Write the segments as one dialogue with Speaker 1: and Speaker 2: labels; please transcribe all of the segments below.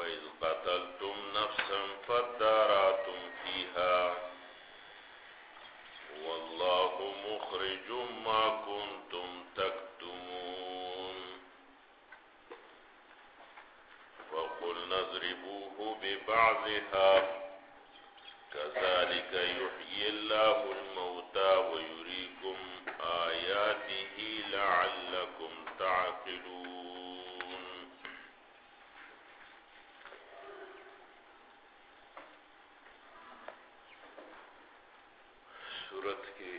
Speaker 1: وإذ قتلتم نفسا فادارأتم فيها والله مخرج ما كنتم تكتمون وقلنا اضربوه ببعضها كذلك يحيي الله الموتى ويريكم آياته لعلكم تعقلون. سورت کے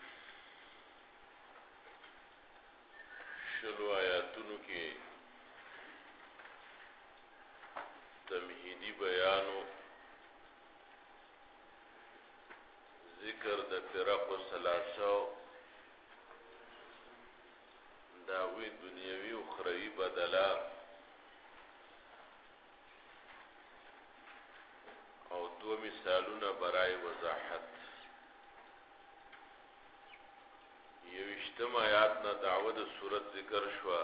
Speaker 1: شلو آیاتونو کے تمہیدی بیانو ذکر د فرق و سلاسو داوی دنیاوی و خروی بدلا او دو مثالون برای وضاحت. یوشتم آیاتنا دعوت سورت ذکر شوا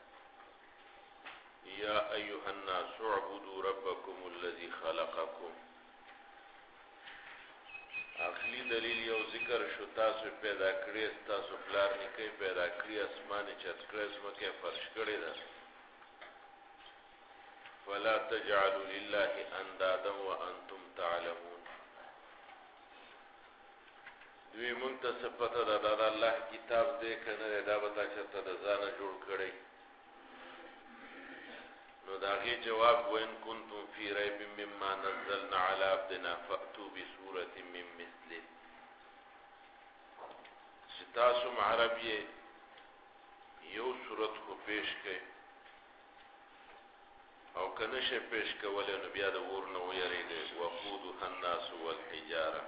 Speaker 1: یا ایها الناس اعبدوا ربکم الذی خلقکم. عقلی دلیل یو ذکر شو تاسو پیدا کړی تاسو پلار نکي پیدا کړی اسمانه چت کړی زمکه فرش کړی ده. فلا تجعلوا لله اندادا وانتم تعلمون. دوی مونږ ته صفته ده د الله کتاب دې کنه دا وتا چرته د ځانه جوړ کړی. نو داغه جواب وین کنتم فی ریب مما نزلنا علی عبدنا فأتوا بسورة من مثله. ستاسم عربی یو صورت خو پیش کئ او کنشه پیش کولی نو بیا د اور نه ویریږئ. وقودها الناس والحجاره.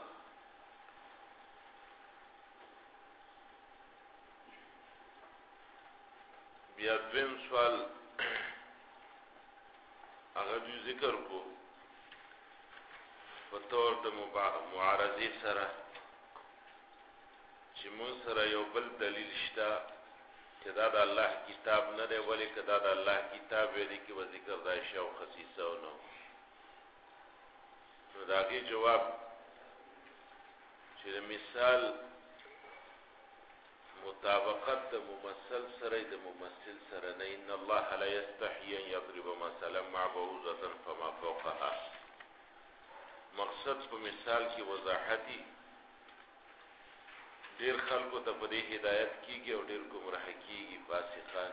Speaker 1: بیا دویم سوال هغه دوی ذکر کو په طور د معارضې سره چې مون سره یو بل دلیل شته چې دا د الله کتاب نه دی ولې که دا د الله کتاب وی دی کې به ذکر دا شی او خصیصه او نو د هغې جواب چې د مثال مطابقت د ممثل سره د ممثل سره نه. ان الله لا يستحي ان يضرب مثلا مع بعوضة فما فوقها. مقصد په مثال کې وضاحتي ډیر خلکو ته په دې هدایت کیږي او ډیر گمراه کیږي. فاسقان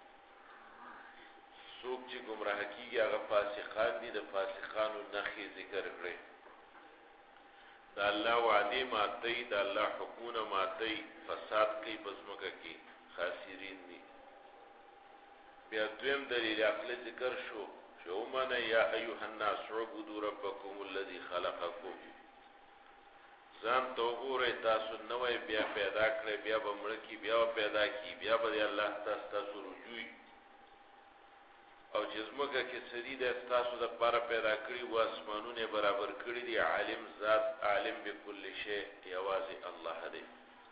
Speaker 1: څوک چې گمراه کیږي هغه فاسقان دي. د فاسقانو نښې ذکر کړې. د الله وعده ماتي د الله حکمونه ماتي فساد کوي بزمکه کې خاسرین دي. بیا دویم دلیل عقلی ذکر شو چې ومنه یا ایها الناس اعبدوا ربکم الذی خلقکم. ځان ته وګورئ تاسو نوی بیا پیدا کړئ بیا به مړه کي بیا به پیدا کي بیا به الله تاسو رجوع او چې زمکه کې سړي د تاسو د پاره پیدا کړي و اسمانونه برابر کړي دي. عالم ذات عالم بكل شی یوازې الله دی.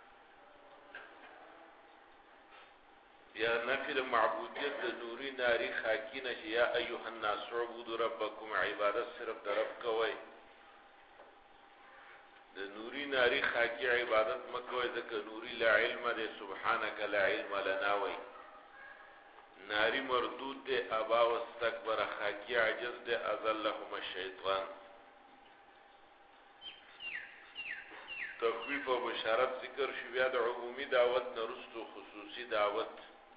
Speaker 1: بیا نفی د معبودیت د نوري ناری خاکی نشي. یا ایها الناس اعبدوا ربکم. عبادت صرف د رب کوئ. د نوري ناری خاکی عبادت مکوئ ځکه نوري لا علم دی. سبحانك لا علم لنا وی. ناری مردود دے ابا واستکبر خاکی عجز دے اذلهم الشیطان. تخویف و بشارت ذکر شو. بیا د عمومی دعوت نرستو خصوصی دعوت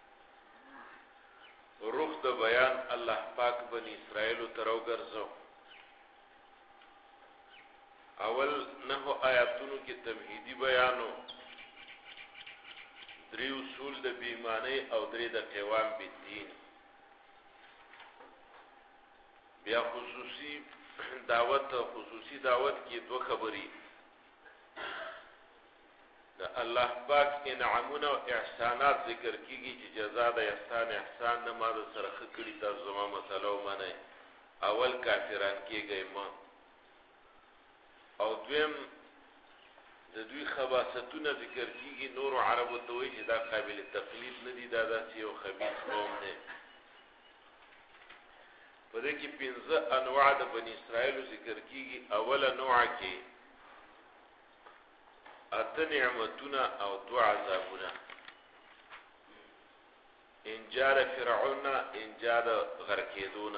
Speaker 1: روح د بیان الله پاک بنی اسرائیل ترو ګرځو. اول نحو آیاتونو کې تمهیدی بیانو درې اصول د بیمانی او درې د قوام بالدین. بیا خصوصی دعوت کې دو خبرې د الله پاک انعامونه او احسانات ذکر کیږي چې جزا د احسان نه ما سره خکړی تاسو زما مسله ومنئ. اول کافران کېږئ ما او دویم د دوی خباستونه ذکر کیږي. نور عربو ته وایي چې دا قابل تقلید نه دي. دا داسې یو خبیث قوم دی. په دې کې 15 انواع د بنی اسرائیل ذکر کیږي. اوله نوع کې اته نعمتونه او 2 عذابونه. انجاد فرعون، انجاد غرقیدونه،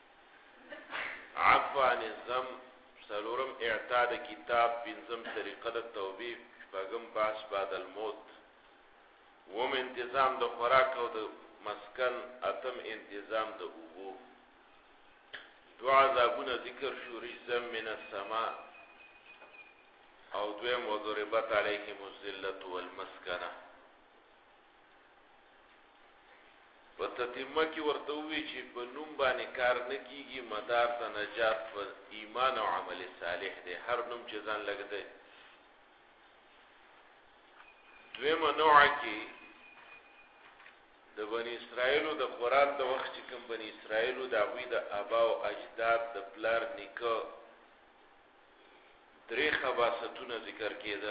Speaker 1: عفو عن الذم، سلورم اعتاد کتاب، پنځم طریقه د توبې، شپږم بعث بعد الموت، وم انتظام د خوراک او د مسکن، اتم انتظام د اوبو. 2 عذابونه ذکر شو، رجزا من السماء، او دویم وضربت علیهم الذلة والمسکنه. په تتمه کې ورته وی چې په نوم باندې کار نه کیږي، مدار د نجات په ایمان او عمل صالح دی، هر نوم چې ځان لګده. دویمه نوع کې د بنی اسرائیلو د قرآن د وخت چې کوم بنی اسرائیلو د هغوی د آبا او اجداد د پلار نیکه 3 خباستونه ذکر کېدل.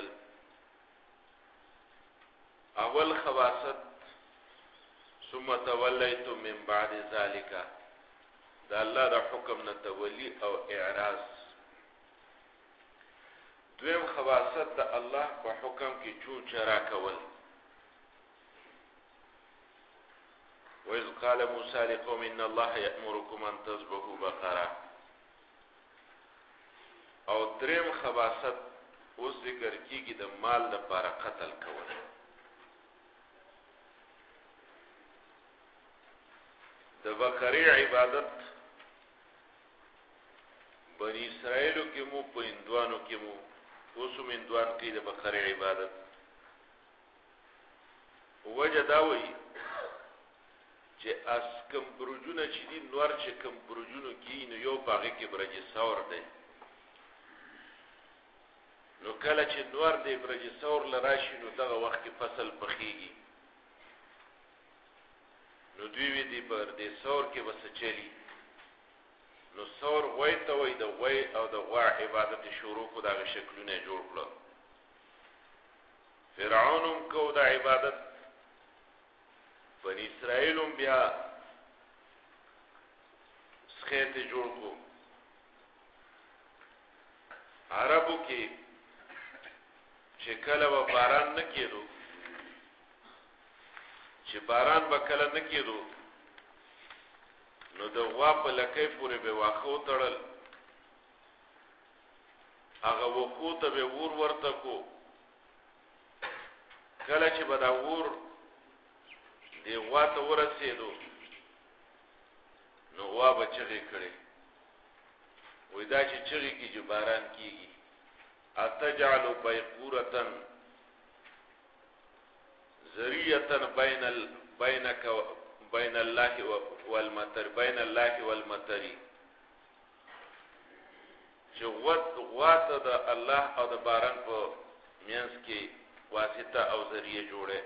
Speaker 1: اول خباست ثم تولیتم من بعد ذالک، دا الله د حکم نه تولی او اعراض. دویم خباست د الله په حکم کې چون چرا کول. وإذ قال موسى لقوم إن الله يأمركم أن تذبحوا بقرة. او دریم خباست اوس ذکر کیږي د مال لپاره قتل کول. د بقرې عبادت بنی اسرائیلو کې مو، په هندوانو کې مو، اوس هم هندوان کوي د بقرې عبادت. وجه دا وایي چې اس کم برجونه چې دي، نور چې کم برجونو کې نو یو په هغې کې برجسور دی. نو کله چې نور دی برجسور له راشي، نو دغه وخت کې فصل پخیږي. نو دوی وی دی پر دې سور کې بس چلی. نو سور غوی ته وی د غوی او د غوا عبادت شروع کو، دغه شکلونه جوړ کړل. فرعون هم کو د عبادت، بنی اسرائیل هم بیا سخیت جوړ کو. عربو کې چې کله به باران نه کېدو، چې باران به کله نه کېدو، نو د غوا په لکۍ پورې به واښه وتړل، هغه وښو ته به اور ورته کو. کله چې به دا اور دې غوا ته ورسېدو، نو غوا به چغې کړې. وایي دا چې چغې کېږي چې باران کېږي. اتجعل بیقورة ذریة بینک بین الله والمطر، بین الله والمطر، چې غوا ته د الله او د باران په منځ کې واسطه او ذریعه جوړه.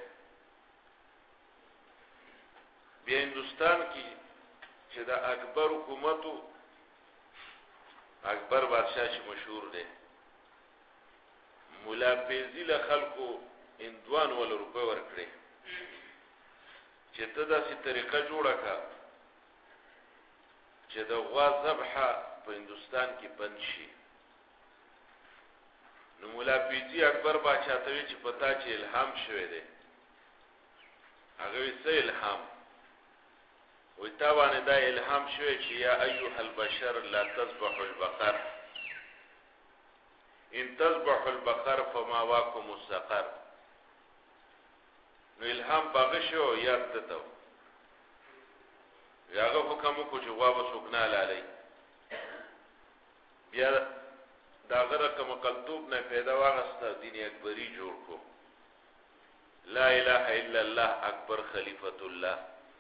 Speaker 1: بیا هندوستان کې چې د اکبر حکومتو، اکبر بادشاہ چې مشهور دی، مولا پیزی له خلکو هندوان ول روپۍ ورکړي چې ته داسې طریقه جوړه کړه چې د غوا ذبحه په هندوستان کې بند شي. نو مولا پیزی اکبر بادشاہ ته وی چې پتا چې الهام شوی دی. هغه وی څه الهام؟ وی تا باندې دا الهام شوی چې یا ایها البشر لا تذبحوا البقر، ان تذبحوا البقر فماواکم السقر. نو الهام باغ شو یاد دته یاغه حکم کو چې غوا وسوکنه لالی. بیا دا غره کوم قلتوب نه پیدا واغسته، دین اکبری جوړ کو. لا اله الا الله اکبر خلیفۃ الله.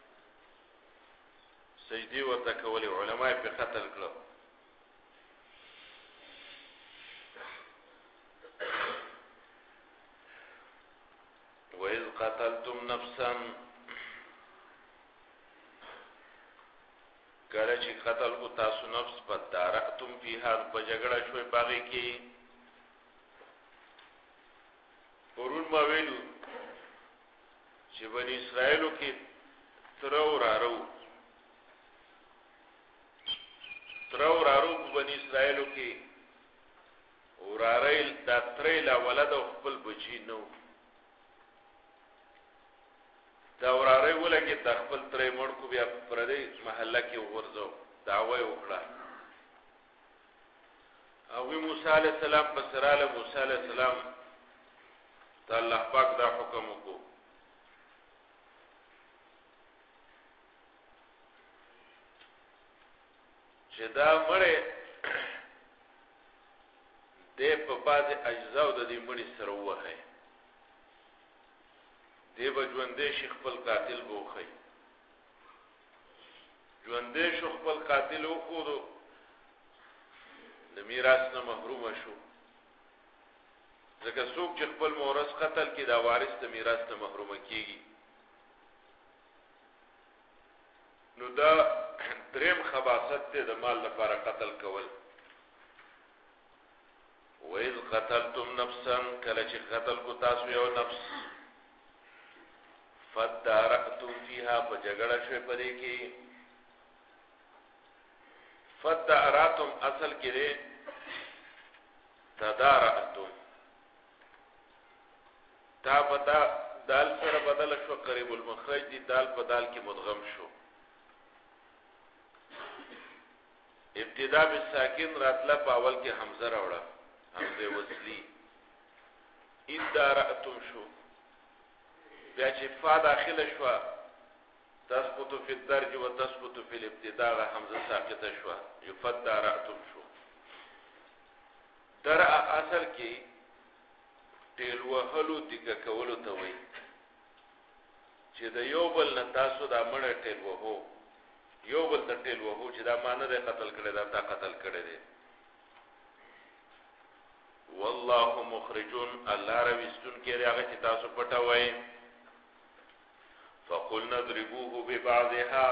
Speaker 1: سجدی ورته کولی، علماء په قتل کړو. وَإِذْ قَتَلْتُمْ نَفْسًا، کله چې قتل کو تاسو نفس، فَدَارَأْتُمْ فِيهَا، په جګړه شوي باغې کې. پرون ما ویلو چې بني اسرائیلو کې تر ورارو بنی اسرائیلو کې وراره دا ترې لا ولد او خپل بچی نو دا وراره ولګي د خپل ترې مړ کو بیا پردې محله کې ورځو دعوه وکړه او موسی علیہ السلام بسراله موسی علیہ السلام ته الله پاک دا حکم وکړو چې دا مړې د په بعض اجزا د دې مړي سره وه دی به ژوندې شي خپل قاتل بوخی ژوندې شو خپل قاتل وخورو د میراث نه محروم شو ځکه څوک چې خپل مورث قتل کړي دا وارث د میراث نه محروم کیږي نو دا دریم خباثت ته د مال لپاره قتل کول وَإِذْ قَتَلْتُمْ نَفْسًا کله چې قتل کو تاسو یو نفس فَادَّارَأْتُمْ فِيهَا فَجَغَړَ شوي پدې کې فَادَّارَأْتُمْ اصل کې ده تَدَارَأْتُمْ تا پتا دال سره بدل شو قریب المخرج دي دال په دال کې مدغم شو ابتدا بالساکن راتله په اول کې حمزه راوړه حمزه وصلی ادارأتم شو بیا چې فا داخله شو تثبت فی الدرج و تثبت فی الابتداء حمزه ساقطه شو یفدارأتم شو درع اصل کې تیل وهلو دګه کولو ته وای چې د یو بل نه تاسو دا مړ تیل وهو یو بل ته تیل وهو چې دا معنی د قتل کړي دا تا قتل کړي دي والله مخرجون الله رويستون کې هغه چې تاسو پټوي فقلنا اضربوه ببعضها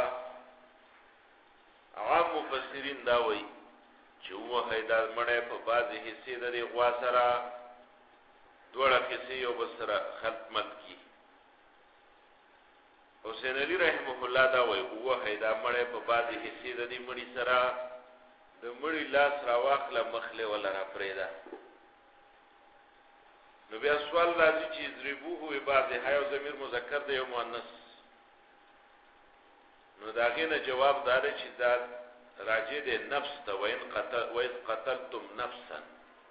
Speaker 1: عام مفسرین دا وایي چې وه دا مړې په بعضه حصے د غوا سره دوړه حصے یو بل سره خلط مت کی حسین علی رحمه الله دا وایي وه دا مړې په بعضه حصے د دې مړی سره د مړی لاس راواخله مخله ولا را پرېدا نو بیا سوال راځي چې ضربوه به بعضه یو ضمیر مذکر دی او مؤنث نو داغه نه جواب دار چې دا راجع دی نفس ته وین قتلتم نفسا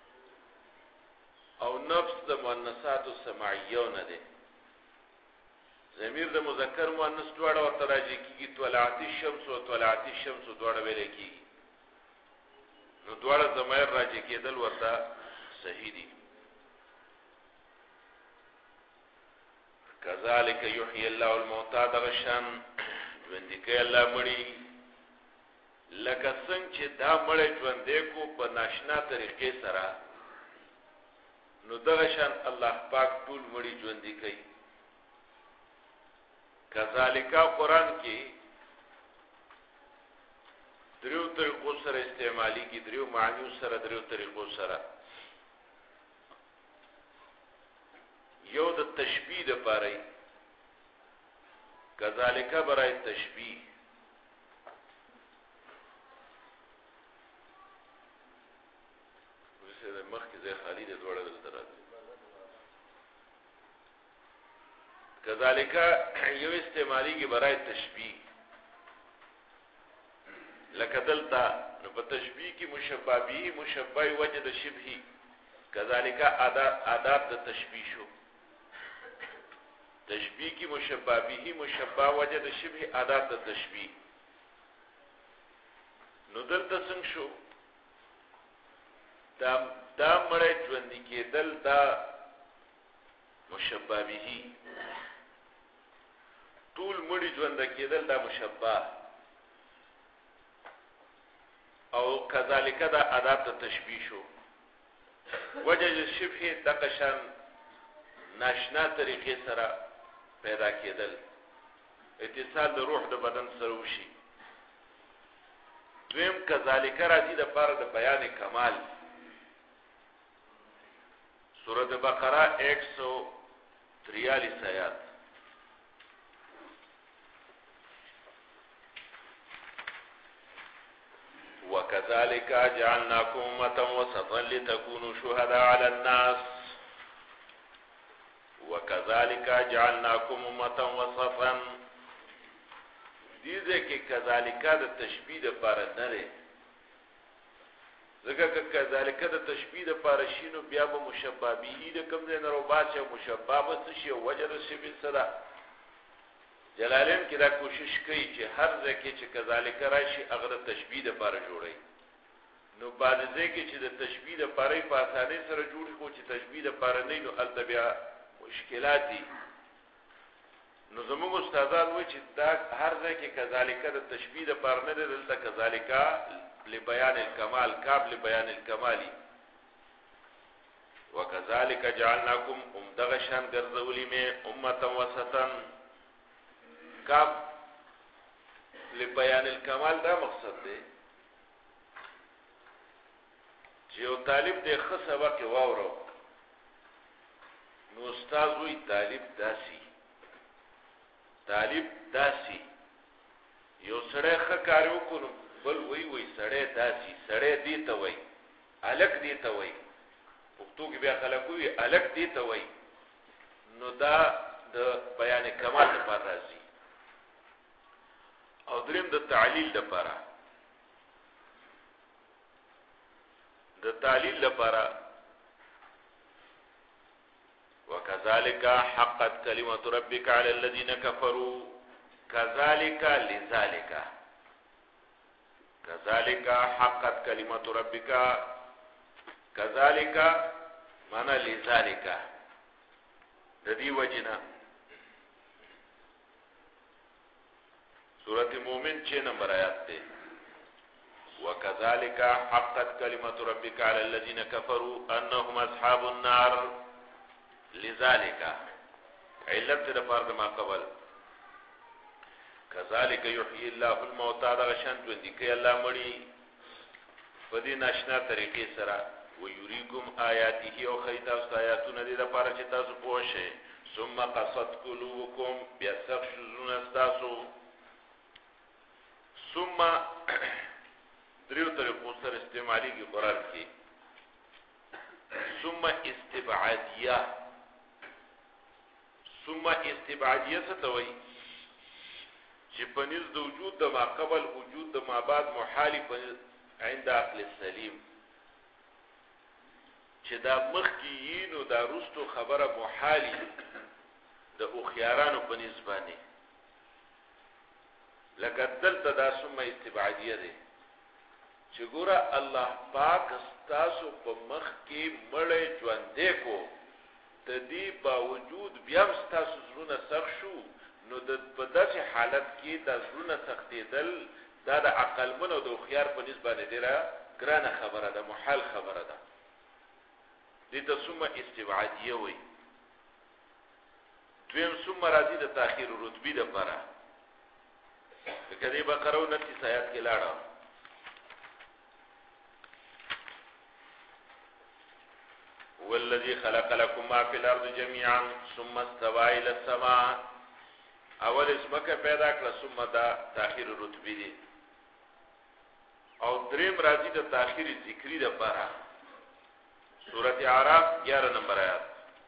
Speaker 1: او نفس د مؤنثات السمعیه نه دی ضمیر د مذکر مؤنث دواړه ورته راځي کیږي طلعت الشمس او طلعت الشمس دواړه ویل کیږي نو دواړه ضمیر راځي کېدل ورته صحیح دي كذلك يحيي الله الموتى دغشان ژوند کې الله مړی لکه څنګه چې دا مړی ژوند کو په ناشنا طریقې سره نو دغشان الله پاک ټول مړی ژوند کوي كذلك قرآن کې دریو طریقو سره استعمالي کې دریو معنی سره دریو طریقو سره یو د تشبیه د پاره کذالک برای تشبیه ورسره د مخ کې ځای خالی د دوړه دلته راځي کذالک یو استعمالی کې برای تشبیه لکه دلته نو په تشبیه کې مشبابی مشبای وجه د شبهی کذالک عادات د تشبیه شو تشبیه کی مشبابه مشبہ وجه د شبه عادات د تشبیه نو دلته څنګه شو دا مړی ژوند کېدل دا مشبابه ټول مړی ژوند کېدل دا مشبہ او کذالک دا عادات د تشبیه شو وجه د شبه دقشان ناشنا طریقې سره پیدا کېدل اتصال د روح د بدن سره وشي دویم کذالک راځي د پاره د بیان کمال سورۃ بقرہ 143 آیات وكذلك جعلناكم أمة وسطا لتكونوا شهداء على الناس وكذلك جعلناكم أمة وسطا دیده که کذالک د تشبیه د پاره نه ځکه که کذالک د تشبیه د پاره شینو بیا به مشبہ به د کوم نه روبات او مشبہ به شي وجر شي به صدا جلالین کې دا کوشش کوي چې هر ځکه چې کذالک راشي هغه د تشبیه د پاره جوړي نو بعد ځکه چې د تشبیه د پاره په اسانۍ سره جوړي خو چې تشبیه د پاره نه نو التبیا مشکلات دي نو زموږ استادان وایي چې دا هر ځای کې کذالک د تشبیه د پاره نه دلته کذالک لبیان الکمال قابل بیان الکمالی وکذالک جعلناکم دغشان ګرځولې مې امه وسطا کاب لبیان الکمال دا مقصد دی چې یو طالب د ښه سبق واورو نو استاد وایي طالب داسي یو سړی ښه کار وکړو بل وی سړی داسي سړی دی ته وی الک دی ته وی پښتو کې بیا خلک وی الک دی ته وی نو دا د بیان کمال لپاره راځي او دریم د تعلیل لپاره وكذلك حقت كلمة ربك على الذين كفروا كذلك حقت كلمة ربك كذلك معنى لذلك ددی وجنا سورة مومن 6 نمبر آیات تے وكذلك حقت كلمة ربك على الذين كفروا أنهم أصحاب النار لذلك علت دفار ما قبل كذلك يحيي الله الموتى دغشان ژوندي کوي الله مړي په دې ناشنا طریقې سره ويريكم آياته او خيتا آیاتونه دې لپاره چې تاسو پوه شئ ثم قصت قلوبكم بيسخشون استاسو ثم دریو طریقو سره استعمالي کې قرار کې ثم استبعادیه څه ته وایي چې پنځ د وجود د ما قبل وجود د ما بعد محالف عند عقل السلیم چې دا مخکې نو دا رستو خبره محالی د اوخيارانو په نسبانه لکه دلته دا ثم استبعادیه ده چې ګوره الله پاک تاسو په مخ کې مړې ژوندې کو د دې باوجود بیا تاسو زړونه سخت شو نو د په داسې حالت کې د زړونه سختېدل دا د عقل من او د خيار په نسبت ډیره ګرانه خبره ده محال خبره ده دې ته ثم استبعادیه وي دویم ثم راځي د تاخير رتبی د پاره کله بقره 29 آیات کې لاړه والذي خلق لكم ما في الارض جميعا ثم استوى الى السماء اول اسمکه پیدا کړ ثم دا تاخير رتبی دي او دریم راځي د تاخير ذکری د پاره سورۃ اعراف 11 نمبر آیات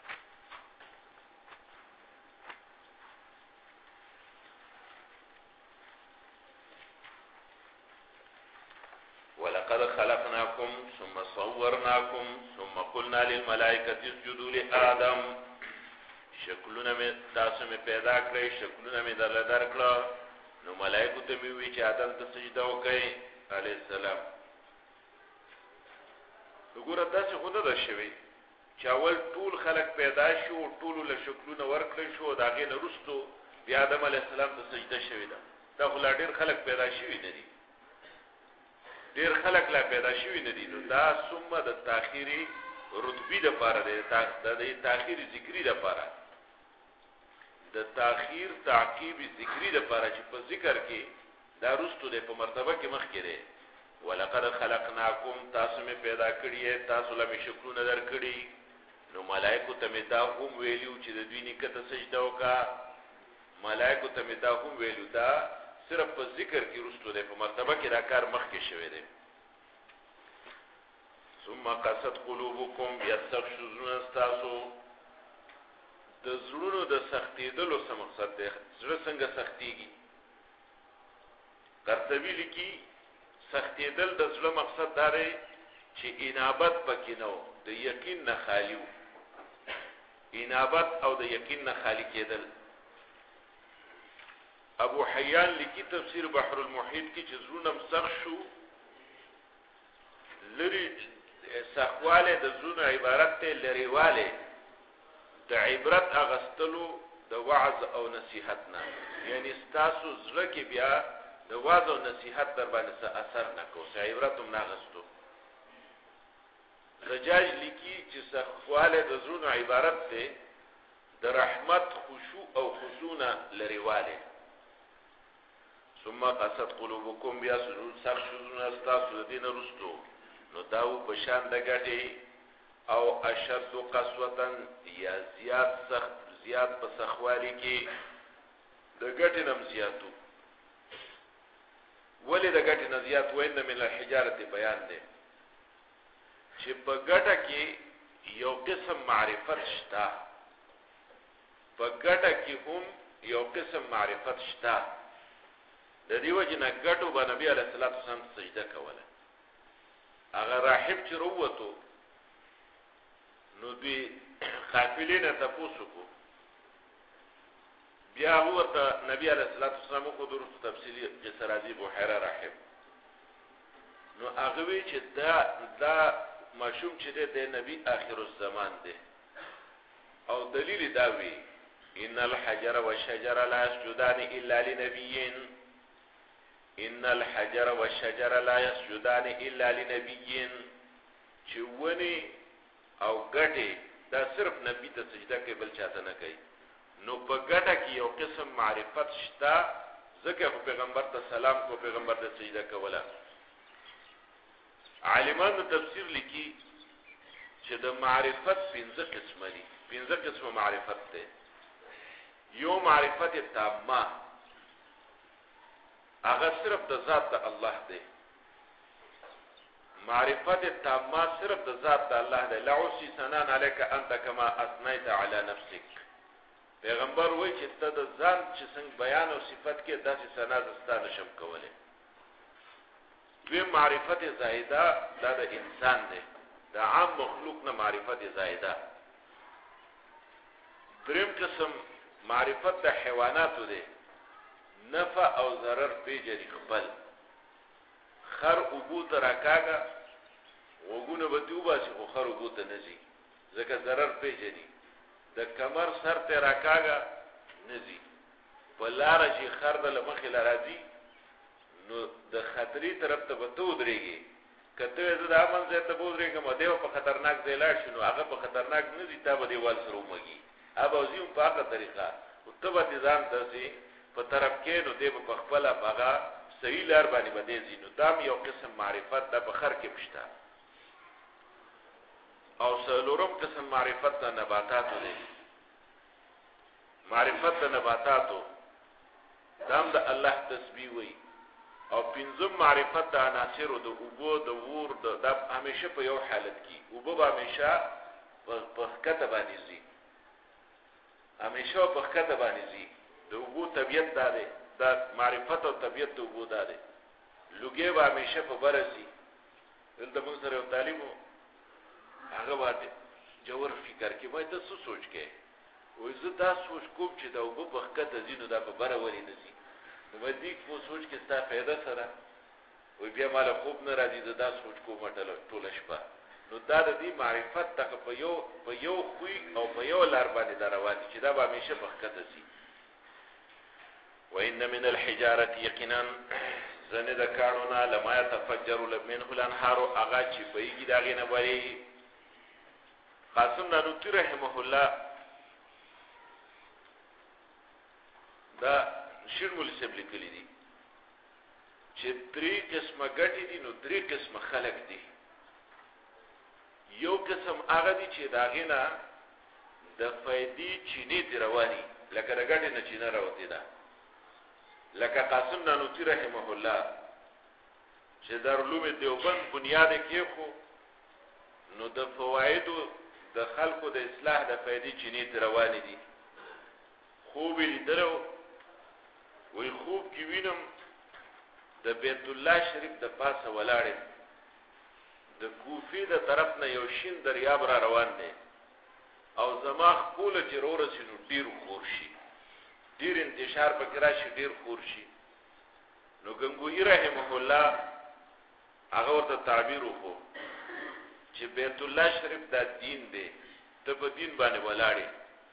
Speaker 1: ولقد خلقناكم ثم صورناكم ثم قلنا للملائكة اسجدوا لآدم شکلونه می تاسو می پیدا کړی شکلونه می درکړه نو ملائکه ته می وی چې آدم ته سجده وکړي علی السلام وګوره تاسو خود ده شوی چې اول ټول خلق پیدا شو ټول له شکلونه ورکړل شو دا غي نه رستو بیا آدم علی السلام ته سجده شوی دا خو لا ډیر خلق پیدا شوی نه دي ډیر خلق لا پیدا شوی نه دي نو دا ثم د تاخيري رتبی د پاره د تاخيري ذکری د پاره د تاخير تعقیب ذکری د پاره چې په ذکر کې دا رستو د په مرتبه کې مخ کړي ولقد خلقناکم تاسو می پیدا کړی تاسو لمه شکلونه درکړي نو ملائکه ته می دا هم ویلو چې د دوی نکته سجده وکا ملائکه ته می دا هم ویلو دا صرف په ذکر کې رستو د په مرتبه کې دا کار مخ کې شوی دی ثم قست قلوبكم بیا سخت شو زړونه ستاسو د زړونو د سختېدلو څه مقصد دی زړه څنګه سختېږي قرطبي لیکي سختېدل د زړه مقصد دا دی چې انابت پکې نه و د یقین نه خالی و انابت او د یقین نه خالی کېدل ابو حیان لیکي تفسیر بحر المحیط کې چې زړونه سخت شو لري سخواله د زړونو عبارت ته لريواله د عبرت اغستلو د وعظ او نصيحت نه یعنی ستاسو زړه کې بیا د وعظ او نصيحت در باندې اثر نه کوي عبرت هم نه غستو زجاج لیکي چې سخواله د زړونو عبارت ته د رحمت خشوع او خشونه لريواله ثم قست قلوبكم بیا سخت شوزونه ستاسو د دین رستو نو داو بشان د غټي او اشد قسوتن یا زیات په سخوالي کې د غټي نم زیاتو ولې د غټي نه زیات وین من الحجاره بیان دی چې په غټه کې یو قسم معرفت شته په غټه کې هم یو قسم معرفت شته د دیو جن غټو باندې نبی علیہ الصلوۃ والسلام سجده کوله هغه راهب چې وروته نو دی قافلې نه تاسو کو بیا ورته نبی علیہ الصلوۃ والسلام کو درس تفصیلی جسرازی بحیره راهب نو هغه وی چې دا ماشوم چې د نبی آخر الزمان دی او دلیل دا وی ان الحجر والشجر لا يسجدان الا لنبي ان الحجر والشجر لا يسجدان الا لنبي چې ونی او غټي دا صرف نبی ته سجده کوي بل چاته نه کوي نو په غټه کې یو قسم معرفت شته ځکه پیغمبر ته سلام کو پیغمبر ته سجده کوله عالمان تفسیر لیکي چې د معرفت 15 قسم دي 15 قسم معرفت ده یو معرفت تامه هغه صرف د ذات د الله دی معرفت تامه صرف د ذات د الله دی لعوسی ثناء علیک انت کما اثنیت علی نفسک پیغمبر وایي چې ته د ځان چې څنګه بیان او صفت کې داسې ثنا زستا نشم کوله دوی معرفت زائده دا د انسان دی د عام مخلوق نه معرفت زائده دریم قسم معرفت د حیواناتو دی نفع او ضرر پیجری خپل خر اوبو تراکاگا وگونه بدیو باسی خو خر اوبو تا نزی زکا ضرر پیجری د کمر سر تراکاگا نزی پلارا چی خر دا لمخی لرازی نو د خطری طرف تا بتو درېږي کته زه د امن ځای ته بودرېږم دیو په خطرناک ځای لاړ شي نو هغه په خطرناک نه دي تا به دیوال سره ومږي اب اوزیم په هغه طریقه او ته به ځان داسې په طرف کې نو دی په خپل هغه صحیح لار باندې بده زی نو دام یو قسم معرفت د بخر کې پښتا او سلورم قسم معرفت د نباتاتو دی معرفت د نباتاتو دام د الله تسبیح وی او پنځم معرفت د عناصر او د اوبو د ور د همیشه په یو حالت کې اوبو به همیشه په کته باندې زی همیشه په کته باندې زی د اوبو طبیعت داره د معرفت او طبیعت د اوبو داره لوګي به همیشه په برسي دلته موږ سره یو طالب هغه باندې جوور فکر کې وای ته څه سوچ کې وای زه دا سوچ کوم چې د اوبو په کته زینو دا په بره ولې نه زی نو دې په سوچ کې ستا فائدہ سره وای بیا مال خوب نه راځي دا سوچ کوم ټول شپه نو دا د دې معرفت تک په یو خوې او په یو لار باندې روان چې دا به همیشه په کته زی وإن من الحجارة يقينا زند كانونا لما يتفجر منه الانهار اغا چی بيگی داغی نباری قاسم نانوتی رحمه الله دا شیر مولی سب لکلی دی چه 3 قسم گٹی دی نو 3 قسم خلق دی یو قسم آغا دی چه داغی نا دا فیدی چینی دی روانی لکه دا گٹی نا چینه روتی دا لکه قاسم نانوتی رحمه الله چې در علوم دیوبند بنیاد کې خو نو د فوایدو د خلقو د اصلاح د فائدې چینی روانې دي خوب لیدلو وی خوب کې وینم د بیت الله شریف د پاسه ولاړ د کوفی د طرف نه یو شین دریاب را روان دی او زما خپل چې ورسې نو ډیر خور شي ډیر انتشار پکې راشي ډیر خور شي نو ګنگوهی رحمه الله هغه ورته تعبیر وکړو چې بیت الله شریف دا دین دی ته په دین باندې ولاړې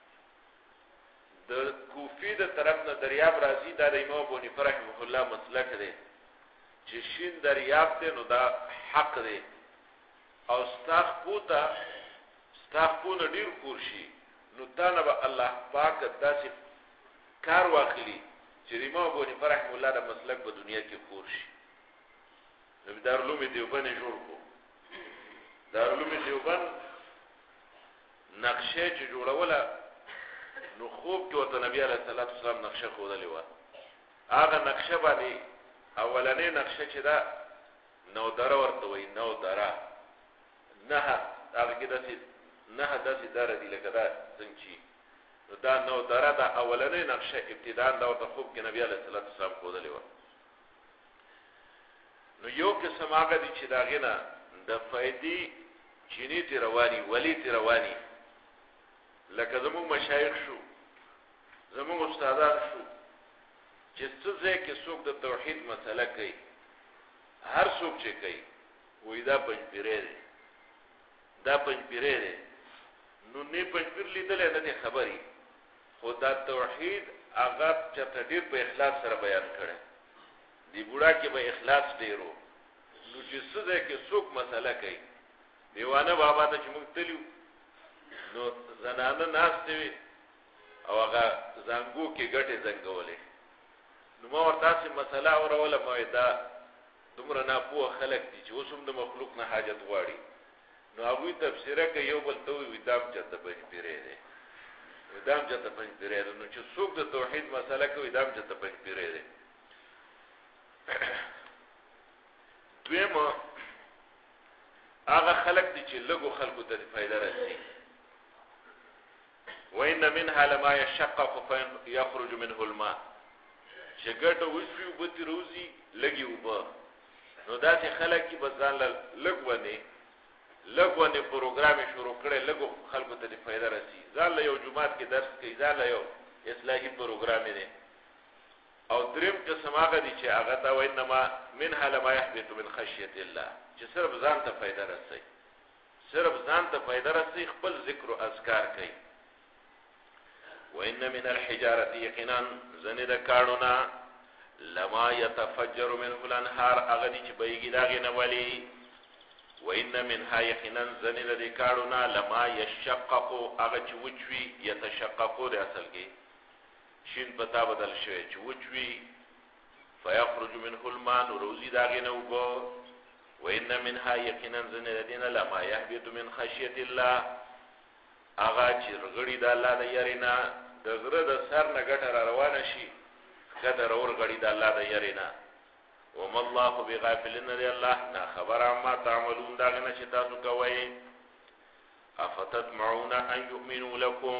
Speaker 1: د کوفی د طرف نه دریاب راځي دا د امام ابو حنیفه رحمه الله مسلک دی چې شین دریاب دی نو دا حق دی او ستاخپونه ډیر خور شي نو تا نه به الله پاک داسې کار واخلي چې امام ابو حنیفه رحمه الله د مسلک په دنیا کې خور شي نو دارالعلوم دیوبند جوړ کو دارالعلوم دیوبند نقشه چې جوړوله نو خوب کې ورته نبی علیه الصلاۃ والسلام نقشه ښودلې وه هغه نقشه باندې اولنې نقشه چې دا نو دره ورته وایي نو دره نه هغه کې داسې دره دي لکه دا څنګه چې نو دا نو دره دا اولنې نقشه ابتداء دا ورته خوب کې نبی علیه الصلاۃ والسلام ښودلې وه نو یو قسم هغه دي چې د هغې نه د فائدې چینې ترې رواني ولي ترې رواني لکه زموږ مشایخ شو زموږ استادان شو چې څه ځای کې څوک د توحید مسله کوي هر څوک چې کوي وایي دا پنځپیری دی دا پنځپیری دی نو نه پنځپیر لیدلی نه دی خبرې خو دا توحید هغه چېرته ډېر په اخلاص سره بیان کړی دی بوډا کې به اخلاص ډېرو نو چې څه ځای کې څوک مسله کوي دیوانه بابا ته چې موږ تللو نو زنانه ناستې وي او هغه زنګو کې ګټې زنګولې نو ما ورته داسې مسله اوروله ما وایي دا دومره ناپوه خلک دي چې اوس هم د مخلوق نه حاجت غواړي نو هغوی تبصره کوي یو بل ته وایي دا هم چېرته پنځپیری دی دا هم چېرته پنځپیری دی نو چې څوک د توحید مسله کوي دا هم چېرته پنځپیری دی دویمه هغه خلک دي چې لږو خلکو ته فایده رسي وإن منها لما يشقق فيخرج منه الماء چې ګټه وشي اوبه ترې روزي لږې اوبه نو داسې خلک چې بس ځان له لږ ونې پروګرام یې شروع کړی لږو خلکو ته دې فایده رسي ځان له یو جومات کې درس کوي ځان له یو اصلاحي پروګرام یې دی او دریم قسم هغه دي چې هغه ته وانما منها لما يحبط من خشیة الله چې صرف ځان ته فایده رسي صرف ځان ته فایده رسي خپل ذکر او اذکار کوي وان من الحجاره یقینا زنه د کاڼونه لما يتفجر منه الانهار هغه دي چې بهیږي د هغې نه ولي وان منها یقینا زنه د کاڼونه لما يشقق هغه چې وچوي يتشققو د اصل کې شین پتا بدل شوی چې وچوي فيخرج منه الماء روزي د هغې نه اوبه وان منها یقینا زنه د دې نه لما يهبط من خشیة الله هغه چې رغړي د الله د یارې نه د غره د سر نه ګټه را روانه شي ښه د راورغړي د الله د یارې نه وما الله بغافل نه دی الله نه خبر عما تعملون د هغې نه چې تاسو کوئ افتطمعون ان یؤمنوا لکم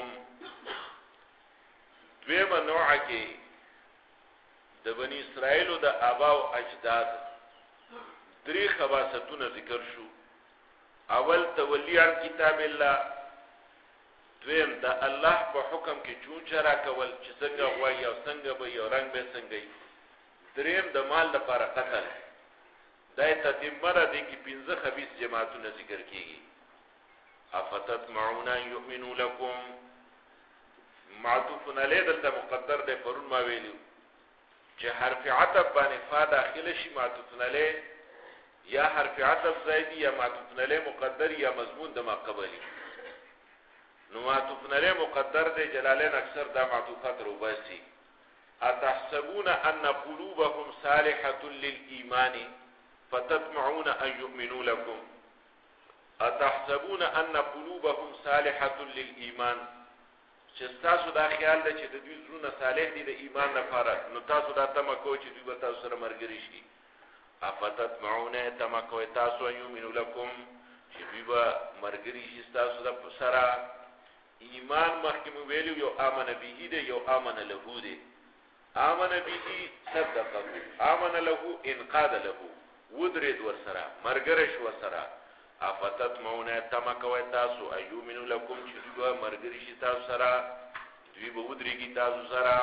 Speaker 1: دویمه نوعه کې د بني اسرائیلو د آبا او اجداد درې خباستونه ذکر شو اول تولی عن کتاب الله دویم د الله په حکم کې چون چرا کول چې څنګه غواړي او څنګه به یو رنګ به څنګه دریم د مال لپاره قتل دا تتمه را دي کې 15 خبيث جماعتونه ذکر کیږي افتطمعون ان يؤمنوا لكم معطوف علی دلته مقدر دی پرون ما ویلو چې حرف عطف باندې فا داخله شي معطوف علی یا حرف عطف زائد یا معطوف علی مقدر یا مضمون د ما قبلی نو معطوف علی مقدر دی جلالین اکثر دا معطوفات روباسی اتحسبون ان قلوبهم صالحة للإيمان فتطمعون ان يؤمنوا لكم اتحسبون ان قلوبهم صالحة للإيمان چې تاسو دا خیال ده چې د دوی زړونه صالح دي د ایمان لپاره نو تاسو دا تمه کوئ چې دوی به تاسو سره ملګري شي افتطمعون تمه کوئ تاسو ان یؤمنوا لکم چې دوی به مرګري شي ستاسو د سره. ایمان مخکې مو ویلو یو آمن به دی یو آمن له دی. آمن به صدقه، آمن له انقاد له، ودرید ور سره مرګره شو سره. افتتمون تمکوي تاسو ايومن لكم چې دوی مرګري شي تاسو سره، دوی به ودرېږي تاسو سره.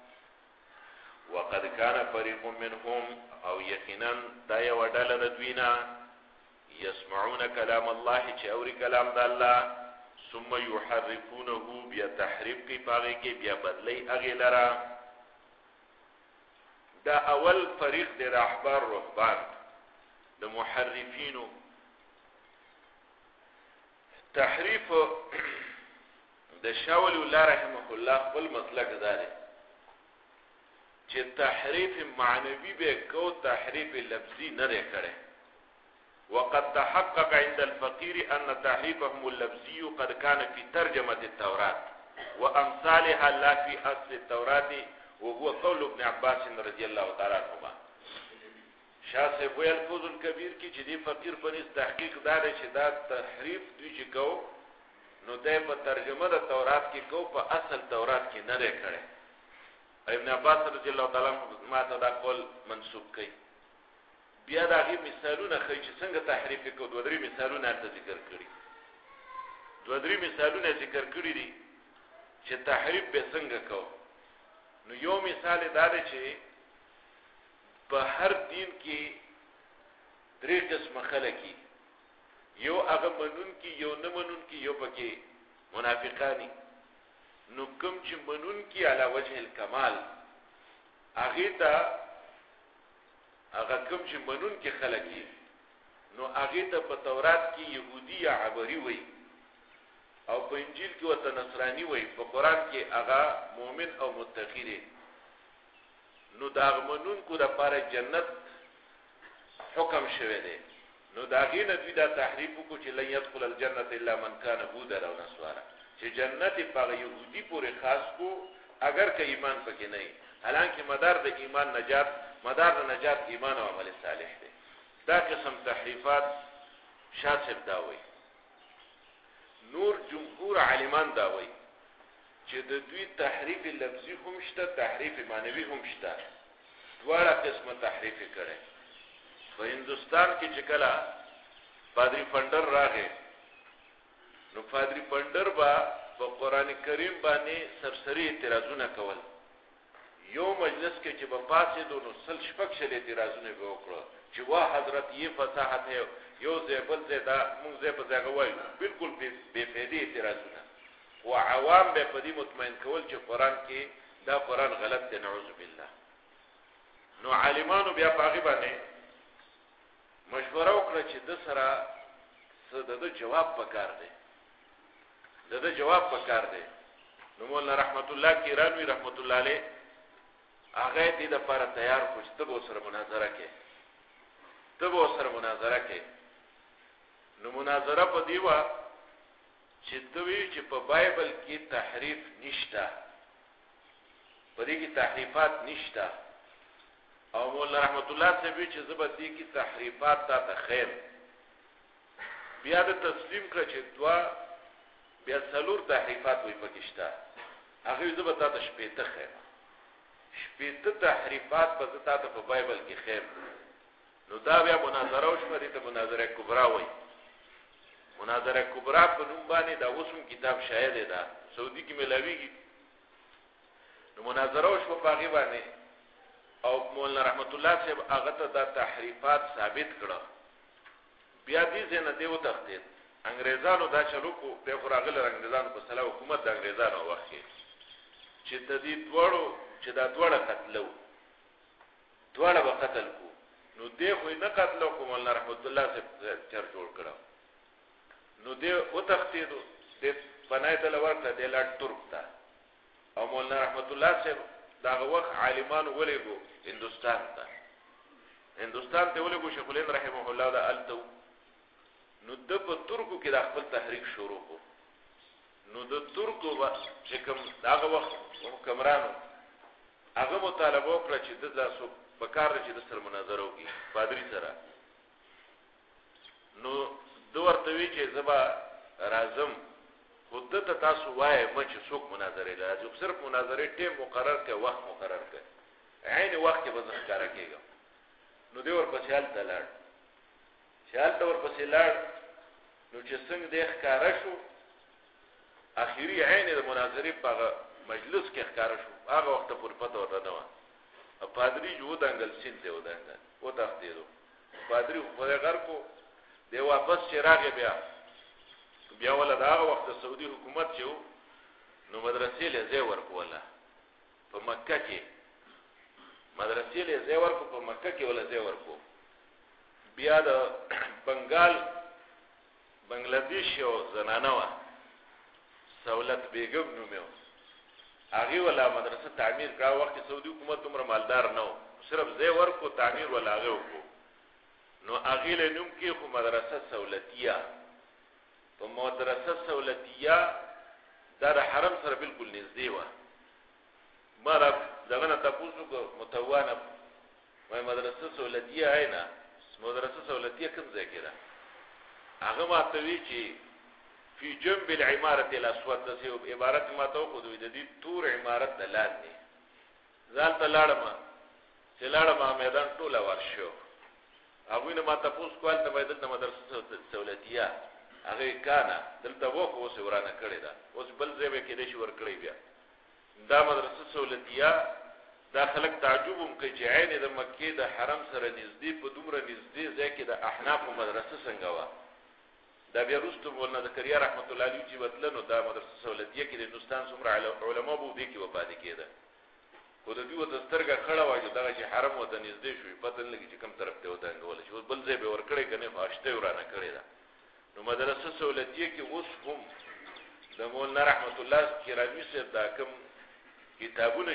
Speaker 1: وقد كان فريق منهم او یقینا دا یو ډله د دوی نه يسمعون كلام الله چې اوري کلام د الله ثم يحرفونه بیا تحریف کوي پاږي کې بیا بدلی اغه لرا. دا اول فریق د احبار رهبان د محرفینو. تحریف د شاول الله رحمه الله خپل مسلک داره چې تحریف معنوي به کو تحریف لفظي نه لري. وقد تحقق عند الفقير ان تحريفهم اللفظي قد كان في ترجمه التوراة وامثالها لا في اصل التوراة، وهو قول ابن عباس رضي الله تعالى عنهما. شاه صاحب ویل فوز الكبير کې چې دی فقیر په نس تحقیق دار چې دا تحریف دوی چې کو نو دای په ترجمه د تورات کې کو په اصل تورات کې نه لري. ابن عباس رضی الله تعالی عنہ ما ته دا قول منسوب کړي. بیا دا غي مثالونه خو چې څنګه تحریف کو دوه درې مثالونه ته ذکر کړي. دوه درې مثالونه ذکر کړي دي چې تحریف به څنګه کو. نو یو مثال دا دی چې په هر دین کې درې قسم خلک دي. یو هغه منون کې یو نه منون کې یو پکې منافقانی. نو کوم چې منون کې علی وجه الکمال هغه ته هغه کوم چې منون کې خلک دي نو هغه ته په تورات کې يهودي یا عبري وي او په انجیل کې وته نصراني وي، په قران کې هغه مؤمن او متقی دي. نو دا منون کو د لپاره جنت حکم شوه دی. نو دا غینه دوی دا تحریف کو چې لن يدخل الجنه الا من كان هودا او نصارا، چې جنت په يهودي پورې خاص کو اگر که ایمان پکې نه وي. حالانکه مدار د ایمان نجات، مدار د نجات ایمان او عمل صالح دی. دا قسم تحریفات شاسب داوي. نور جمهور عالمان داوي چې د دوی تحریف لفظي هم شته، تحریف معنوي هم شته. دواړه قسمه تحریف کړي. په هندستان کې چې کله پادری فندر راغی نو پادری فندر با په قران کریم باندې سرسری اعتراضونه کول. یو مجلس کې چې په پاسې دونو سل شپږ شل اعتراضونه وکړه چې وا حضرت یہ فصاحت ہے، یو زبل زدا مونږ زه په ځای وایو بالکل بے فائدې اعتراضونه. او عوام به په دې مطمئن کول چې قران کې دا قران غلط دی، نعوذ بالله. نو عالمانو بیا پاغي باندې مشوره وکړه چې د سره د جواب پکار دی، د جواب پکار دی. نو مولانا رحمت الله کیرانوی رحمت الله علیه هغه دې د لپاره تیار کو چې تبو سره مناظره کې، تبو سره مناظره کې. نو مناظره په دیوا چې دوی چې په بایبل کې تحریف نشته، په دې کې تحریفات نشته، او مولانا رحمت الله صاحب چې زبدي کې تحریفات ته خیر بیا د تسلیم کړ چې دوا بیا څلور تحریفات وي پکشته. هغه زبته ته شپېته خیر، شپېته تحریفات په ذات په بایبل کې خیر. نو دا بیا مناظره وشوه، دې ته مناظره کبرا وایي. مناظره کبرا په نوم باندې دا اوسم کتاب شایع دی، دا سعودي کې ملاویږي. نو مناظره وشوه په هغه باندې او مولانا رحمت الله صاحب هغه ته دا تحریفات ثابت کړه. بیا دې څنګه دی وتښتید. انګريزانو دا چلو کو په فراغل انګريزانو په سلا حکومت د انګريزانو وخت کې چې تدې دوړو چې دا دوړه قتلو، دوړه به قتل کو. نو دې خو نه قتلو کوم مولانا رحمت الله صاحب چر جوړ کړو. نو دې وتښتید، دې پناه ته ورته د لاټ ترک تا. او مولانا رحمت الله صاحب دا وخت عالمان ولېګو هندستان ته ولېګو شیخ الهند رحمه الله دا التو. نو د په ترکو کې د خپل تحریک شروع کو. نو د ترکو چې کوم داغه وخت حکمرانو هغه مطالبه وکړه چې د تاسو په کار چې د سر مناظره وکړي پادری سره. نو دو ورته وی چې زبا راځم خود ته تاسو وایي مچ څوک مناظره لازم صرف مناظره ټیم مقرر کړي وخت مقرر کړي عین وخت به ذکر کېږي نو دی ور پسې حالت لاړ شال ور پسې لاړ نو چې څنګه د ښکارا شو اخیری عین د مناظره په مجلس کې ښکارا شو هغه وخت پورې پته ورته نه و پادری جو دنګل سین ته ودانګل و تختیدو پادری خو غر کو دی واپس چراغ بیا ولا دا وخت سعودي حکومت چې نو مدرسې له ځای ورکوله په مکه کې مدرسې له ځای ورکو په مکه کې ولا ځای ورکو بیا د بنگلاديش او زنانه وا سہولت بیگم نومو هغه ولا مدرسه تعمیر کړه وخت سعودي حکومت عمر مالدار نه صرف ځای ورکو تعمیر ولا هغه وکړو نو هغه له نوم کې خو مدرسه سہولتیه په مدرسه سہولتیه دا د حرم سره بالکل نږدې و ما را دغه نه تاسو کو متوانه مې مدرسه سہولتیه اینا مدرسه سہولتیه کوم ځای کې ده هغه ما ته وی چې فی جنب العماره الاسود د سی عبارت ما ته خو د دې تور عمارت د لاندې ځان ته لاړم میدان ټوله ورشو هغه نه ما تاسو کول ته باید د مدرسه سہولتیه هغه کانا دلته وخت اوس ورانه کړی دا اوس بل ځای به کې دې ور کړی بیا دا مدرسه سہولتیه دا خلک تعجب هم کوي چې عین د مکه د حرم سره نږدې په دومره نږدې ځای کې د احناف مدرسه څنګه و دا بیا وروسته مولانا زکریا رحمت الله علیه چې بدلنو دا مدرسه سہولتیه کې د هندستان څومره علما بو دي کې وپاتې کېده خو د دې وته سترګه خړه وایي دا چې حرم وته نږدې شوی پته نه لګي چې کوم طرف ته وته انګول شي بل ځای به ور کړی کنه فاشته ورانه کړی دا نو مدرسه سہولتیه کې اوس هم د مولانا رحمت الله کرامی صاحب دا کوم کتابونه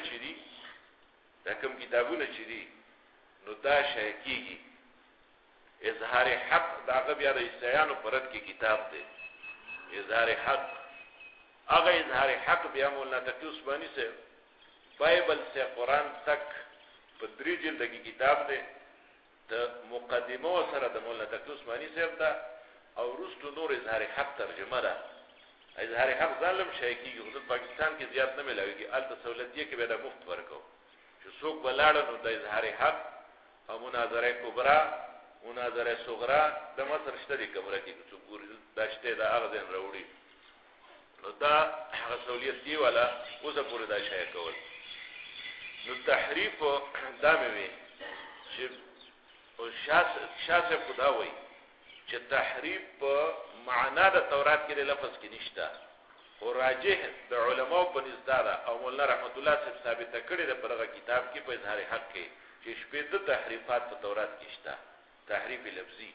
Speaker 1: چې دي نو دا شای کیږي اظهار حق دا بیا د عیسایانو پرد کې کتاب دی اظهار حق هغه اظهار حق بیا مولانا تقی عثماني صاحب بایبل سے قرآن تک په 3 جلد کې کتاب دی د مقدمه سره د مولانا تقی عثماني صاحب دا او رستو نور اظهار حق ترجمه ده اظهار حق ظالم شای کیږي خو پاکستان کې زیات نه ملاويږي الته سہولتیه کې به د مفت ورکو چې څوک بلاړه نو د اظهار حق او مناظره کبرا مناظره صغرا د مصر شته د کمره کې څوک ګوري دا شته دا هغه ځین راوړي نو دا هغه سہولیت دی ولا اوسه پورې دا شای کول نو تحریف دا مې وي چې او شاسه خدا وایي چې تحریف په معنا د تورات کې لفظ کې نشته او راجح د علماء په نزد او مولانا رحمت الله صاحب ثابت کړی د پرغه کتاب کې په اظهار حق کې چې شپږ د تحریفات په تورات کې شته تحریف لفظي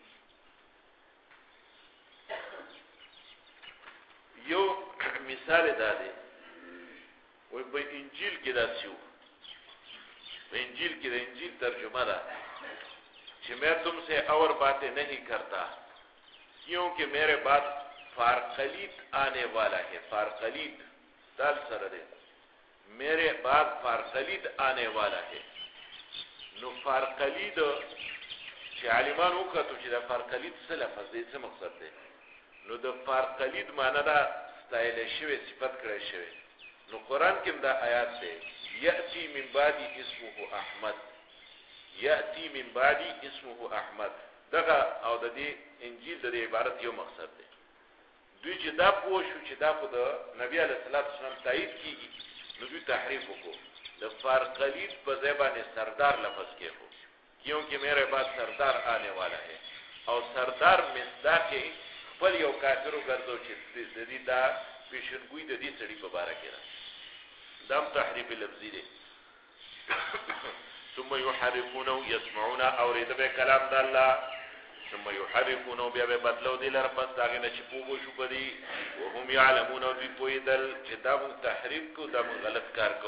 Speaker 1: یو مثال دا دی وای په انجیل کې دا شو په انجیل کې د انجیل ترجمه ده چې مې تم سے اور باتیں نہیں کرتا کیونکہ میرے بعد فارقلید آنے والا ہے فارقلید دال سر دے میرے بعد فارقلید آنے والا ہے نو فارقلید چې عالمان وکړو چې دا فارقلید څه لفظ دی څه مقصد دی نو د فارقلید معنی دا ستایل شوی صفت کړی شوی نو قران کې دا آیات دی یاتی من بعدی اسمه احمد یاتی من بعدی اسمه احمد دغه او د دې انجیل د عبارت یو مقصد دی دوی چې دا پوه شو چې دا خو د نبی علیه الصلاۃ والسلام تایید کیږي نو دوی تحریف وکړو د فارقلید په ځای باندې سردار لفظ کېږي کیونکہ میرے بعد سردار آنے والا ہے او سردار مصداق خپل یو کافرو ګرځو چې د دې دا پیشنګوی د دې سړي په باره کې دام تحریف لفظي دی ثم يحرفونه يسمعون اورید به کلام د الله ثم يحرفونه بیا به بدلو دي لر پس داغه نه چپو شو پدي وهم يعلمون او دوی پویدل چې دا مون تحریف کو دا مون غلط کار کو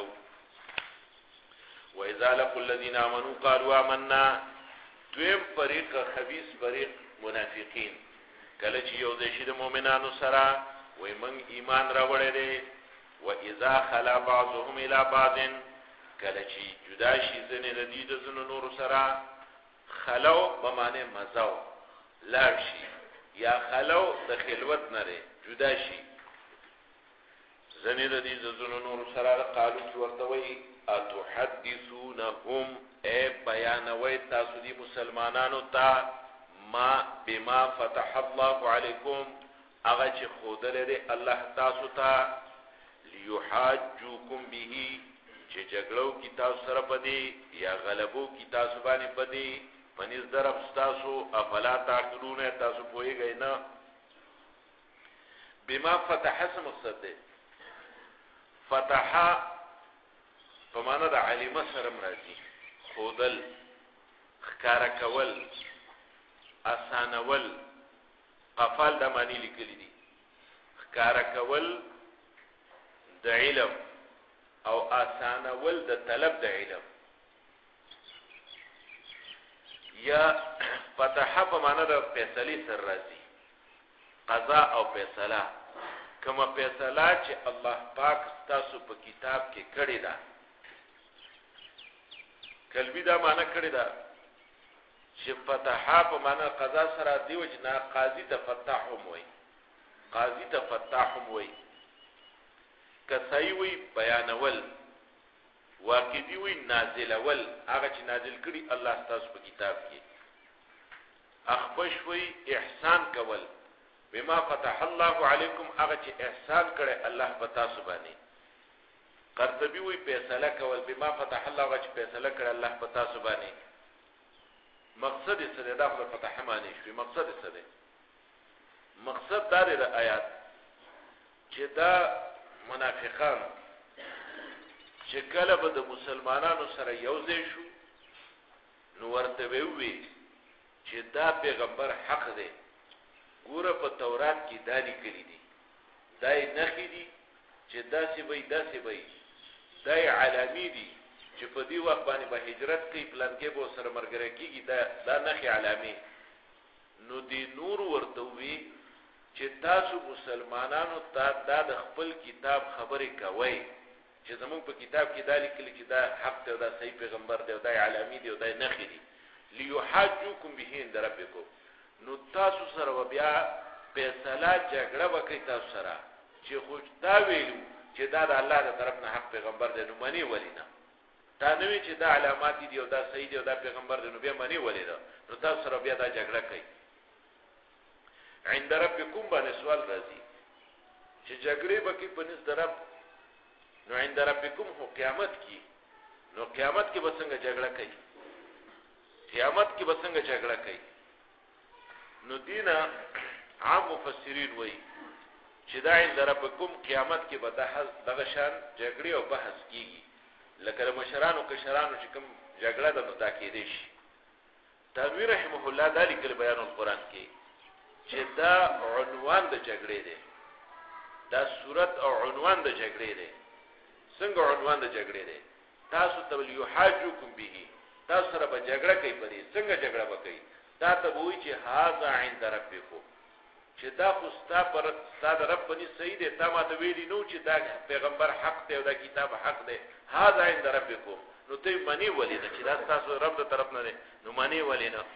Speaker 1: واذا لقوا الذين امنوا قالوا آمنا دویم فريق خبيث فريق منافقین کله چې یو د شید مؤمنانو سره وای من ایمان راوړی دی واذا خلا بعضهم الى بعض کله چې جدا شي ځنه د دې د زنو نور سره خلو به معنی مزاو لارشي یا خلو د خلوت نه جدا شي زنی د دې زونو نور سره قالو چې ورته وي اتحدثونهم اے بیانوي تاسو دي مسلمانانو ته ما بما فتح الله علیکم هغه چې خود لري الله تاسو ته لیحاجوکم به چې جګړو کی تاسو سره پدې یا غلبو کی تاسو باندې پدې پنځ درف تاسو افلا تعقلون تاسو پوهیږئ نه بما فتح اسم مقصد ده فتح په معنا د علم سره مرادي خودل خکار کول اسانول افعال د معنی لیکلي دي خکار کول د علم او اسانول د طلب د علم یا فتح په معنا د فیصله سر راځي قضا او فیصله کما فیصله چې الله پاک تاسو په کتاب کې کړی دا قلبی دا معنا کړی دا چې فتح په معنا قضا سره دی و چې نا قاضي تفتحهم وای قاضي تفتحهم وای کسای وی بیانول واقعي وی نازلول هغه چې نازل کړي الله تاسو په کتاب کې اخبش وی احسان کول بما فتح الله علیکم هغه چې احسان کړي الله په تاسو باندې قرطبي وی فیصله کول بما فتح الله هغه چې فیصله کړي الله په تاسو باندې مقصد یې سره دا په فتح معنی شوی مقصد یې سره مقصد دا د آیات چې دا منافقان چې کله به د مسلمانانو سره یوځای شو نو ورته وی چې دا پیغمبر حق دی ګوره په تورات کې دا لیکلي دي دا یې نښې دي چې داسې وي داسې وي دا یې علامې دي چې په دې وخت باندې به هجرت کوي پلان کې به سره مرګره کېږي دا نښې علامې نو دې نور ورته وی چې تاسو مسلمانانو ته دا د خپل کتاب خبرې کوئ چې زموږ په کتاب کې دا لیکلي چې دا حق دی او دا صحیح پیغمبر دی او دا علامې دی او دا نښې دي لیحاجوکم به عند ربکم نو تاسو سره بیا فیصله جګړه وکړئ تاسو سره چې خو دا ویلو چې دا د الله د طرف نه حق پیغمبر دی نو منی ولې نه دا نه وی چې دا علامات دي او دا صحیح دی او دا پیغمبر دی نو بیا منی ولې نه نو تاسو سره بیا دا جګړه کوي عند ربکم باندې سوال راځي چې جګړې وکړي په نس درب نو عند ربکم هو قیامت کی نو قیامت کې بسنګ جګړه کوي قیامت کې بسنګ جګړه کوي نو دینا عام مفسرین وایي چې دا عند ربکم قیامت کې به دغه شان جګړې او بحث کیږي لکه مشرانو کشرانو چې کوم جګړه ده نو دا کېدې شي تنویر رحمه الله دا لیکل بیان القرآن کې چې دا عنوان د جګړې دی دا صورت او عنوان د جګړې دی څنګه عنوان د جګړې دی تاسو ته یحاجوکم به تاسو سره به جګړه کوي پرې څنګه جګړه وکړي دا ته وایي چې هاذا عند ربکم چې دا خو ستاسو رب باندې صحیح دی تا ماته ویلي نو چې دا پیغمبر حق دی او دا کتاب حق دی هاذا عند ربکم نو ته منی ولې نه چې دا تاسو رب د طرف نه دی نو منی ولې نه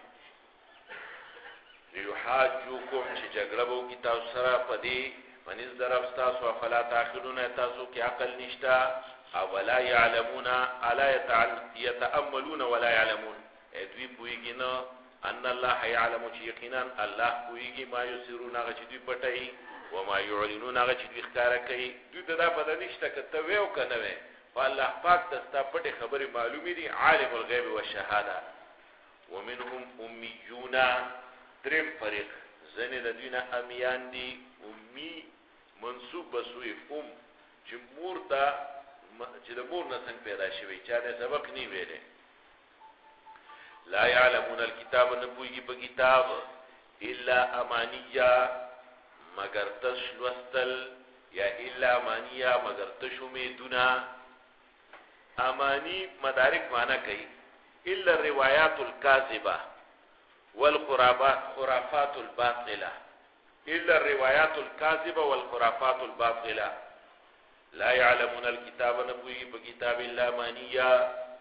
Speaker 1: لیحاجوکم چې جګړه وکړي تاسو سره پدې منځ درف تاسو فلا تاخلون تاسو کې عقل نشتا او ولا يعلمون الا يتاملون ولا يعلمون دوی پوېږي نه ان الله يعلم چې یقینا الله پوېږي ما یسرون هغه چې دوی پټي و ما يعلنون هغه چې دوی ښکارا کوي دوی ته دا پته نشته کته ویو کنه وې فالله پاک دستا پټي خبري معلومي دي عالم الغيب والشهاده ومنهم اميون دریم فریق زنه د دوینه امیان دي امی منصوب بسوی چې مور ته چې د مور نه څنګه پیدا شوی چا د سبق نی ویلې لا يعلمون الكتاب نبوی په کتاب الا امانیه مگر تشلوستل یا الا امانیه مگر تشومیدونه امانی مدارک معنی کوي الا الروايات الكاذبه والخرافات الباطله الا الروايات الكاذبه والخرافات الباطله لا يعلمون الكتاب نبوی بکتاب الله مانیه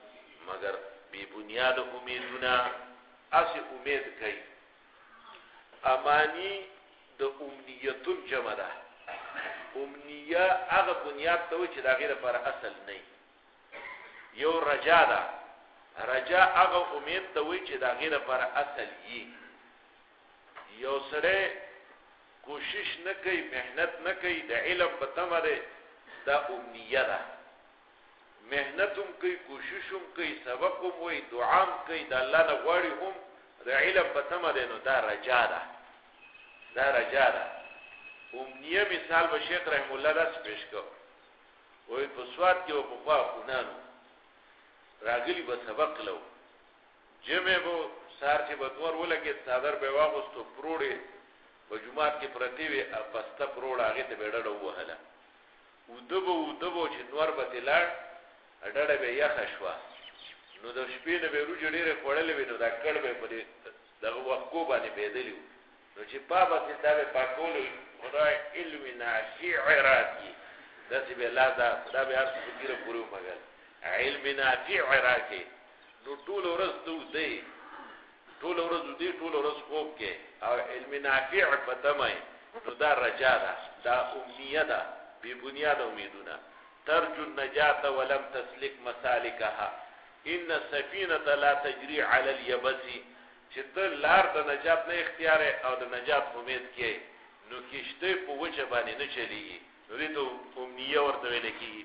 Speaker 1: مگر بی بنیاد امیدونه اسی امید کوي امانی د امنیتون جمع ده. امنیه هغه بنیاد ته چې دا غیر پر اصل نه یو رجا ده. رجا هغه امید ته وي چې دا غیر پر اصل یي. یو سره کوشش نه کوي، مهنت نه کوي، د علم په تمه ده، دا امنیه ده. مهنتم کوي، کوششم کوي، سبقم وي، دعام کوي، د الله نه غواړي هم د علم په تمه ده، نو دا رجا ده. دا رجا ده. امنیه مثال به شیخ رحم الله داس پیش کو وای په سواد کې په خوا خونانو راغلی به سبق لو جمع بو سار چې بدور ولګي صادر به واغستو پروړې په جمعات کې پرتی وي پسته پروړ هغه ته بیډړو وهله ودبو چې نور به تلار اډړه به یا خشوا نو د شپې نه به روج ډیره خړلې وي نو دا کړ به په دغه وخت کو باندې بيدلی نو چې بابا چې دا به پاکول خدای علم نافع راکی داسې به لا دا به هر څه فکر پورو مګل علم نافع راکی نو ټول ورځ دوی ټول ورځ خوب کې او علم نافع پتمای نو دا رجا ده، دا امنیه ده، بی بنیاد امیدونه. ترجو النجاة ولم تسلك مسالكها ان السفينه لا تجري على اليبس. چې ته لار د نجات نه اختیار او د نجات امید کې نو کشته په وجه باندې نه چلیږي. نو دې ته امنیه ورته ویل کېږي.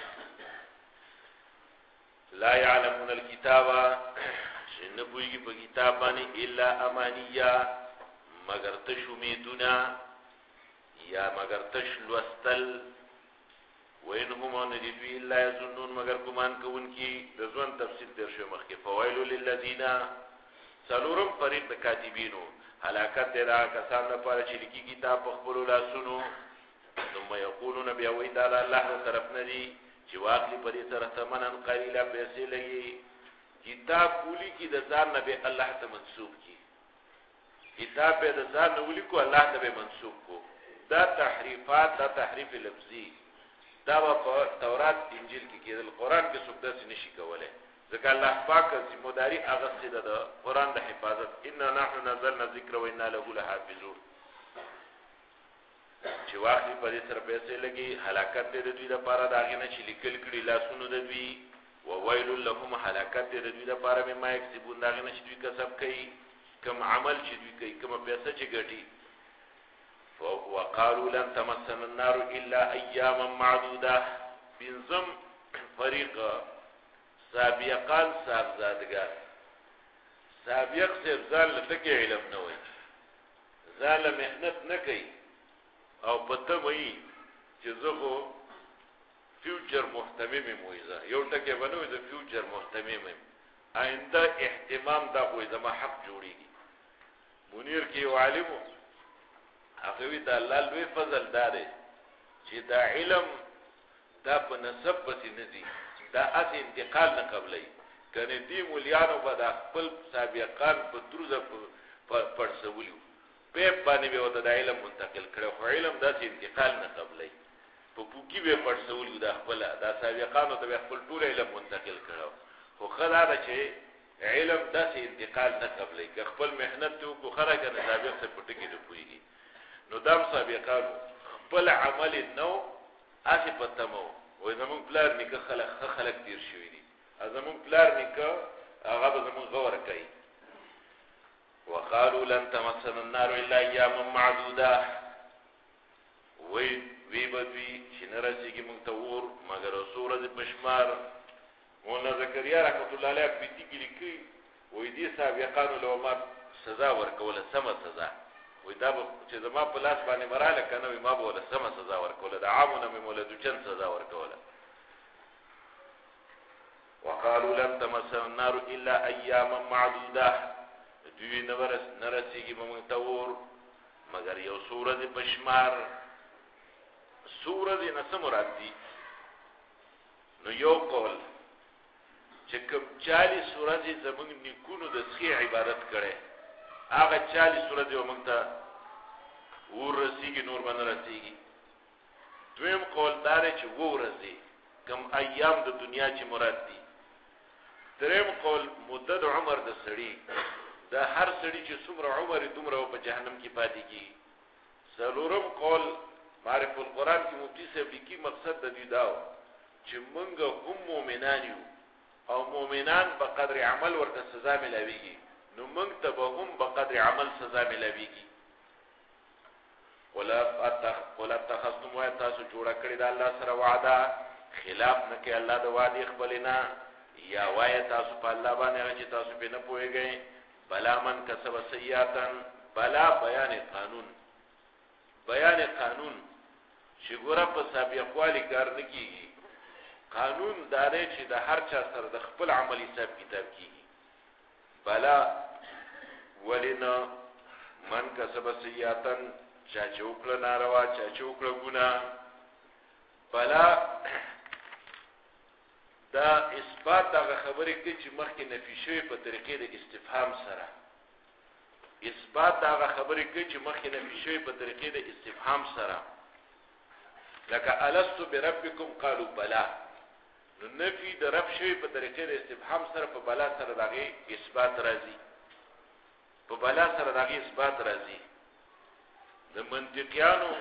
Speaker 1: لا يعلمون الكتاب شن پویږي په کتاب باندې الا امانیه مگر تش امیدونه یا مگر تش لوستل. وینهم ندوی الا یظنون مگر ګمان کوونکی. د ځوان تفصیل در شو مخکې. فویل للذین سلورم فرید د کاتبینو هلاکت دی دا کسان لپاره چې لیکي کتاب په خپلو لاسونو ثم یقولون بیا وایي دا د الله د طرف نه دي چې واخلي په دې سره ثمنا قلیلا پیسې لګي. کتاب ولیکي د ځان نه به الله ته منسوب کی. کتاب به د ځان نه ولیکو الله ته به منسوب کو. دا تحریفات، دا تحریف لفظي دا په تورات انجیل کې کېدل. قرآن کې څوک داسې نشي کولی ځکه الله پاک ذمہداري اغستې ده د قرآن د حفاظت. انا نحن نزلنا الذکر وانا له لحافظون. چې واخلي په دې سره پیسې لګي هلاکت دی د دوی لپاره د هغې نه چې لیکل کړي لاسونو د دوی. وویل لهم هلاکت دی د دوی لپاره مما یکسبون د هغې نه چې دوی کسب کوي، کوم عمل چې دوی کوي، کومه پیسه چې ګټي. وقالوا لن تمسنا النار الا ایاما معدوده. پنځم فریق سابقان صاحبزادگار. سابق صاحب ځان له ټکي علم نه وایي، ځان له محنت نه کوي او پته وایي چې زه خو فیوچر محتمم یم. وایي زه یو ټکی به نه وایي زه فیوچر محتمم یم، آینده اهتمام دا وایي زما حق جوړېږي. منیر کې یو عالم و هغه وی د الله لوی فضل دا دی چې دا علم دا په نسب پسې نه ځي، دا اسې انتقال نه قبلوي. کنه دې مولیانو به دا خپل سابقان په دروزه پړسولي په باندې به ورته د علم منتقل کړی، خو علم داسې انتقال نه قبلوي. په پوکي به پړسولي دا خپل دا سابقانو ته به خپل ټول علم منتقل کړو. خو ښه دا ده چې علم داسې انتقال نه قبلوي. که خپل محنت ته وکړو ښه ده، که نه سابق صاحب په ټکي نه پوهېږي. نو دام سابقانو خپل عمل نو اسې په تمه وایي زمونږ پلار نیکه خلک تیر شوي دي، زمونږ پلار نیکه هغه به زمونږ غوره کوي. وقالوا لن تمسنا النار الا ایاما معدوده. وی به دوی چې نه رسېږي موږ ته اور مګر څو ورځې په شمار. مولانا زکریا رحمت الله علیه بیتي کې لیکي وایي دې سابقانو له ما سزا ورکوله، سمه سزا. وی دا چې زما په لاس باندې مراله که نه وي ما به وله سمه سزا ورکوله، د عامو نه مې موله دوچن سزا ورکوله. وقالوا لن تمسنا النار الا ایاما معدوده. دوی نه رسېږي به موږ ته اور مګر یو څو ورځې په شمار. څو ورځې نه څه مراد دي؟ نو یو قول چې کوم 40 ورځې زموږ نیکونو د سخي عبادت کړی هغه 40 ورځې به موږ ته اور رسېږي، نور به نه رسېږي. دویم قول دا دی چې 2 ورځې کوم ایام د دنیا چې مراد دي. دریم قول مدد عمر د سړي دا هر سړي چې څومره عمر دومره په جهنم کې پاتې کیږي. څلورم قول معرف القرآن کې مفتی صاحب لیکي مقصد د دې دا چې موږ هم مؤمنان یو او مؤمنان په قدر عمل ورته سزا ملويږي، نو موږ ته به هم په قدر عمل سزا ملويږي. ولا تخصم وای تاسو جوړه کړی د الله سره وعده، خلاف نه کوي الله د وعده خپلنا، یا وای تاسو په الله باندې چې تاسو په نه پوهیږئ. بلا من کسب سیئاتن، بلا بیان قانون، بیان قانون چې ګوره په سابقوالی کار نه کیږي. قانون داره چې د هر چا سره د خپل عمل حساب کتاب کیږي. بلا ولنا من کسب سیئاتن، چا چې وکړه ناروا، چا چې وکړه ګناه. بلا دا اثبات دغه خبرې کوي چې مخکې نفي شوی په طریقې د استفهام سره. اثبات دغه خبرې کوي چې مخکې نفي شوی په طریقې د استفهام سره. لکه الست بربکم قالوا بلا، نو نفي د رب شوی په طریقې د استفهام سره په بلا سره دغه اثبات راځي، په بلا سره دغه اثبات راځي. د منطقيانو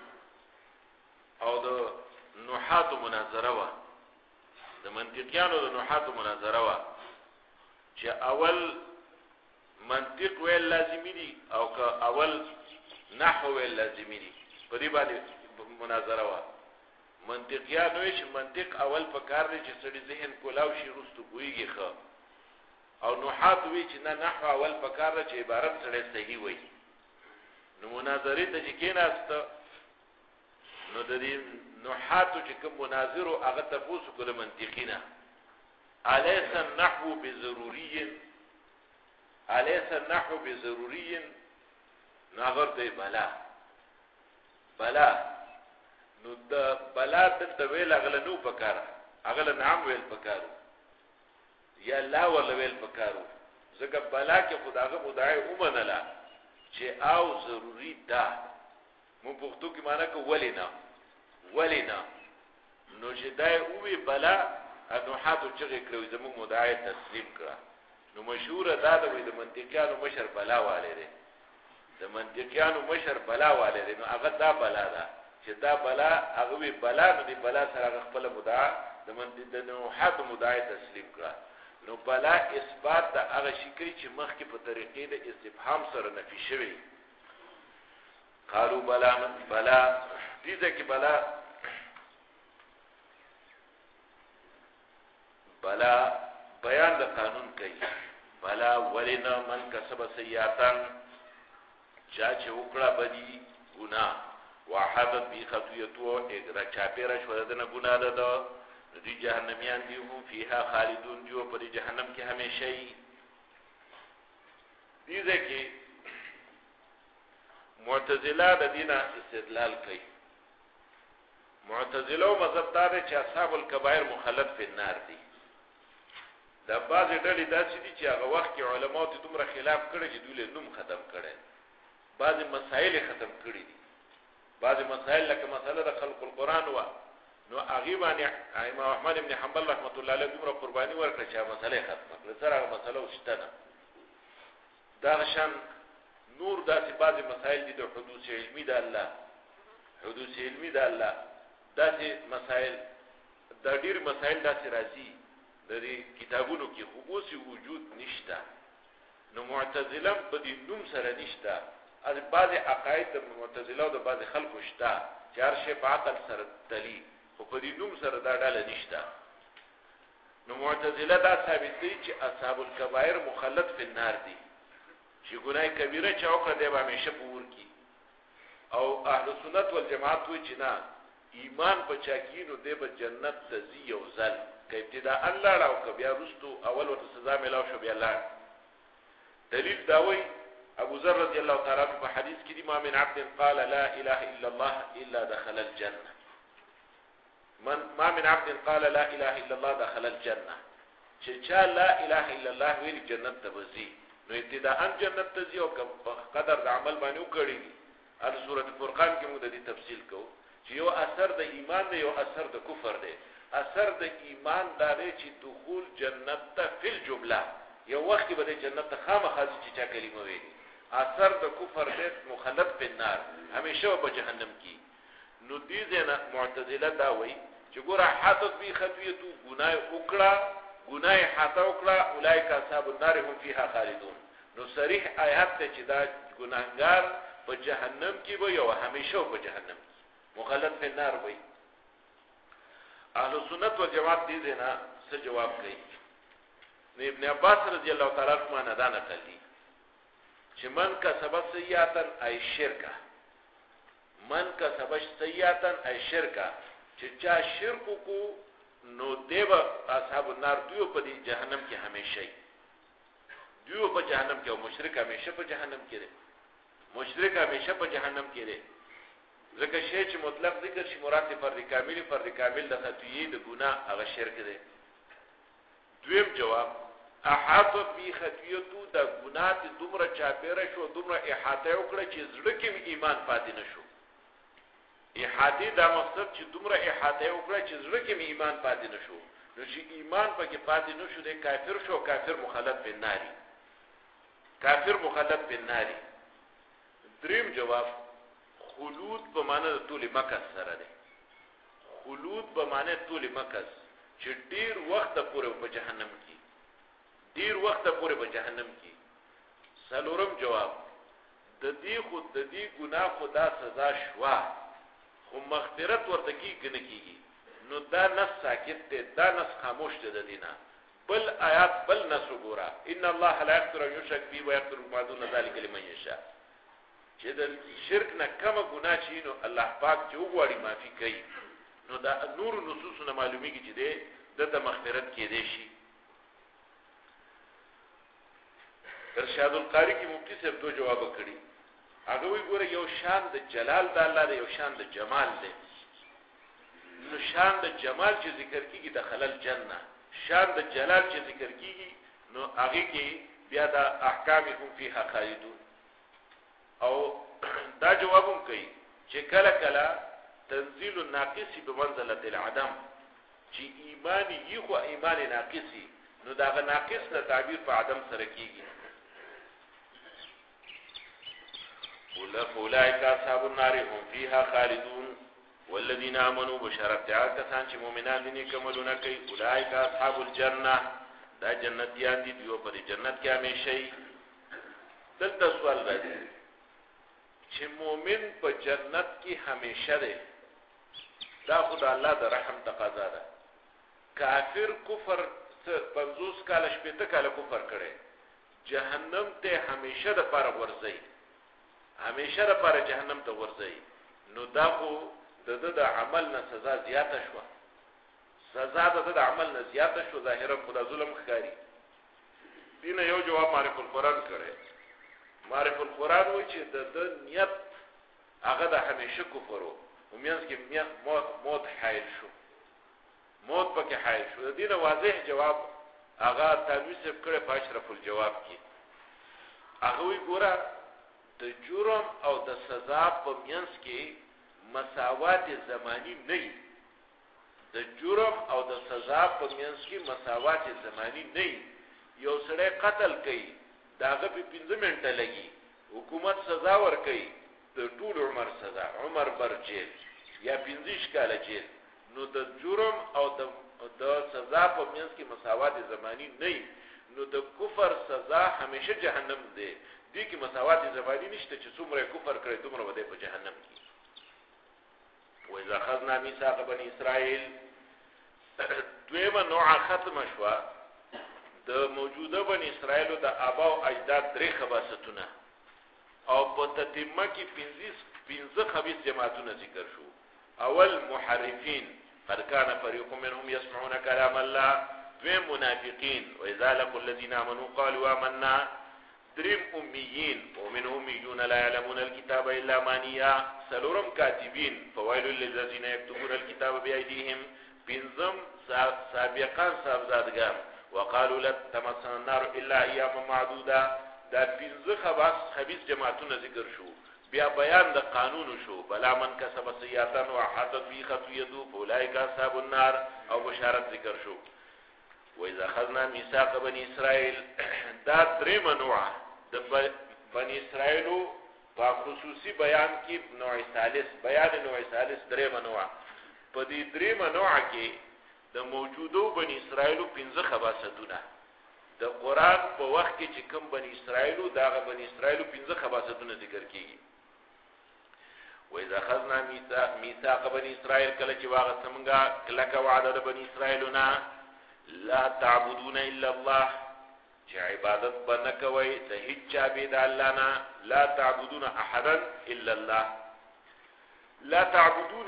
Speaker 1: او د نحاتو مناظره وا، د منطقيانو د نحاتو مناظره وا چې اول منطق ویل لازمي دي او که اول نحو ویل لازمي دي. په دې باندې مناظره وا. منطقيان وایي چې منطق اول په کار دی چې سړي ذهن کولاو شي رستو کویږي ښه، او نحات وایي چې نه نحو اول په کار دی چې عبارت سړي صحیح وایي. نو مناظرې ته چې کېناسته نو د دې نحاتو چې کوم مناظرو هغه تفوسو کله منطقینه الیس النحو بضروری، الیس النحو بضروری، ناغر دی بلا بلا. نو د بلا دلته ویل اغله نو پکاره، اغله نعم ویل پکارو یا لا ولا ویل پکارو. ځکه بلا کې خداغه مدعی اومنله چې او ضروری ده. مو پښتو کې معنی کو ولینا ولینا، نو چې دای اوې بلا انو حاتو چې کړو زمو مدعی تسلیم کړه. نو مشهور ده د منطقيانو مشر بلا والے دی، د منطقيانو مشر بلا والے دی. نو هغه دا بلا ده چې دا بلا هغه وی بلا، نو دی بلا سره خپل مدعا د منطق د نحات مدعی تسلیم کړه. نو بلا اثبات د هغه شي کوي چې مخکې په طریقې د استفهام سره نفي شوی. قالوا بلا من بلا، دې ځکه بلا بلا بیان د قانون کوي. بلا ولنا من کسب سیئاتن، چا چې وکړه بدی ګناه، وحدت بی خطیئته، اگر چاپیره شو دنه ګناه ده، دې جهنميان دي هم فيها خالدون، جو پر جهنم کې همیشه ای. دې ځکه معتزله د دینه استدلال کوي. معتزله مذهب دار چې اصحاب الکبائر مخلد فی النار دي. دا بعضې ډلې داسې دي چې هغه وخت کې علماو ته دومره خلاف کړی چې دوی له نوم ختم کړی، بعضې مسایل ختم کړي دي. بعضې مسایل لکه مسله د خلق القرآن وه، نو هغې باندې امام احمد ابن حنبل رحمت الله علیه دومره قرباني ورکړه چې هغه مسله یې ختمه کړه. سره هغه مسله اوس شته نه. دغه شان نور داسې بعضې مسایل دي د حدوث علمي د الله، حدوث علمي د الله داسې مسایل، دا ډېر مسایل داسې راځي د دې کتابونو کې، خو اوس وجود نشته. نو معتزله په دې نوم سره نشته. از بعضې عقاید د معتزله او د بعضې خلکو شته چې هر شی په عقل سره تلي، خو په دې نوم سره دا ډله نشته. نو معتزله دا ثابتوي چې اصحاب الکبائر مخلد فی النار دي، چې ګناه کبیره چا وکړه دی به همیشه په اور کې. او اهل سنت والجماعت وایي چې نه، ایمان په چا کې نو دی به جنت ته ځي یو ځل، که ابتداء لاړ او که بیا وروستو اول ورته سزا میلاو شو بیا لاړ. دلیل دا وایي ابو ذر رضی الله تعالی عنہ په حدیث کې دی: ما من عبد قال لا اله الا الله الا دخل الجنه. ما من عبد قال لا اله الا الله دخل الجنه. چې چا لا اله الا الله ویل جنت ته وځي. نو ابتداء جنت ته ځي او قدر د عمل باندې وکړي. ال سوره فرقان کې موږ د دې تفصیل کوو چې یو اثر د ایمان دی، یو اثر د کفر دی. اثر د ایمان دا دی چې دخول جنت ته فی الجمله، یو وخت کې به جنت ته خامخا چې چا کلمه ویلي اثر د کفر دې مخلد په النار همیشه په جهنم کې. نو دې ځنه معتزله دا وایي چې ګوره حاتت بی خطیتو ګناه وکړه ګناه حاته وکړه اولئک اصحاب النار هم فیها خالدون. نو صریح آیات ته چې دا ګناهګار په جهنم کې وي او همیشه په جهنم کې مخلد په النار وي. اهل سنت والجماعت دې ځنه څه جواب کوي؟ نو ابن عباس رضی الله تعالی عنہ نه دا نقل دي چې من کسب سیئاتن ای شرکا من کسب سیئاتن ای شرکا چې چا شرک کو نو دیو اصحاب النار دیو په جهنم کې همیشه دیو په جهنم کې او مشرک همیشه په جهنم کې دی. مشرک همیشه په جهنم کې دی. ځکه شی چې مطلق ذکر شي مراد فرد کامل د خطیه د ګناه هغه شرک دی. دویم جواب احاط بی خطیتو دا گناه تی دومره چاپیره شو دومره احاطه وکړه چې زړه کې ایمان پاتې نشو. احاطه دا مقصد چې دومره احاطه وکړه چې زړه کې ایمان پاتې نشو. نو چې ایمان پکې پاتې نشو دی کافر شو. کافر مخلد په ناری. کافر مخلد په ناری. دریم جواب خلود په معنی د طول مکث سره دی. خلود په معنی طول مکث چې ډیر وخت پورې په جهنم کې ډیر وخت پورې په جهنم کې. څلورم جواب د دې ګناه خدا سزا شوا خو مغفرت ورته کیږي. نو دا نص ساکت دی دا نص خاموش دی د دینه. بل آیات بل نص وګوره ان الله لا یغفر ان یشرک به ويغفر ما دون ذلك لمن یشاء. چې د شرک نه کومه ګناه شي نو الله پاک چې وغواړي معافي کوي. نو دا نور نصوصونه معلومیږي چې د مغفرت کې دی شي. ارشاد القاری کی مفتی صاحب دو جواب کړي. هغه وی ګوره یو شان د جلال د الله دی یو شان د جمال دی. نو شان د جمال چې ذکر کیږي د خلل جننه شان د جلال چې ذکر کیږي نو هغه کې بیا د احکام هم فيها خالدون. او دا جوابم کوي چې کله کله تنزيل الناقص بمنزله العدم چې ایمان یې خو ایمان ناقصي نو دا غ ناقص نه تعبیر په عدم سره کیږي. اولئک اصحاب النار هم فيها خالدون والذین آمنوا بشرط کسان چې مؤمنان دي کوملونه کوي اولئک اصحاب الجنه دا جنتیان دي دیو په جنت کې همیشه وي. دلته سوال راځي چې مؤمن په جنت کې همیشه دی دا خدای الله د رحم تقاضا ده. کافر کفر 50 کال شپته کال کفر کړي جهنم ته همیشه د پر ورځي همیشه د پر جهنم ته ورځي. نو دا خو د عمل نه سزا زیاته شو. سزا د عمل نه زیاته شو ظاهرا خدا ظلم ښکاری. دینه یو جواب معرف القرآن کړي. معرف القرآن وایي چې د نیت هغه د همیشه کفر وو ومینس کې موت حایل شو. موت پکې حایل شو. د دینه واضح جواب هغه تنویر صاحب کړي په اشرف الجواب کې. هغه وی ګوره د جرم او د سزا په مینس کې مساوات زمانی نه وي. د جرم او د سزا په مینس کې مساوات زمانی نه وي. یو سړی قتل کوي داغه په 15 منټه لګي حکومت سزا ور کوي د ټول عمر سزا عمر بر جیل یا 15 کال جیل. نو د جرم او د سزا په مینس کې مساوات زمانی نه وي. نو د کفر سزا همیشه جهنم دی. دې کې مساوات زمانی نشته چې څومره کفر کړي دومره وده په جهنم کې. وإذا أخذنا ميثاق بني إسرائيل دویمه نوع ختم شوا د موجوده بني اسرائیل د آبا او اجداد درې خباستونه او په تتمه کې 15 خبيث جماعتونه ذکر شو. اول محرفين قد كان فريق منهم يسمعون كلام الله. دویم منافقين وإذا لقوا الذين آمنوا قالوا آمنا. دریم امیین ومنهم امیون لا يعلمون الكتاب الا امانیا. سلورم کاتبین فویل للذین یكتبون الكتاب بأيديهم. پنځم سابقان صاحبزادگان وقالوا لا تمسنا النار الا اياما معدوده. دا 15 خبيث جماعتونه ذکر شو. بیا بیان د قانون شو بلا من کسب سیئاتن وحاطت به خطیئته فاولئک اصحاب النار او بشارت ذکر شو. وإذا أخذنا ميثاق بني إسرائيل دا درې منوعه د بني اسرائیلو په خصوصي بیان کې نوع ثالث بیان نوع ثالث درې منوعه په دې درې منوعه کې د موجودو بني اسرائیلو 15 خباستونه د قران په وخت کې چې کوم بني اسرائیلو داغه بني اسرائیلو 15 خباستونه ذکر کیږي وإذا أخذنا ميثاق بني إسرائيل کله چې واغ څنګه کله وعده د بني اسرائیلونه لا تعبدون الا الله چې عبادت بنکوي د هیڅ چا بيد الله نه لا تعبدون احدا الا الله لا تعبدون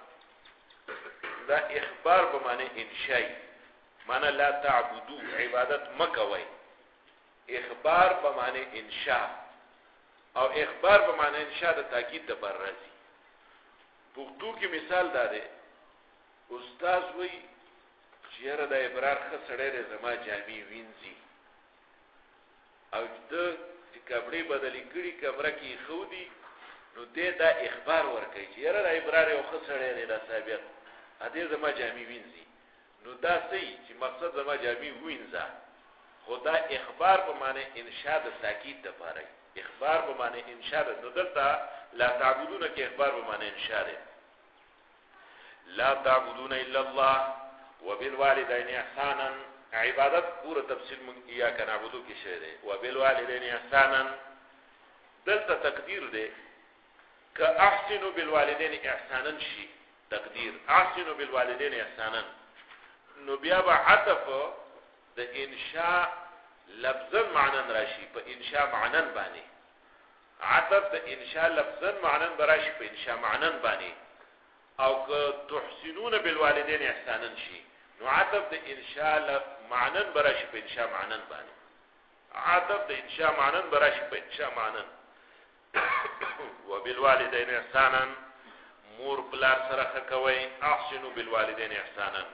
Speaker 1: دا اخبار به معنی انشاء معنی لا تعبدو عبادت مکوي اخبار به معنی انشاء او اخبار به معنی انشاء د تاکید د بر راځي پښتو کې مثال دا دی استاد وی چیرې د ابرار خسړې زما جامي وینځي او د کپڑے بدلی کړي کمره کې خودي نو دې دا اخبار ورکړي چې یاره د ابرار یو خسړې نه دا ثابت ا دې زما جامي وینځي نو دا صحیح چې مقصد زما جامي وینځه خدا اخبار په معنی انشاء د تاکید د پاره اخبار په معنی انشاء د دلته لا تعبدون کې اخبار په معنی انشاء ده لا تعبدون الا الله وبالوالدين احسانا عبادت پورا تفصیل من ایاک نعبدو کی شعر ہے وبالوالدین احسانا دلتا تقدیر دے کہ احسنوا بالوالدین احسانا شی تقدیر احسنوا بالوالدین احسانا نو بیا با عطف دا انشاء لفظا معنن راشی پا انشاء معنن بانی عطف دا انشاء لفظا معنن براشی پا انشاء معنن بانی او که تحسنون بالوالدین احسانا شی نو عطف د انشاء معنن براشي په انشاء معنن باندې عطف د انشاء معنن براشي په انشاء معنن وبالوالدين احسانا مور بلار سره کوي احسنوا بالوالدين احسانا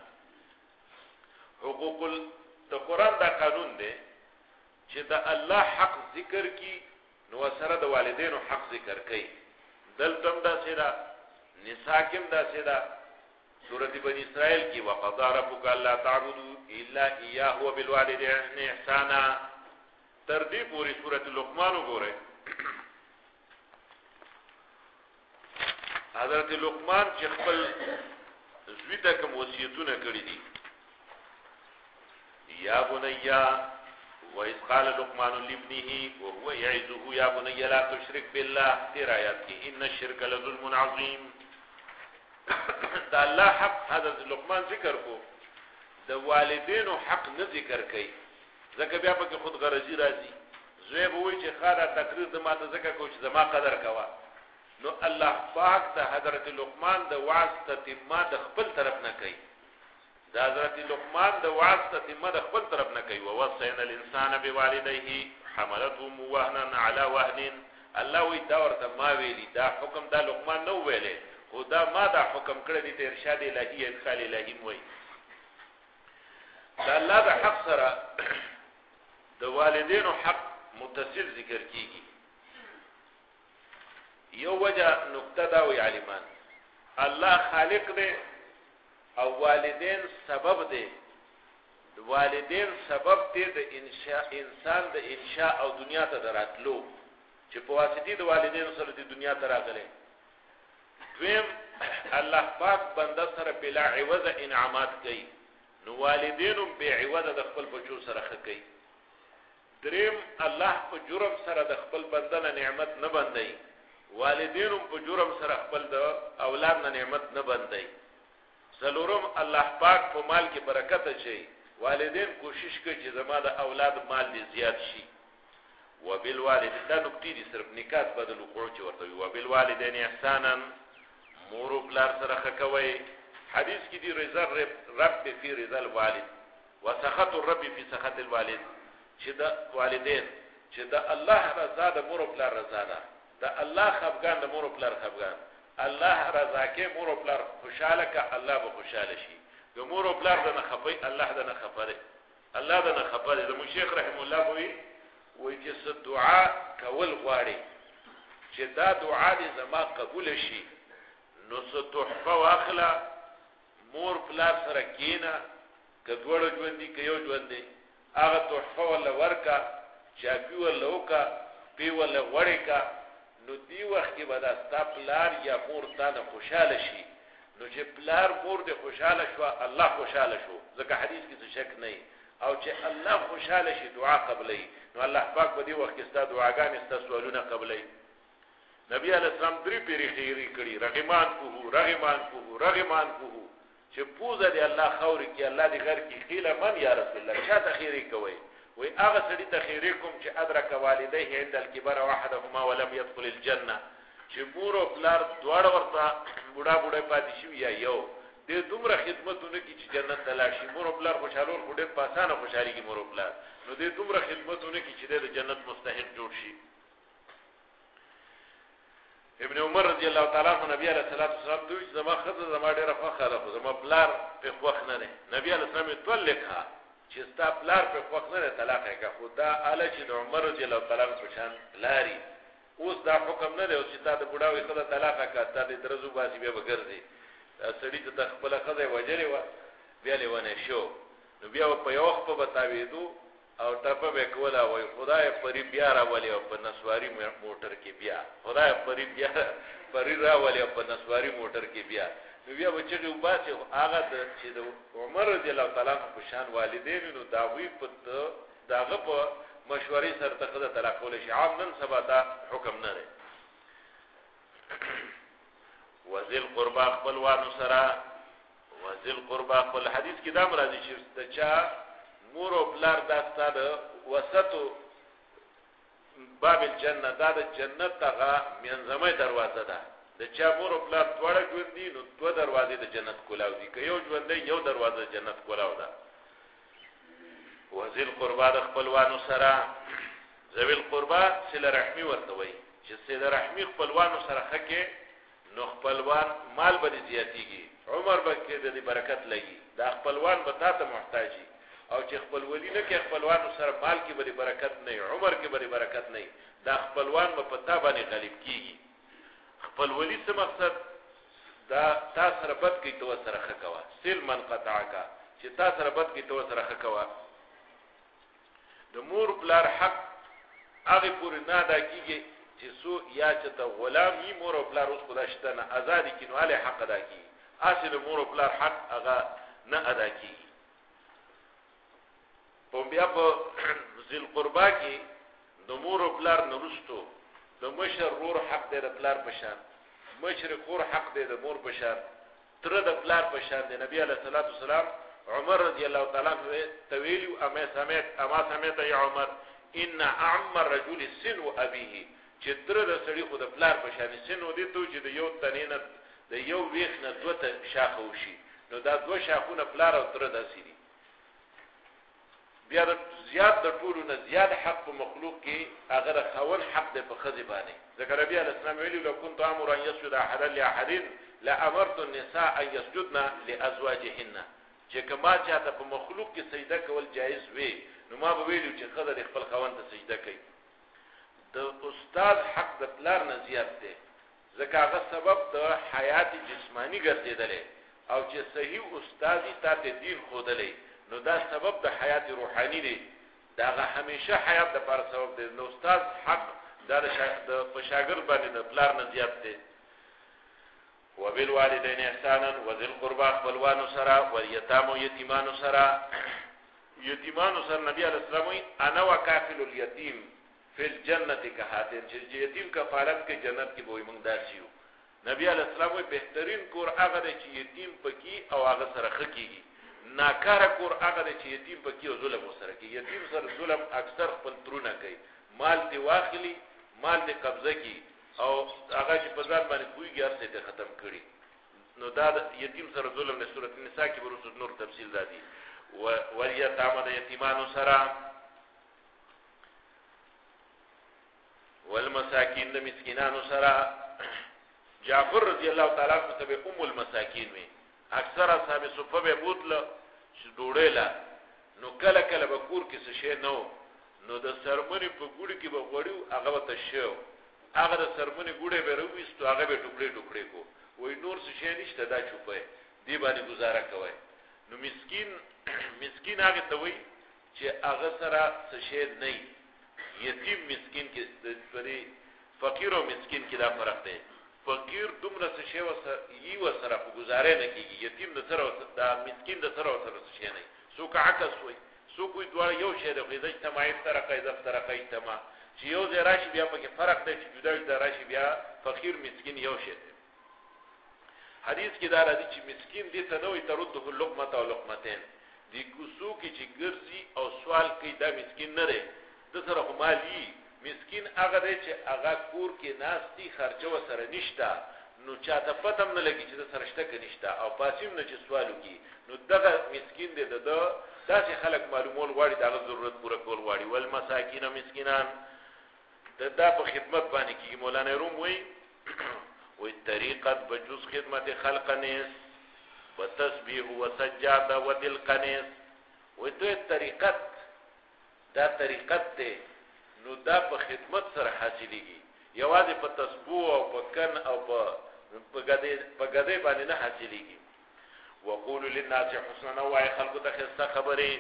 Speaker 1: حقوق القرآن دا قانون دی چې د الله حق ذکر کی نو سره د والدینو حق ذکر کوي دلته دا سره نساکم دا سره سورۃ بنی اسرائیل کی وقضى ربك الا تعبدوا الا اياه وبالوالدين احسانا ترتیب پوری سورۃ لقمان وګوره حضرت لقمان چې خپل زوی ته کوم وصیتونه کړی دي یا بنیا وإذ قال لقمان لابنه وهو يعظه يا بني لا تشرك بالله تیر آیات کې ان الشرك لظلم عظیم دا الله حق حضرت لقمان ذکر کو د والدینو حق نه ذکر کوي ځکه بیا په خود غرضی راځي زوی به وایي چې خاله تقریر د ماته ځکه کو چې زما قدر کوا نو الله پاک د حضرت لقمان د واسطه تیمه د خپل طرف نه کوي د حضرت لقمان د واسطه تیمه د خپل طرف نه کوي ووصينا الانسان بوالديه حملته وهنا على وهن الله وی دا ورته ما ویلی دا حکم دا لقمان نو ویلې خدا ما دا حکم کړی دی ته ارشاد الهی ادخال الهی موي دا الله د حق سره د والدینو حق متصل ذکر کیږي یو وجه نقطه دا وی عالمان الله خالق دی او والدین سبب دی والدین سبب دی د انشاء انسان د انشاء او دنیا ته دراتلو چې په واسطه د والدین سره د دنیا ته راغلي دویم الله پاک بنده سره بلا عوض انعامات کوي نو والدینم به عوض د خپل بچو سره کوي دریم الله په جرم سره د خپل بنده نه نعمت نه بندي والدینم په جرم سره خپل د اولاد نه نعمت نه بندي څلورم الله پاک په مال کې برکت اچي والدین کوشش کوي چې زما د اولاد مال دې زیات شي وبالوالدین دا نکته دي صرف نکات بدل وقوع چې ورته وبالوالدین احسانا مور او پلار سره کوي حدیث کې دی رضا رب فی رضا الوالد وسخط الرب فی سخط الوالد چې د والدین چې د الله رضا د مور او پلار رضا ده د الله خفقان د مور او پلار خفقان الله رضا کې مور او پلار خوشاله کا الله به خوشاله شي د مور او پلار د نه خپي الله د نه خپره الله د نه خپره د مشیخ رحم الله وی چې څه دعا کول غواړي چې دا دعا دې زما قبول شي نو څه تحفه واخله مور پلار سره کینا که دوړه ژوند دي که یو ژوند دی هغه تحفه ولا ورکا چاپی ولا وکا پی ولا غوړې کا نو دی وخت کې به دا ستا پلار یا مور تا نه خوشحاله شي نو چې پلار مور دې خوشحاله شو الله خوشحاله شو ځکه حدیث کې څه شک نه او چې الله خوشحاله شي دعا قبلې نو الله پاک په دې وخت کې ستا دعاګانې ستا سوالونه قبلې نبی علیہ السلام درې پیری خیری کړي رغمان کوه چې پوزه دی الله خوري کې الله دې غر کې خیله من یا رسول الله چاته خیری کوي وی هغه سړي ته خیری کوم چې ادرک والديه عند الكبر واحدهما ولم يدخل الجنه چې مور او پلار دواړه ورته بوډا پاتې شي یا یو دې دومره خدمتونه کې چې جنت ته لاړ شي مور او پلار خوشالول خو ډېر په اسانه خوشالي کې مور او پلار نو دې دومره خدمتونه کې چې د جنت مستحق جوړ شي ابن عمر رضی الله تعالی عنہ نبی علیہ الصلوۃ والسلام دوی زما خزه زما ډیره فخر خو زما پلار په خوښ نه دی نبی علیہ السلام طلقها چې ستا پلار په خوښ نه دی طلاق یې کا خدا اعلی چې د عمر رضی الله تعالی عنہ په شان لاري اوس دا حکم نه دی او چې تا د بډاوي خزه طلاق کا تا د درزو باسي به وګرځي سړی ته خپل خزه وجري و بیا لیونه شو نو بیا په یو وخت په بتاویدو او ټپه به کولا وای خدای پری بیا راولي او په نسواری موټر کې بیا خدای پری بیا پری راولي او په نسواری موټر کې بیا نو بیا بچي وباسي هغه چې د عمر رضی الله تعالی عنہ په شان والدین نو داوی په داغه په مشورې سره تخذ طلاق کول شي عام نن سبا دا حکم نه دی وذل قربا خپلوانو سره وذل قربا خپل حدیث کې دا مرادي چې چا مور او پلار دا ستاده وسطو باب الجنه دا د جنت هغه منځمه دروازه ده د چا مور او پلار دواړه ژوند دي نو دوه دروازې د جنت کولاو دي که یو ژوند دی یو دروازه د جنت کولاو ده وذل قربا د خپلوانو سره ذویل قربا صله رحمی ورته وایي چې صله رحمی خپلوانو سره خکې نو خپلوان مال به زیاتیږي عمر به کې د برکت لګي دا خپلوان به تاسو محتاجي او چې خپل ولی نه کې خپلوانو سره مال کې به برکت نه عمر کې به برکت نه دا خپلوان په پتا باندې غالب کیږي خپل ولی څه مقصد دا تاسو سره بد کې تو سره خکوا سل من قطعک چې تاسو سره بد کې تو سره خکوا د مور بلار حق هغه پورې نه ادا کیږي چې سو یا چې ته غلامي مور او بلار اوس خدا شته نه ازادي کینو علي حق ادا کیږي اصل مور او بلار حق هغه نه ادا کیږي په بیا په ذل قربا کې د مور او پلار نورستو د مشر رور حق دی د پلار په شان مشر خور حق دی د مور په شان تر د پلار په شان دی نبی علیہ الصلوۃ والسلام عمر رضی الله تعالی عنہ تویل اما سمعت یا عمر ان اعم الرجل سن ابيه چې تر د سړي خو د پلار په شان سن ودی ته چې د یو تنینه د یو ویخ نه دوته شاخه وشي نو دا دوه شاخونه پلار او تر داسي دي بیا د زیات د ټولو نه زیات حق په مخلوق کې هغه خاون حق د په خزي باندې ذکر نبی علیہ السلام ویلي لو كنت امر ان يسجد احد لاحد لامرت النساء ان يسجدن لازواجهن چې کما چاته په مخلوق کې سجده کول جایز وي نو ما به ویلو چې خزه د خپل خاون ته سجده کوي د استاد حق د پلار نه زیات دی ځکه هغه سبب د حیات جسمانی ګرځیدل او چې صحیح استادی ته دین خودلې نو دا سبب د حیات روحانی دی دا همیشه حیات د پر سبب دی نو استاد حق د شاګرد باندې د پلار نه زیات دی وبالوالدین احسانا وذل قربا خپلوانو سره والیتام یتیمانو سره نبی علیہ السلام انا وکافل الیتیم فی الجنه کهاتین چې یتیم کفالت کې جنت کې وای موږ داسیو نبی علیہ السلام بهترین کور هغه چې یتیم پکې او هغه سره خکېږي ناکاره کور هغه چې یتیم پکې او ظلم وسره کوي یتیم سره ظلم اکثر خپل ترونه کوي مال دی واخلي مال دی قبضه کوي او هغه چې په ځان باندې کویږي هر څه ته ختم کړي نو دا یتیم سره ظلم د سورۃ النساء کې ورسره نور تفصیل دادي ولیتام د یتیمانو سره والمساکین د مسکینانو سره جعفر رضی الله تعالی عنہ ته ام المساکین وی اکثر اصحاب صفه به بوتله چې ډوړېلا نو کله کله به کور کې څه شي نو د سرمنې په ګوډ کې به غوړیو هغه ته شو هغه د سرمنې ګوډې به رويستو هغه به ټوکړې کو وای نور څه شي نشته دا چوپه دی باندې گزاره کوي نو مسکین هغه ته وایي چې هغه سره څه شی نه یتیم مسکین کې د فقیر او مسکین کې دا فرق دی فقیر دومره څه شی وسره په گزارې نه کیږي یتیم د سره د مسکین د سره څه شی نه څوک عکس وایي څوک وایي دواړه یو شی دی خو د اجتماعي طرقه طرقه اجتماع چې یو ځای راشي بیا پکې فرق دی چې جدا جدا راشي بیا فقیر مسکین یو شی دی حدیث کې دا راځي چې مسکین دې ته نه وي ترده اللقمه او لقمتين دې کوڅو کې چې ګرځي او سوال کوي دا مسکین نه دی د سره خو مالی مسکین هغه دی چې هغه کور کې ناستي خرچه وسره نشته نو چاته پته هم نه لګي چې د سره شته که نشته او پاسیم نه چې سوال وکړي نو دغه مسکین دی د داسې خلک معلومول غواړي د هغه ضرورت پوره کول غواړي والمساکین مسکینان دا په خدمت باندې کېږي مولانا روم وایي وی طریقت بجوز خدمت خلق نیس و تسبیح و سجاده و دل قنیس وی توی طریقت دا طریقت دی نو دا په خدمت سره حاصلېږي یوازې په تسبوح او په کن او په ګدۍ باندې نه حاصلېږي وقولوا للناس حسنا وای خلقو ته ښایسته خبرې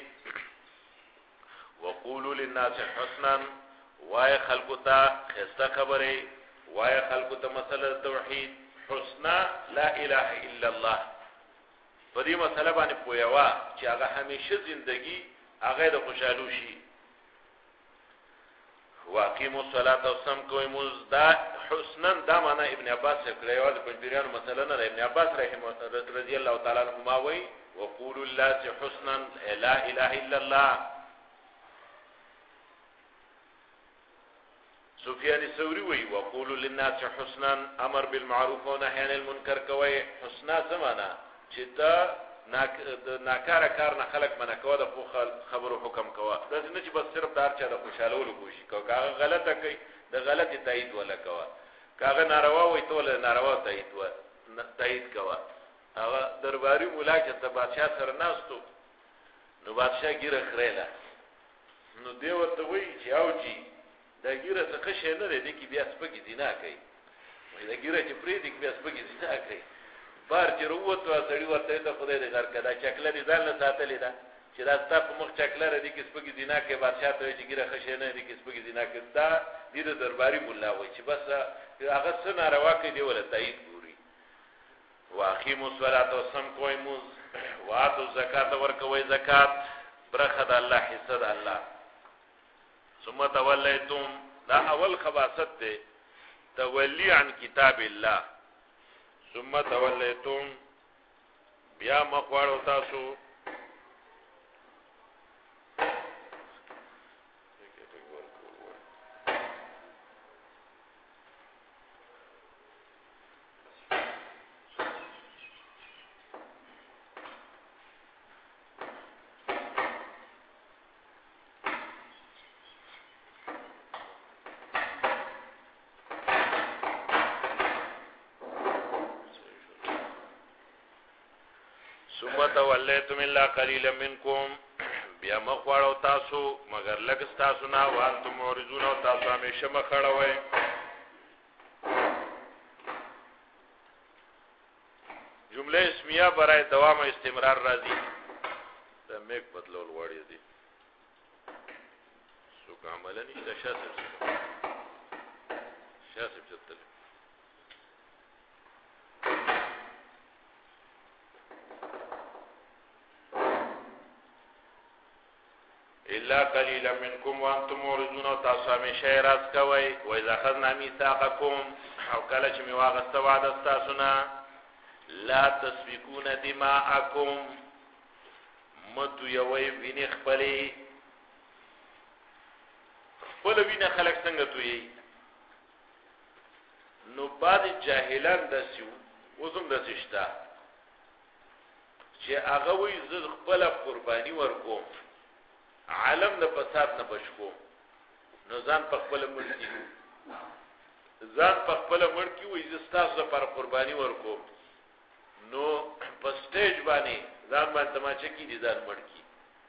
Speaker 1: وقولوا للناس حسنا وای خلقو ته ښایسته خبرې وای خلقو ته مسله توحید حسنا لا اله الا الله په دې مسله باندې پوهیوا چې هغه همیشه زندگی هغه د خوشحالو شي واقیموا الصلاة وسم کوي مزدا حسنا دا معنا ابن عباس کړی و د پنځیرانو مسله نه ابن عباس رحمه رضی الله تعالی عنهما وی وقولوا للناس حسنا لا اله الا الله سفیان الثوری وی وقولوا للناس حسنا امر بالمعروف ونهي عن المنکر کوي حسنا زمانہ چې دا ناکاره کار نه خلق منع کوه د خبرو حکم کوه دا نه چې بس صرف دار چا د خوشالولو کوشش کوه کاغه غلطه کوي د غلطي تایید ولا کوه کاغه ناروا وي ته ول ناروا تایید کوه هغه درباري مولا چې د بادشاہ سره ناستو نو بادشاہ ګیره خړېلا نو دی ورته وی چې اوجی دا ګیره څه شي نه دی کی بیا سپګی زنا کوي وای دا ګیره چې پرې دی بیا سپګی زنا کوي بار چې وروته سړی ورته ته خدای دې غر کړه چکله دې ځان له ساتلې ده چې دا ستاسو مخ چکله ردی کې سپګی زنا کوي بادشاہ ته چې ګیره خشه نه دی کې سپګی زنا کوي دا دې درباري مولا وای چې بس هغه څه ناروا کوي دی ولا تایید ګوري واقیموا الصلاة وسم کوي موز واتو زکات ورکوي زکات برخه د الله حصہ د الله ثم تولیتم دا اول خباست ده تولی عن کتاب الله ثم تولیتم بیا مخواړو تاسو ثم تولیتم الا قلیلا منکم بیا مخواړو تاسو مگر لږ تاسو نه وانتم معرضون او تاسو همیشه مخړوي جمله اسمیه برای دوام استمرار راځي دا میک بدلول وړي دي سو عمل نشته شاسب چتل الا قليلا منكم وانتم معرضون تاسو همیشه راز کوي و اذا اخذنا ميثاقكم او کله چې میواغسته وعده تاسو نه لا تسفكون دماءكم متو یوي ویني خپلې خپل وینه خلک څنګه توي نو بعد جاهلان دسیو وزم دسشتا چې هغه وي ز خپل قرباني ورکوم عالم د فساد نه بچو نو ځان په خپل ملکی وي زستاسو پر قرباني ورکو نو په سټیج باندې ځان باندې تماچه کی دي ځان مړکی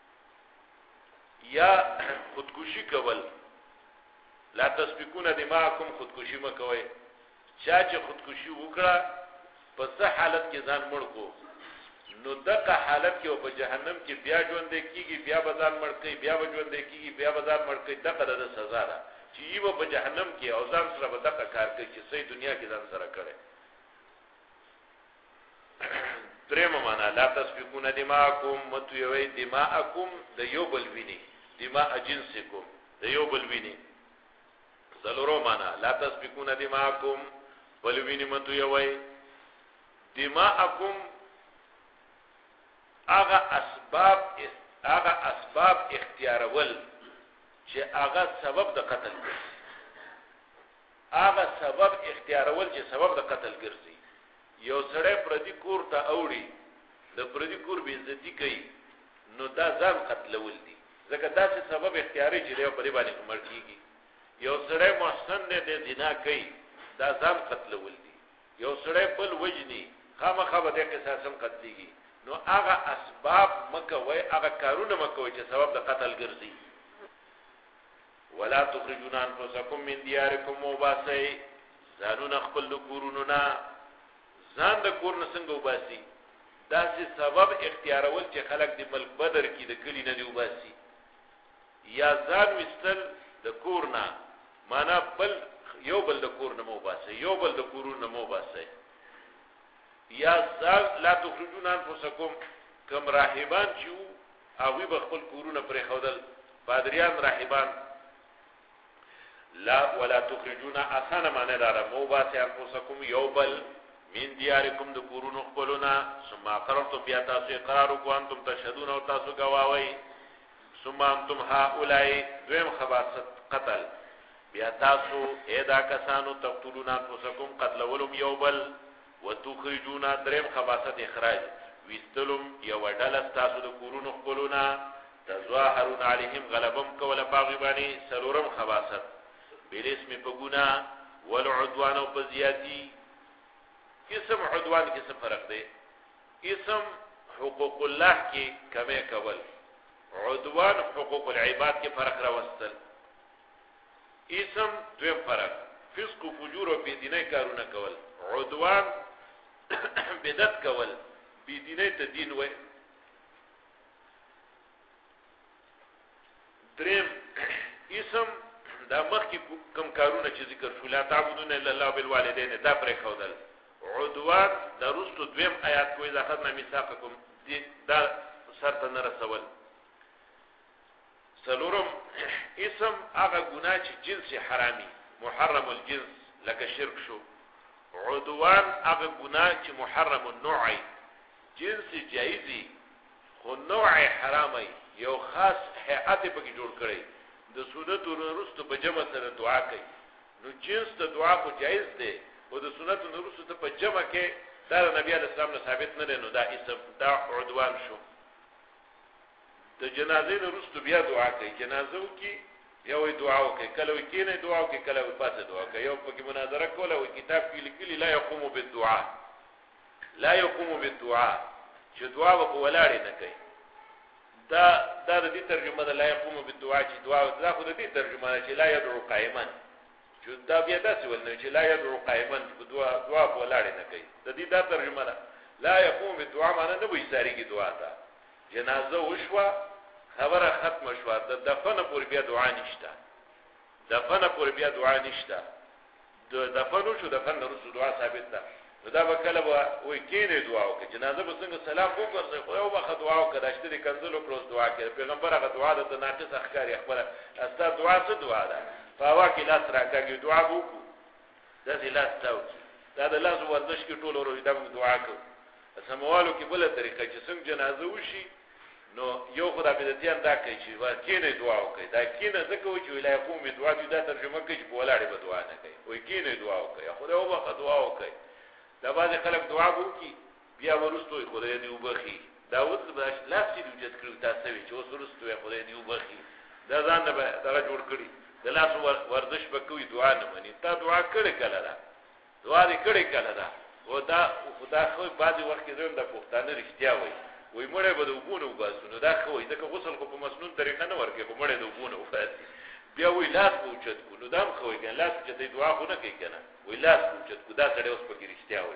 Speaker 1: یا خودکشي کول لا تسبقون دماءکم خودکشي مکوي چا چې خودکشي وکړه په څه حالت کې ځان مړ کو نو دغه حالت کې او په جهنم کې بیا ژوند کېږي بیا بازار مړ کوي بیا ژوند کېږي بیا بازار مړ کوي دغه د سزا ده چې یو په جهنم کې او ځان سره به دغه کار کوي چې صحیح دنیا کې ځان سره کړي درېم معنا لا تسفكون دماءكم متوي دماءكم د یو بل ویني دماء جنسکم د یو بل ویني څلورو معنا لا تسفكون دماءكم بل ویني متوي دماءكم هغه اسباب اختیارول چې هغه سبب د قتل ګرځي هغه سبب اختیارول چې سبب د قتل ګرځي یو سړی پردي کور ته اوړي د پردي کور بې عزتي کوي نو دا ځان قتلول دي ځکه داسې سبب اختیاري چې دی په دې باندې مړ کېږي یو سړی محسن دی د زنا کوي دا ځان قتلول دي یو سړی بل وجني خامخا به د قصاصم قتلېږي نو هغه اسباب مکوي هغه کارونه مکوي چې سبب د قتل ګرځي ولا تخرجون انفسکم من دیارکم وباسئ ځانونه خپل د کورونو نه ځان د کور نه څنګه وباسي داسې سبب اختیارول چې خلک د ملک بدر کې د کلی نه دی وباسي یا ځان وستل د کور نه معنا بل یو بل د کور نه وباسي یو بل د کورونو نه وباسي یا ځان لا تخرجون انفسکم کم راهبان چې هغوی به خپل کورونه پرې ښودل پادریان راهبان لا ولا تخرجون اسانه معنی داره وباسي انفسکم یو بل من دیارکم د کورونو خپلونا ثم اقررتم بیا تاسو اقرار وکړو انتم تشهدون او تاسو گواوی ثم انتم هؤلاء دویم خباثت قتل بیا تاسو ادا کسانو تقتلون انفسکم قتلولم یو بل وتخرجون دریم خباثت اخراج ویستلم یو ډله تاسو د کورونو خپلونا تظاهرون علیهم غلبم کوله باغی باندې سلورم خباثت بالاسم په ګناه والعدوان او په زیاتی اسم عدوان کې څه فرق دی اسم حقوق الله کې کمه کول عدوان حقوق العباد کې فرق راوستل اسم دویم فرق فسق و فجور او بيدینه کارونه کول عدوان بدعت کول بيدینه ته دین وای دریم اسم دا مخکې کم کارونه چې ذکر شو لا تعبدون الا الله بالوالدین دا پرې خودل عدوان دا رستو دویم آیات کوئی اخذنا میثاقکم دا سرته نه رسول سلورم اسم هغه ګناه چې جنس حرامي محرم الجنس لکه شرک شو عدوان هغه ګناه چې محرم النوع جنس جایزي خو نوع حرامي یو خاص هيئت پکې جوړ کړي د سنت ورستو په جمع سره دعا کوي نو جنس ته دعا کو جایز دی او د سنت ورستو ته په جمع کې دا نبی علیہ السلام نه ثابت نه دی نو دا اسم دا عدوان شو د جنازې ورستو بیا دعا کوي جنازو کې یو دعا وکي کله وکي نه دعا وکي کله پاسه دعا کوي یو پکې مناظره کوله او کتاب کې لیکلي لا يقوم بالدعاء لا يقوم بالدعاء چې دعا وکولاړي نه کوي دا د دې ترجمه ده لا يقوم بالدعاء چې دعا دا خو د دې ترجمه ده چې لا يدعو قائما چې دا بیا داسې ولنه چې لا يدعو قائما په دعا ولاړې نه کوي د دې دا ترجمه ده لا يقوم بالدعاء معنی نه وي ساری کی دعا ده جنازه وشوه خبره ختم شوه د دفن پور بیا دعا نشته دفن پور بیا دعا نشته د دفن شو دفن وروسته دعا ثابت ده دا به کله وای کینې دعا وکړي جنازه به څنګه سلام وکړي خو یو وخت دعا وکړي داشته دې کنځلو کړو دعا کوي پیغمبر هغه دعا د ناقص اخکاری خبر استا دعا څه دعا ده فوا کې لاس راکاږي دعا وکړو دا دې لاس تاو دا د لاس ورزش کې ټول ورو دا دعا کوي سموالو کې بل طریقه چې څنګه جنازه وشي نو یو خدای بدتیان دا کوي چې ورکینې دعا وکړي دا کینې ځکه چې ویلای قوم دعا دې دا ترجمه کوي چې بولاړي به دعا نه کوي وای کینې دعا وکړي خدای او به دعا وکړي دا بعض خلک دعا وکړي بیا ورستوي خدای دې وبخي داوود باش لاسي دې وجد کړو تاسو چې اوس ورستوي خدای دې وبخي دا ځان نه دا جوړ کړی د لاس ورزش وکوي دعا نه مني تا دعا کړې کله دا دعا دې کړې کله دا او دا خدای خو بعض وخت کې زم د پښتانه رښتیا وای مړې به د وګونو وباسو دا خو ځکه غسل کو په مسنون طریقه نه ورکې په مړې د وګونو وباسي بیا وی لاس پوچت کو نو دام خو یې لاس چې دعا خو نه کوي کنه وی لاس پوچت کو دا سړی اوس پکې رښتیا وای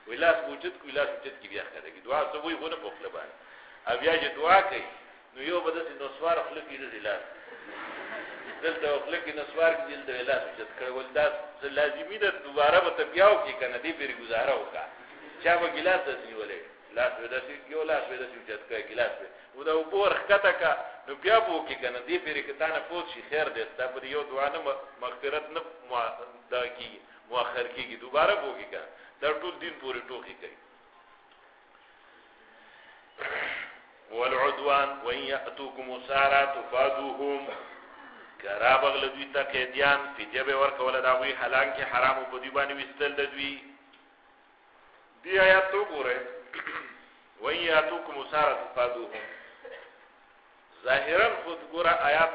Speaker 1: ولاس وجود کو لاس وجود کی بیا خره کی دعا سوې غونه په خپل باندې بیا چې دعا کوي نو یو بده نو سوار خپل کې دې لاس دلته خپل کې نو سوار کې دلته لاس وجود کړه ولدا لازمي ده دوباره به تبیاو کې کنه دې پیر گزاره وکا چا به ګلاس نیولې لاس ودا سي یو لاس ودا سي وجود کوي ګلاس و دا وبور خطه کا نو بیا بو کې کنه دې پیر کې تانه پوت شي خیر دې ستاسو یو دعا نه مغفرت نه دا کی مؤخر کیږي دوباره بو کې کنه دا ټول دین پورې ټوکی کوي والعدوان وان ياتوكم سارا تفادوهم کراب غلدوی تا قیدیان فدیه به ورکول دا وی حالان کې حرام په دی باندې وستل د دوی دی آیات تو ګوره وان ياتوكم سارا تفادوهم ظاهرا خود ګوره آیات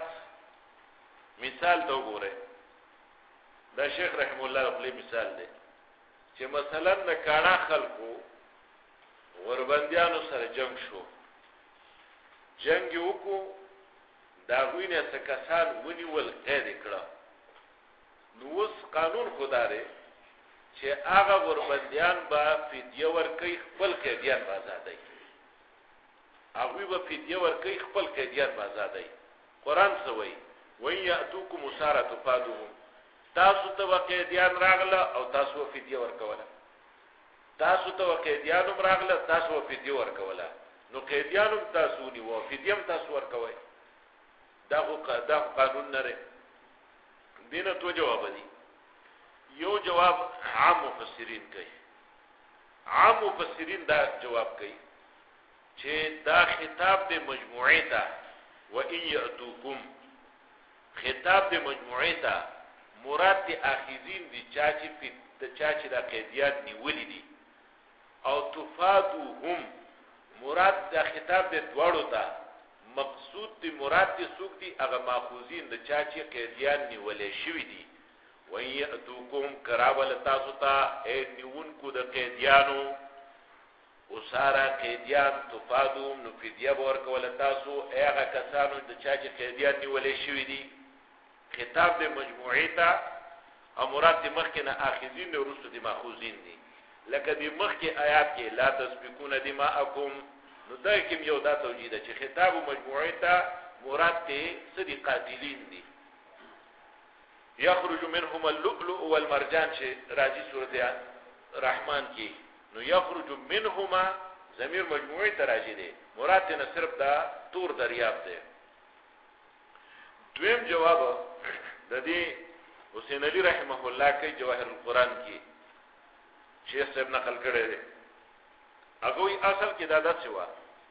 Speaker 1: مثال تو ګوره دا شیخ رحم الله خپل مثال دی چې مثلا د کاڼه خلکو غربندیانو سره جنگ شو جنگ یو کو دا غوینه سکسان ونی ول قید کړه نو اوس قانون خداره چې هغه غربندیان با فدیه ورکړي خپل قیدیان آزادای هغه به فدیه ورکړي خپل قیدیان آزادای قران سوی وان یاتوکم سارا تفادوهم تاسو ته قیدیان راغله او تاسو فدیه ورکوله تاسو ته قیدیان راغله تاسو فدیه ورکوله نو قیدیان تاسو نیو فدیه تاسو ورکوي دا قانون نه دینه تو جواب دی یو جواب عام مفسرین کوي عام مفسرین دا جواب کوي چې دا خطاب د مجموعه ته و ان یاتوکم خطاب د مجموعه ته مراد د اخیزین دي چاچی د قیدیان نیولې دي او تفادوهم مراد د خطاب د دوړو ته مقصود دی مراد دی سوق دی هغه ماخوذین د چاچی قیدیان نیولې شوی دي وان یاتوکم کرابل تاسو ته نیون کو د قیدیانو وسارا قیدیان تفادوهم نو فدیه ورکول تاسو هغه کسانو د چاچی قیدیان نیولې شوی دي خطاب د مجموعه ته او مراد د مخکنه اخذین او رسو د ماخوذین دي لکه د مخکې آیات کې لا تسبقون دماءکم نو دا کوم یو دا توجیه ده چې خطاب مجموعه ته مراد ته صدی قاتلین دي یخرج منهم اللؤلؤ والمرجان چې راځي سورته رحمان کې نو یخرج منهما ضمیر مجموعه ته راځي دي مراد نه صرف دا تور دریاب ده دویم جواب د دې حسین علی رحمه الله کوي جواهر القرآن کې شیخ صاحب نقل کړی دی هغه اصل کې دا داسې و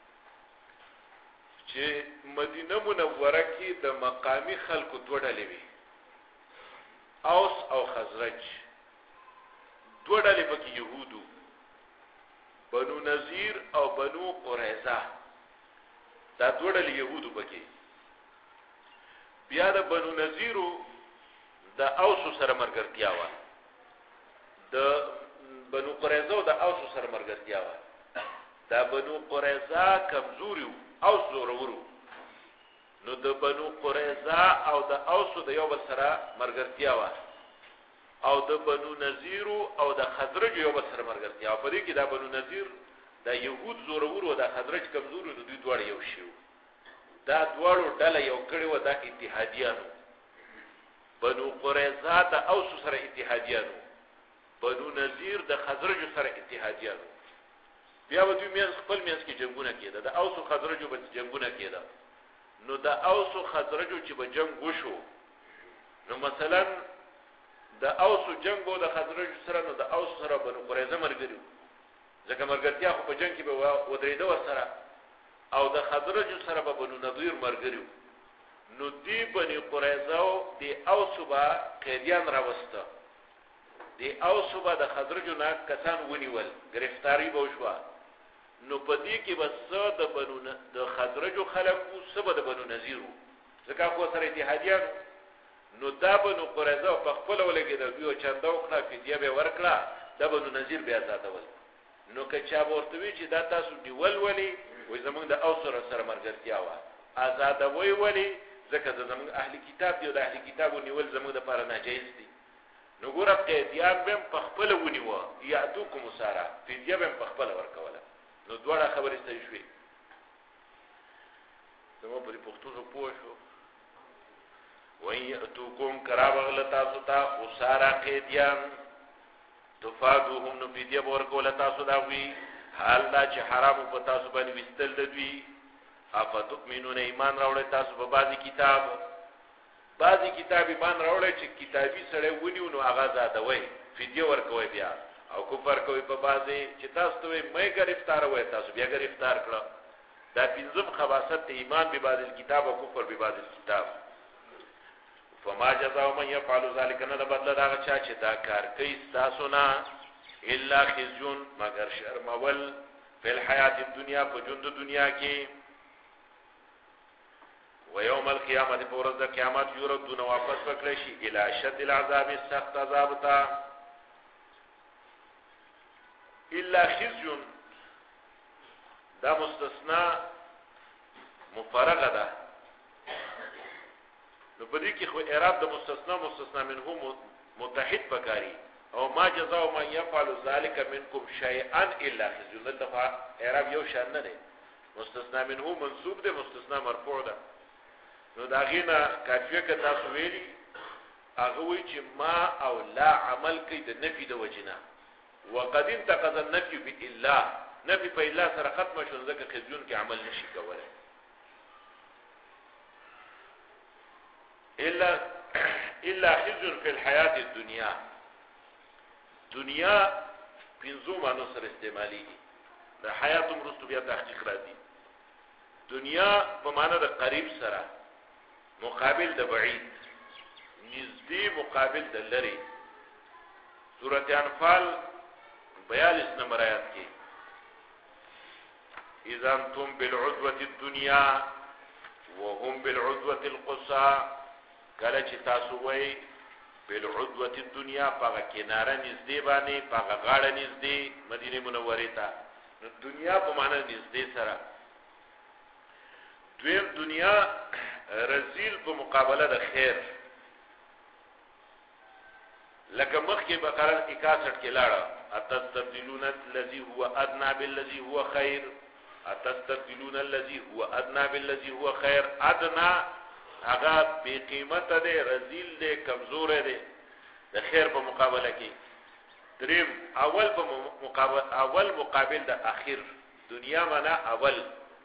Speaker 1: چې مدینه منوره کې د مقامی خلکو دوه ډلې وي اوس او خزرج دوه ډلې پکې يهودو بنو نذیر او بنو قریظه دا دوه ډلې يهودو پکې بیا د بنو نذیرو د اوس سره مرګرتیا و د بنو قریظه او د اوس سره مرګرتیا و دا بنو قریظه کمزوري او زورورو نو د بنو قریظه او د اوس د یو بل سره مرګرتیا و او د بنو نذیر او د خزرج یو بل سره مرګرتیا و په دې کې د بنو نذیر د یهود زورورو او د خزرج کمزورو د دوی دوړ یو شیو دا دوړو ډله یو کړي و د اتحادیانو بنو قریظه د اوس سره اتحادیانو بنو نذیر د خزرج سره اتحادیانو بیا و دوی میانس خپل میانس کې جنگونه کېده د اوس او خزرجو په جنگونه کېده نو د اوس او خزرجو چې به جنگ وشو نو مثلا د اوس جنگ او د خزرجو سره نو د اوس سره بنو قریظه مرګري ځکه مرګتیا خو په جنگ کې به ودرېده ورسره او د خزرجو سره به بنو نذیر مرګري نو دی بنو قریظه او دی اوس با قیدیان راوسته دی اوس با د خزرجو نه کسان ونیول گرفتاری به وشوه نو پدې کې بس د بنو د خزرجو خلقو سبا د بنو نذیرو ځکه خو سره اتحادیان نو دا بنو قریظه په خپل ولګي د دوی چنده وکړه فدیه به ورکړه د بنو نذیر بیا آزادول نو که چا ورته وی چې دا تاسو دیول ولی وای زمونږ د اوسره سره مرګرتیا و آزادوي ولی ځکه زمونږ اهلی کتاب دی او د اهلی کتابو نیول زمونږ د لپاره ناجایز دي نو ګوره قیدیان به په خپل ونیوه یاتوکم سارا فدیه به په خپل ورکوله نو دواړه خبرې صحیح شوې زمو په پښتو پوه شو وای یاتوکم کراب غلطا ستا اسارا قیدیان تفادوهم نو فدیه ورکوله تاسو دا وی حال دا چې حرام په تاسو باندې وستل دوی افتؤمنون ایمان راوړی تاسو په بعضی کتاب ایمان راوړی چې کتابي سره ونیو نو هغه زاده وای فدیه ورکوي بیا او کفر کوي په بعضی چې تاسو ته مې گرفتار وای تاسو بیا گرفتار کړه دا پنځم خواصت ایمان به بعضی کتاب او کفر به بعضی کتاب فما جزاء من يفعل ذلك نه بدل دا چا چې دا کار کوي تاسو نه الا خزي مگر شرمول فی الحیات الدنیا په ژوند دنیا کې ويوم القيامه پورز د قیامت یردون واپس وکړي شي الی شد العذاب سخت عذاب تا الا خزي دا مستثنا مفرغه ده نو په دې کې خو اعراب د مستثنا منه متحد بکاری او ما جزاء من يفعل ذلك منكم شيئا الا خزي دغه اعراب یو شان نه ده مستثنا منه منصوب ده مستثنا مرفوع ده نو دا غینا کافیه که تاسو ویلی هغه وی چې ما او لا عمل کوي د نفي د وجنا وقد انتقض النفي بالا نفي په الا سره ختم شو ځکه خزيون کې عمل نشي کولای الا خزي في الحياه الدنيا دنیا پنځو معنی سره استعمالي دي د حیات مرستو بیا تحقیق راځي دنیا په معنی د قریب سره مقابل د بعید نزدې مقابل د لری سورۃ انفال 42 نمبر آیات کې اذا انتم بالعدوه الدنيا وهم بالعدوه القصى کله چې تاسو وای بالعدوه الدنيا په کناره نزدې باندې په غاړه نزدې مدینه منوره ته نو دنیا په معنی نزدې سره دویم دنیا رزیل په مقابله د خیر لکه مخکې بقره 61 کې لاړه اتستبدلون الذي هو ادنى بالذي هو خير اتستبدلون الذي هو ادنى بالذي هو خير ادنى هغه بی قیمت ده رزیل ده کمزور ده د خیر په مقابله کې دریم اول مقابل د اخر دنیا معنا اول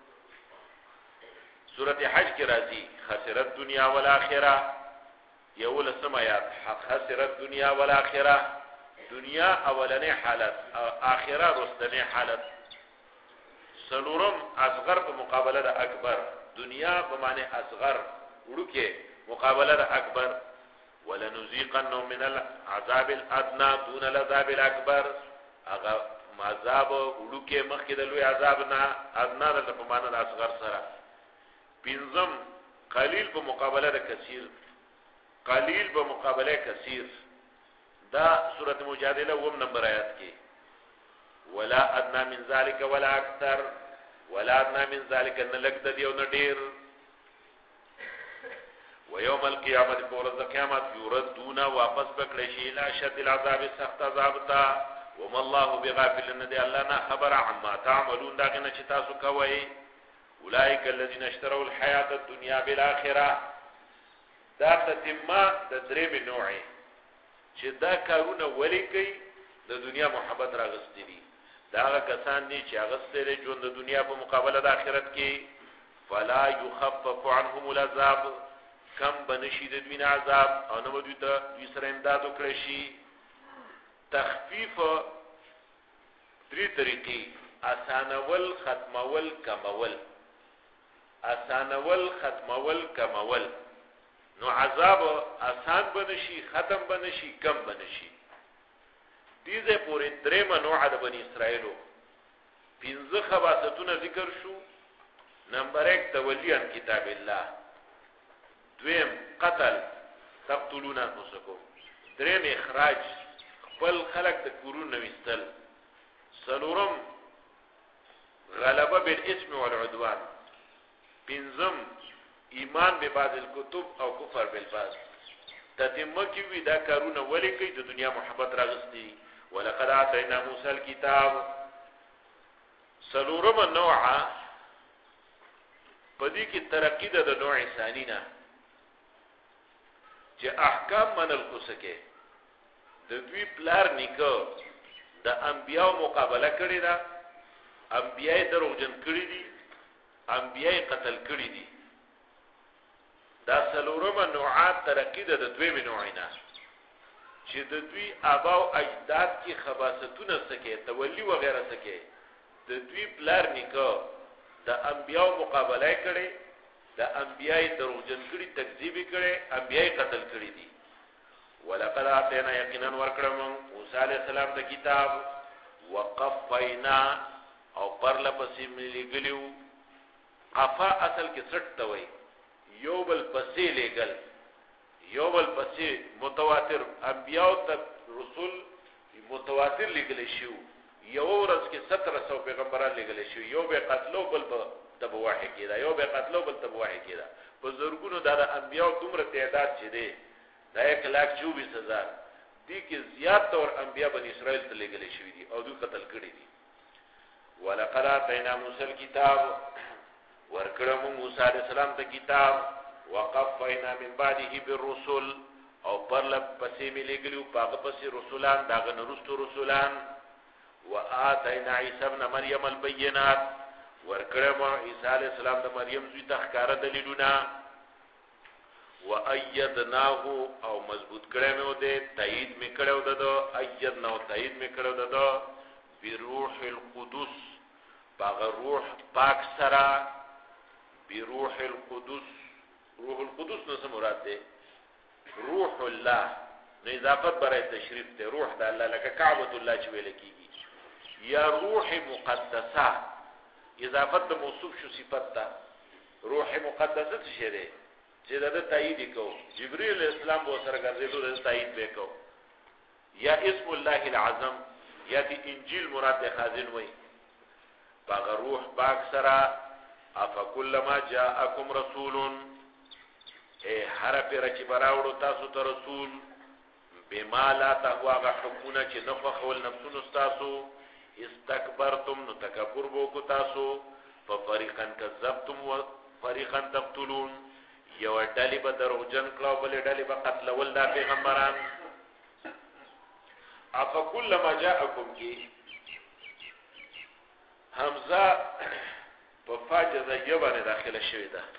Speaker 1: سورۃ حج کې راځي خسرت دنیا والآخرة یول سمات خسرت دنیا والآخرة دنیا اولنې حالت آخرت رستنې حالت سلورم اصغر په مقابله د اکبر دنیا په معنی اصغر ورکه مقابله د اکبر ولنذيقنهم من العذاب الادنى دون العذاب الاكبر هغه عذاب ورکه مخکې د لوی عذاب نه ادنا د په معنی د اصغر سره پنځم قلیل په مقابله د کثیر قلیل په مقابله کثیر دا سورۃ مجادله وم نمبر آیات کې ولا ادنى من ذلك ولا اكثر ولا ادنى من ذلك ان لقد دیو نډیر ويوم القيامه پورز قیامت یردون واپس پکړی شي لا شد العذاب سخت عذاب تا وما الله بغافل ان دی الله نه خبر عما تعملون دا کنه چې تاسو کوي اولئک الذين اشتروا الحیات الدنيا بالاخره دا تتمه د درې نوعي چې دا کارونه ولي کوي د دنیا محبت راغستې دي دا کسان دي چې اغستې ژوند د دنیا په مقابله د آخرت کې فلا يخفف عنهم العذاب کم بنشي د دوی عذاب او نو دوی ته دوی سره امداد وکړي شي تخفیف درې طریقې اسانول ختمول کمول اسانول ختمول کمول نو عذاب آسان بنشي ختم بنشي کم بنشي دیزه پورې درې منوع د بنی اسرائیلو پنځه خواصتونه ذکر شو نمبر 1 تولی عن کتاب الله دویم قتل تقتلون انفسکم دریم اخراج خپل خلق د کورون نوستل سلورم غلبه بالاسم والعدوان پنځم ایمان به بعض الكتب او کفر بالبعض تتمه کې وي دا کارونه ولې کوي د دنیا محبت راغستي ولقد آتینا موسی الكتاب سلورم نوعه پدې کې ترقی د نوع ثانی نه چې احکام منل کو سکے د دوی پلار نیکو د انبیاء مقابله کړی دا انبیاء دروغجن کړی دي انبیاء قتل کړی دي دا سلورم نوعات ترقی د دوی نوعینا چې د دوی آبا او اجداد کې خباستونه سکے تولی و غیره سکے د دوی پلار نیکو د انبیاء مقابله کړي د انبیاء دروغجن کړي تکذیب کړي انبیاء قتل کړي دي ولقد آتینا یقینا ورکړم موسی علیہ السلام د کتاب وقفینا او پرله پسې ملګلیو قفا اصل کې سټ توي یو بل پسې لګل یو بل پسې متواتر انبیاء ته رسول متواتر لګل شو یو ورځ کې 1700 پیغمبران لګل شو یو به قتلو بل به تبواه کیدا یو به قتلو بل تبواه کیدا په زرګونو د انبیاء دومره تعداد چي دي دا 1,24,000 دي کې زیات تور انبیاء بنی اسرائیل ته لګل شوی دي او دوی قتل کړي دي ولقد آتینا موسی الكتاب ورکړم موسی علیہ السلام ته کتاب وقفینا من بعده بالرسل او پرله پسې ملګلو پاغه پسې رسولان داغه نرستو رسولان وآتینا عیسی ابن مریم البینات ورکړم عیسی علیہ السلام د مریم زوی ته ښکار دلیلونه وایدناه او مضبوط کړم دې تایید میکړو ددو ایدنا او تایید میکړو ددو بروح القدس باغ روح پاک سرا بروح القدس روح القدس نو څه مراد ده روح الله نه اضافت برای تشریف ته روح د الله لکه کعبۃ الله چې ویل کیږي یا روح مقدسه اضافت د موصوف شو صفت ته روح مقدسه څه ده چې د تایید کو جبرئیل اسلام به سره ګرځېدو د تایید وکاو یا اسم الله العظم یا د انجیل مراد خازن وای باغ روح پاک سرا افکلما جاءکم رسول اے هر پیر چې براوړو تاسو ته رسول بما لا تهوا حکمونه چې نخو خول نفسونو تاسو استكبرتم نو تکبر بو کو تاسو ففريقا كذبتم وفريقا تقتلون یو ډلې به دروغجن کړو بلې ډلې به قتل ول دا پیغمبران افکلما جاءکم کی حمزه په فاجزه باندې داخله شوې ده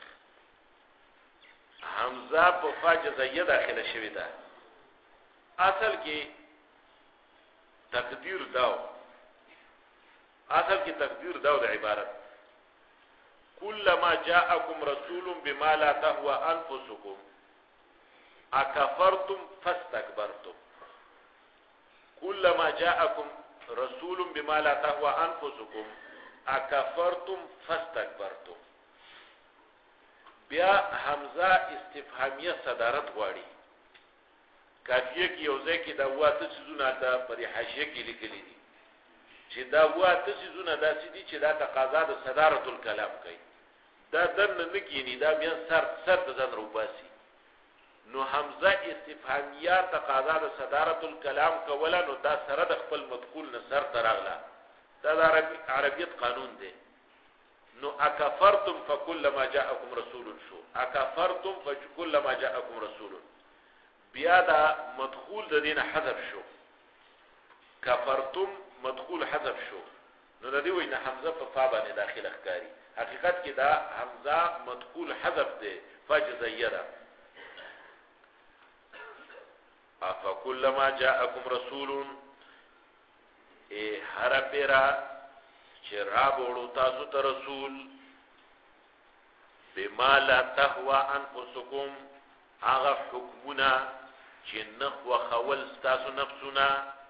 Speaker 1: حمزه په فاجزه داخله شوې ده اصل کې تقدیر داو د عبارت كلما جاءكم رسول بما لا تهوى انفسكم اكفرتم فاستكبرتم كلما جاءكم رسول بما لا تهوى انفسكم اكفرتم فاستكبرتم بیا حمزه استفهامیه صدارت غواړي کافیه کې یو ځای کې دا واته سيزونه دا پر حاشیه کې لیکلي دي چې دا واته سيزونه داسې دي چې دا تقاضا د صدارت الکلام کوي دا دنه نکینی دا بیا سر د ځان روباسي نو حمزه استفهامیه تقاضا د صدارت الکلام کوله نو دا سره د خپل مدخول نه سر تراغله دا د عربیت قانون دی نو اکفرتم فكلما جاءكم رسول شو اکفرتم فكلما جاءكم رسول بیا دا مدخول د دینه حذف شو کفرتم مدخول حذف شو نو د دې وینه حمزه په فا باندې داخله ښکاری حقیقت کې دا حمزه مدخول حذف دی فجزیره افکلما جاءکم رسول ای هر پیرا چې را بوړو تاسو ته رسول بما لا تهوا انفسکم هغه حکمونه چې نخوا خول تاسو نفسونه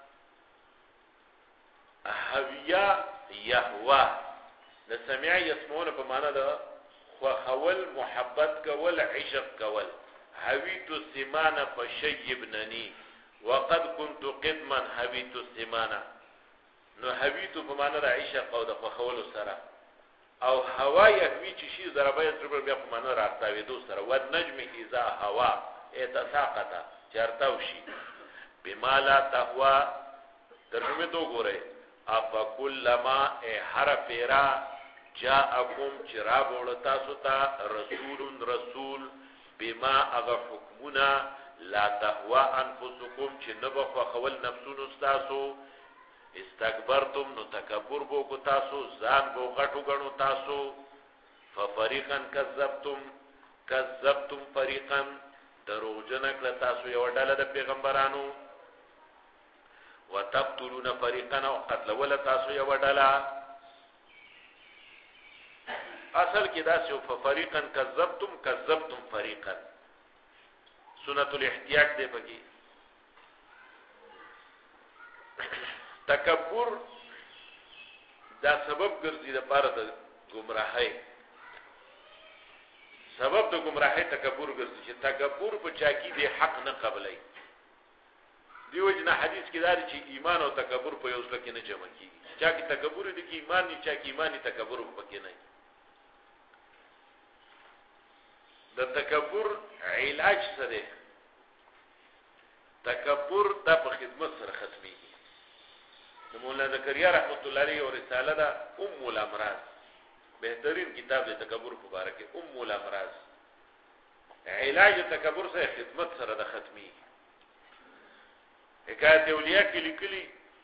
Speaker 1: هویا یهوا د سمع یسمون په معنا ده خو خول محبت کول عشق کول هویت السمان فشيبنني وقد كنت قدما هویت السمان نو هویت په معنا ده عشق او د خول سره او هوا یهوی چې شی ضربه ضرب بیا په معنا راځي دو سره ود نجم اذا هوا اتساقط چارتاو شي بما لا تهوا ترجمه تو ګوره اپا کلما هر پیرا جاءکم چرا بوړ تاسو ته رسول بما اغه حکمنا لا تهوا انفسکم چې نبخ خول نفسونو تاسو استكبرتم نو تکبر بو کو تاسو ځان بو غټو غنو تاسو ففريقا كذبتم فريقا دروغجن کړه تاسو یو ډله د پیغمبرانو وتقتلون فريقا او قتل ولا تاسو یو ډله اصل کې دا چې ففريقا كذبتم فريقا سنت الاحتیاج دی پکې تکبر دا سبب ګرځي د پاره د گمراهۍ سبب د گمراهۍ تکبر ګرځي چې تکبر په چا کې دی حق نه قبلای دیو جنا حدیث کې دا چې ایمان او تکبر په یو ځل کې نه جمع کیږي چا کې تکبر دي کې ایمان نه چا کې ایمانی تکبر پکې نه د تکبر علاج سره تکبر د په خدمت سره ختمي مولانا زکریا رحمت الله علیه او رساله دا ام الامراض بهترین کتاب دی تکبر مبارک ام الامراض علاج تکبر سره خدمت سره د ختمي حکایت اولیاء کې لیکلي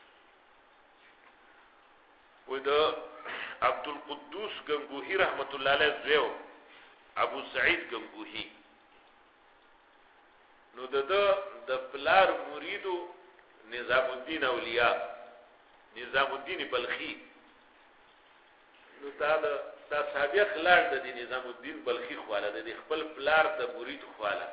Speaker 1: و د عبد القدوس گنگوهی رحمت الله علیه زویو ابو سعید گنگوهی نو د پلار مریدو نظام الدین اولیاء نظام الدین بلخی نو دا سابق لار د نظام الدین بلخی خواله د خپل پلار د مرید خواله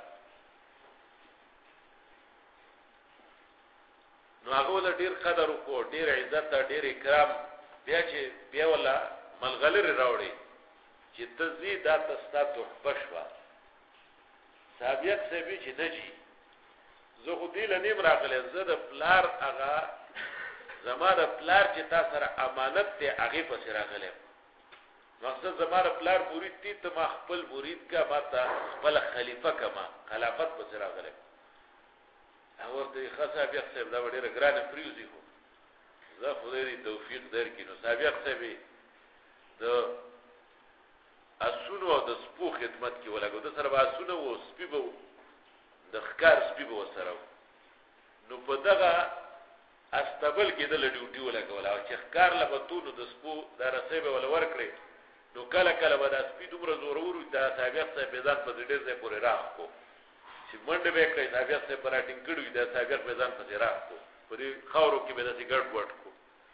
Speaker 1: نو هغه ډیر قدر او ډیر عزت ډیر اکرام بیا چې بیا ولا ملغلر راوړي چې تزيد د تستاتو بشوا سابق سبي چې دجی زه خو دې لنیم راغله زه د پلار هغه زماره پلار چې تاسو سره امانت ته هغه پس راغله مقصد زماره پلار مرید تی ته ما خپل مرید کا ماته خپل خلیفہ کما خلافت پس راغله اور دې خاصه بیا څه دا ډیره ګرانه پریوزي خو زه خدای دې توفیق درکې نو سابق څه د اسونو او د سپو خدمت کې ولګو د سره اسونو او سپیبو د ښکار سپیبو سره نو په دغه استبل کې د ډیوټي ولګول او چې ښکار لبتونو د سپو د رسېبه ول ورکړي نو کله کله به د سپی دومره زورور د سابق څخه بيزان په ډېر ځای پورې راخ کو چې منډه به کړی سابق څخه پراټینګ کړی د سابق بيزان په راخ کو په دې خاورو کې به د سیګرټ وټ کو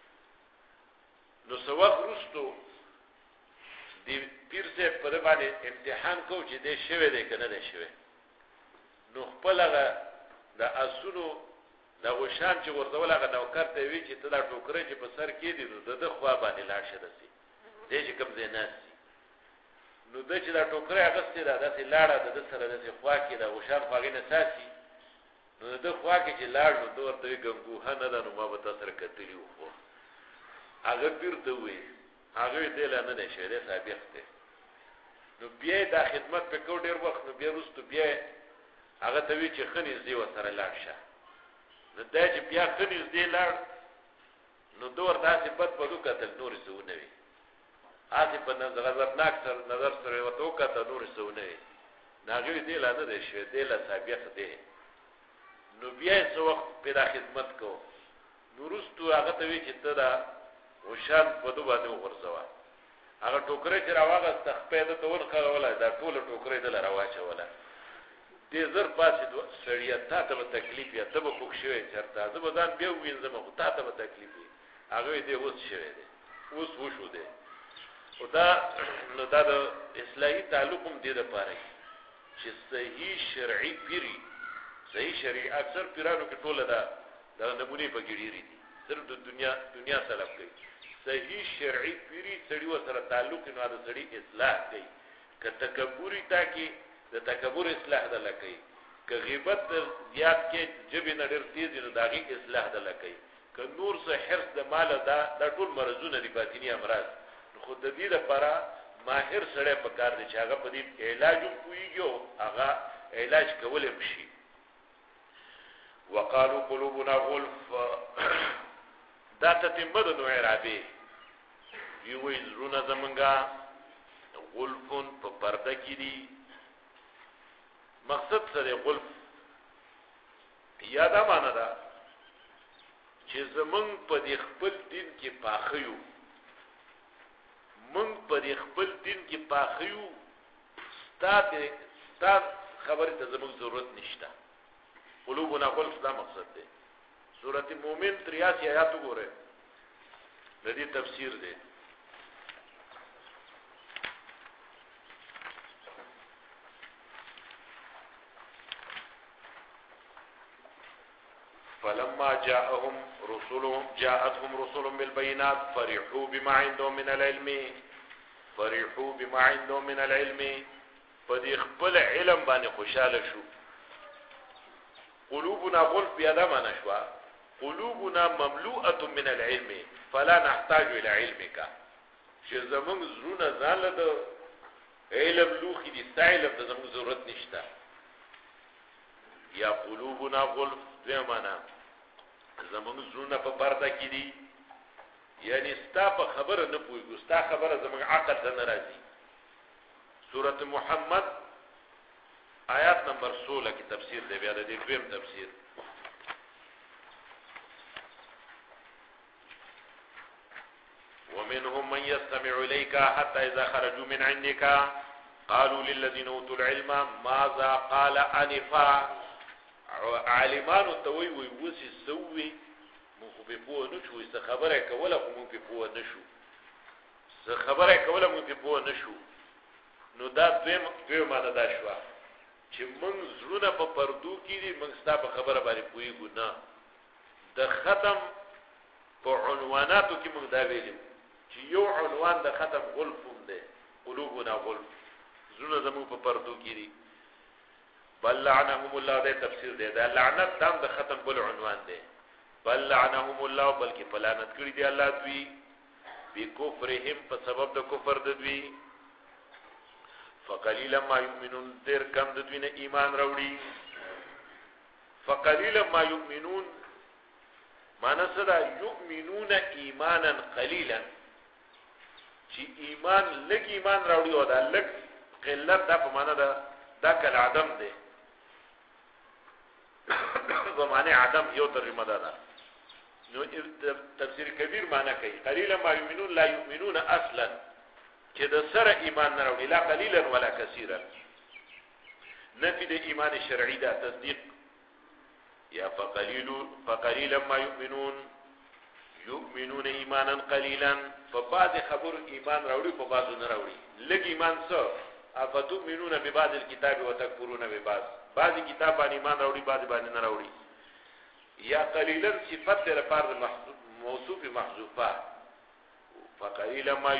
Speaker 1: نو سواق رستو دی پیر سے په باندې امتحان کو چې دې شوه دې کنه دې شوه نو خپل هغه د اسونو دا وشان چې ورته هغه نوکر ته وی چې ته دا ټوکره چې په سر کې دي نو د خوا باندې لاړ شه دسي دې چې کوم زیناس نو د چې دا ټوکره هغه ستې دا داسې لاړه د سره د خوا کې دا وشان خواغې نه ساسي نو د خوا کې چې لاړ نو د ورته ګنګوه نه ده نو ما به تاسو سره کتلی وو هغه پیر ته وی هغه دې لاندې نشه دې سابق ته نو بیا دا خدمت په کو ډیر وخت نو بیا وروسته بیا هغه ته وی چې خني زی وسره لاړ شه نو دا چې بیا خني زی لاړ نو دور داسې بد په دوه کتل نور څه وی اته په نظرناک نظر سره وته کته نور څه وی ناغوی دې لاندې دې شه دې لا سابق دې نو بیا څو وخت په دا خدمت کو نورستو هغه ته وی چې ته دا وشان په دوه باندې ورځوا هغه ټوکرې چې راواغه تخپې ته ور خړوله دا ټول ټوکرې دل راواچوله دې زر پاسې دوه سړیا ته به تکلیف یا ته به خوښ شوې چرته زه به ځان بیا وینځم خو ته به تکلیف هغه دې اوس شوې دې اوس وشو دې او دا نو دا د اصلاحي تعلقم دې د پاره چې صحیح شرعي پیری صحیح شرعي اکثر پیرانو کې ټوله دا نمونه په ګډيري دي صرف د دنیا سلام کوي صحیح شرعي پیری سړی و سره تعلق نه د سړی اصلاح کوي که تکبوري تا کې د تکبر اصلاح د لکې که غیبت زیات کې جبې نړر تیز نه داغي اصلاح د لکې که نور سه حرص د مال دا ټول مرزونه دي باطینی امراض خود د دې لپاره ماهر سره په کار دي چې هغه په دې علاج کویږي هغه علاج کولای شي وقالوا قلوبنا غلف دا تتمه د نوع رابع وی زړونه زمونږه غلفون په پرده کې دي. مقصد سره غلف یاده معنا ده چې زمونږ په دې خپل دین کې پاخیو، مونږ په دې خپل دین کې پاخیو، ستا خبرې ته زمونږ ضرورت نشته. قلوبنا غلف دا مقصد ده. سورۃ مومن 83 آیات وګوره د دې تفسیر ده. فلما جاءتهم رسل بالبينات فرحوا بما عندهم من العلم فدي خپل علم باندې خوشاله شو. قلوبنا غلف بيدا ما نشوا، قلوبنا مملوءه من العلم فلا نحتاج الى علمك. چې زمونږ زړونه ځان له علم لوخي دي، علم د زمونږ ضرورت نشته. یا قلوبنا غلف دوی معنا زمونږ زړونه په پرده کې دي، یعنی ستا په خبره نه پوهیږو، ستا خبره زمونږ عقل ته نه راځي. سورۃ محمد آیات نمبر 16 کی تفسیر دی، بیا د دې دویم تفسیر. ومنهم من يستمع إليك حتى إذا خرجوا من عندك قالوا للذين أوتوا العلم ماذا قال آنفا. عالمانو توي وي وسي سوي مو په پوه نشو، څه خبره کوله خو مو په پوه نشو، څه خبره کوله مو په پوه نشو. نو دا دوی معنا دا شو چې موږ زړونه په پردو کې دي، موږ ستا په خبره باندې پوهیږو نه. د ختم په عنواناتو کې موږ دا ویلو چې یو عنوان د ختم غلف هم دی، قلوبنا غلف، زړونه زموږ په پردو کې دي. بل لعنهم الله، دا تفسیر دی. دا لعنت دام د ختم بل عنوان دی. بل لعنهم الله، بلکې پلانت کړی دی الله دوی بکفرهم، په سبب د کفر د دوی. فقلیلا ما یؤمنون، ډیر کم د دوی نه ایمان راوړي. فقلیلا ما یؤمنون معنا څه ده؟ یؤمنون ایمانا قلیلا، چې ایمان لږ ایمان راوړي او دا لږ قلت دا په معنا ده دا کل عدم دی. زمانه عدم یو ترجمه ده. نو تفسیر کبیر معنا کوي قلیلا ما یؤمنون لا یؤمنون اصلا، چې د سره ایمان نه راوړي، لا قلیلا ولا کثیرا. نفي د ایمان شرعي دا تصدیق. یا فقلیلا ما یؤمنون ایمانا قلیلا، فبعض خبر ایمان راوړي په بعضو نه راوړي. لږ ایمان څه افتؤمنون ببعض الكتاب وتكفرون ببعض، بعض کتاب باندې ایمان راوړي بعض باندې نه راوړي. یا قلیلا صفت لپاره موصوف محذوفه. فقلیلا ما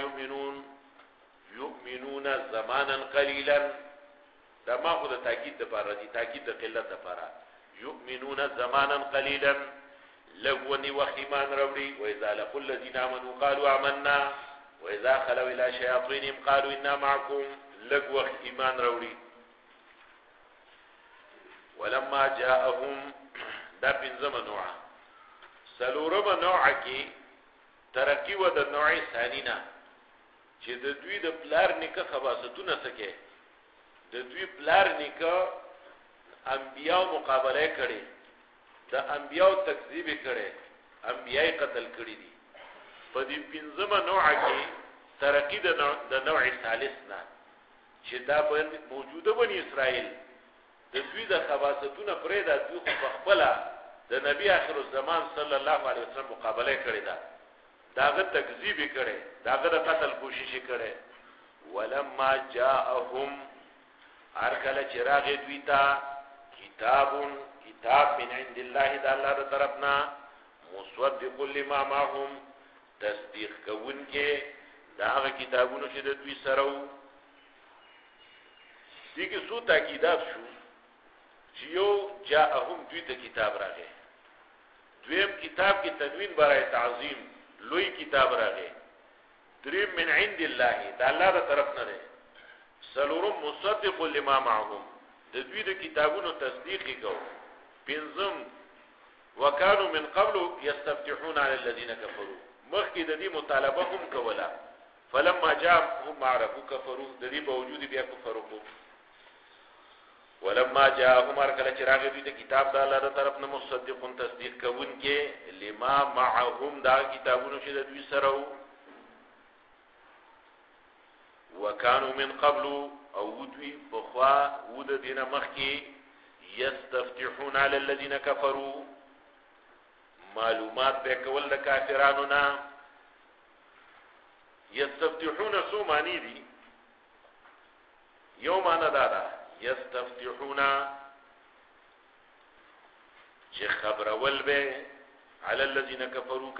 Speaker 1: یؤمنون زمانا قلیلا، دا ما خو د تاکید لپاره دي، تاکید د قلت لپاره. یؤمنون زمانا قلیلا، لغونی وخت ایمان راوړي. واذا لقوا الذين امنوا قالوا آمنا واذا خلوا الى شياطينهم قالوا انا معكم، لږ وخت ایمان راوړي. ولما جاءهم، دا پنځم نوع. څلورم نوع کې ترقی و د نوع ثانی نه، چې د دوی د پلار نیکه خواصتونه سکه، د دوی پلار نیکه انبیاء مقابله کړي، د انبیاء تکذیب کړي، انبیاء قتل کړي دي. په دې پنځم نوع کې ترقی د نوع ثالث نه، چې دا موجوده بنی اسرائیل د دوی د خواصتونه پرې د دوی خو خپل د نبی آخر الزمان صلی الله علیه وسلم مقابله کړي ده، داغه تکذیب کړي، داغه د قتل کوشش کړي. ولما جاءهم، هر کله چې راغی دوی ته کتاب من عند الله، د الله تر طرفنا، مصدق لما معهم، تصدیق کوونکې داغه کتابونو چې د دوی سره وو. دغه څو تاکیدات شو چې یو جاءهم، دوی ته کتاب راغی. دویم کتاب کې تنوین برای تعظیم، لوی کتاب راغی. دریم من عند الله، د الله تر طرف نه دی. څلورم مصدق لما معهم، د دوی د کتابونو تصدیق کو. پنځم وكانوا من قبل يستفتحون على الذين كفروا مخکې د دې مطالبه هم کوله فلما جاءهم ما عرفوا كفروا د دې باوجود بیا کفر وکړو ولما جاءهم ارکل چراغ دوی ته کتاب د الله تر طرف نه مصدق تصدیق کوون کې لما معهم دا کتابونو چې د دوی سره وو وكانوا من قبل او دوی بخوا ود دینه مخکې يستفتحون على الذين كفروا معلومات به کول د کافرانو نه يستفتحون سو معنی دي یوم انا دادا يستفتحون چې خبر اول به على الذين كفروا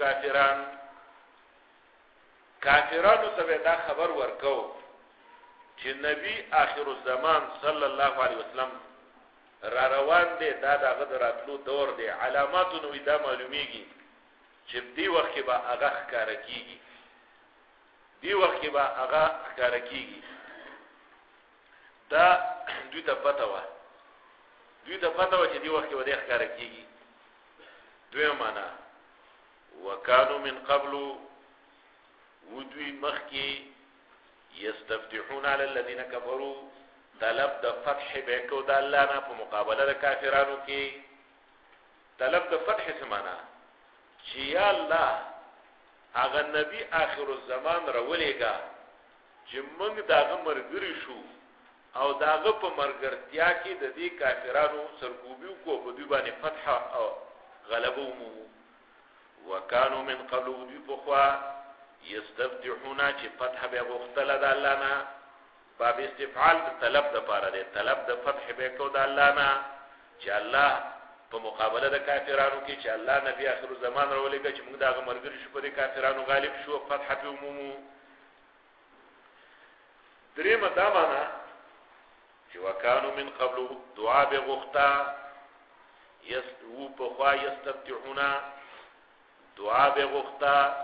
Speaker 1: کافرانو ته دا خبر ورکو چې نبی آخر الزمان صلی الله علیه وسلم را روان دي دا دغه دراتلو دور دي علامات نو دا معلومیږي چې دی وخت به هغه ښکار کیږي دا دوی ته پته و چې دی وخت به ښکار کیږي دوی معنا وکانو من قبل ودوی مخکی یستفتحون علی الذین کفروا طلب د فتح به کو د الله نه په مقابله د کافرانو کې طلب د فتح سمانا چې یا الله هغه نبی آخر الزمان راولېګا چې موږ داغه مرګري شو او داغه په مرګرتیا کې د دې کافرانو سرکوبیو کو په دوی باندې فتح او غلبه مو وکانو من قبل دوی په خوا یستفتحون چې فتح به غختله د الله نه باب استفعال د طلب د پاره دی طلب د فتح به کو د الله نه چې الله په مقابله د کافرانو کې چې الله نبی آخر زمان راولېږي چې موږ داغه مرګري شو په کافرانو غالب شو فتح په عموم دریم دا معنا چې وکانو من قبل دعا به غختا یستو په خوا یستفتحون دعا به غختا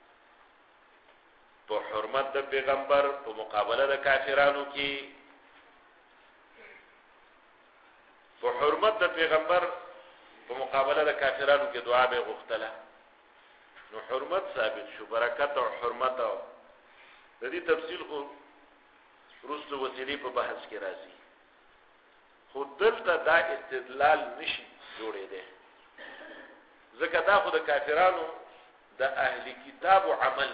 Speaker 1: په حرمت د پیغمبر په مقابله د کافرانو کې دعا به غختله نو حرمت ثابت شو برکت او حرمت او د دې تفصیل خو رسل وسیلی په بحث کې راځي خو دلته دا استدلال نشي جوړې ده ځکه دا خو د کافرانو د اهل کتاب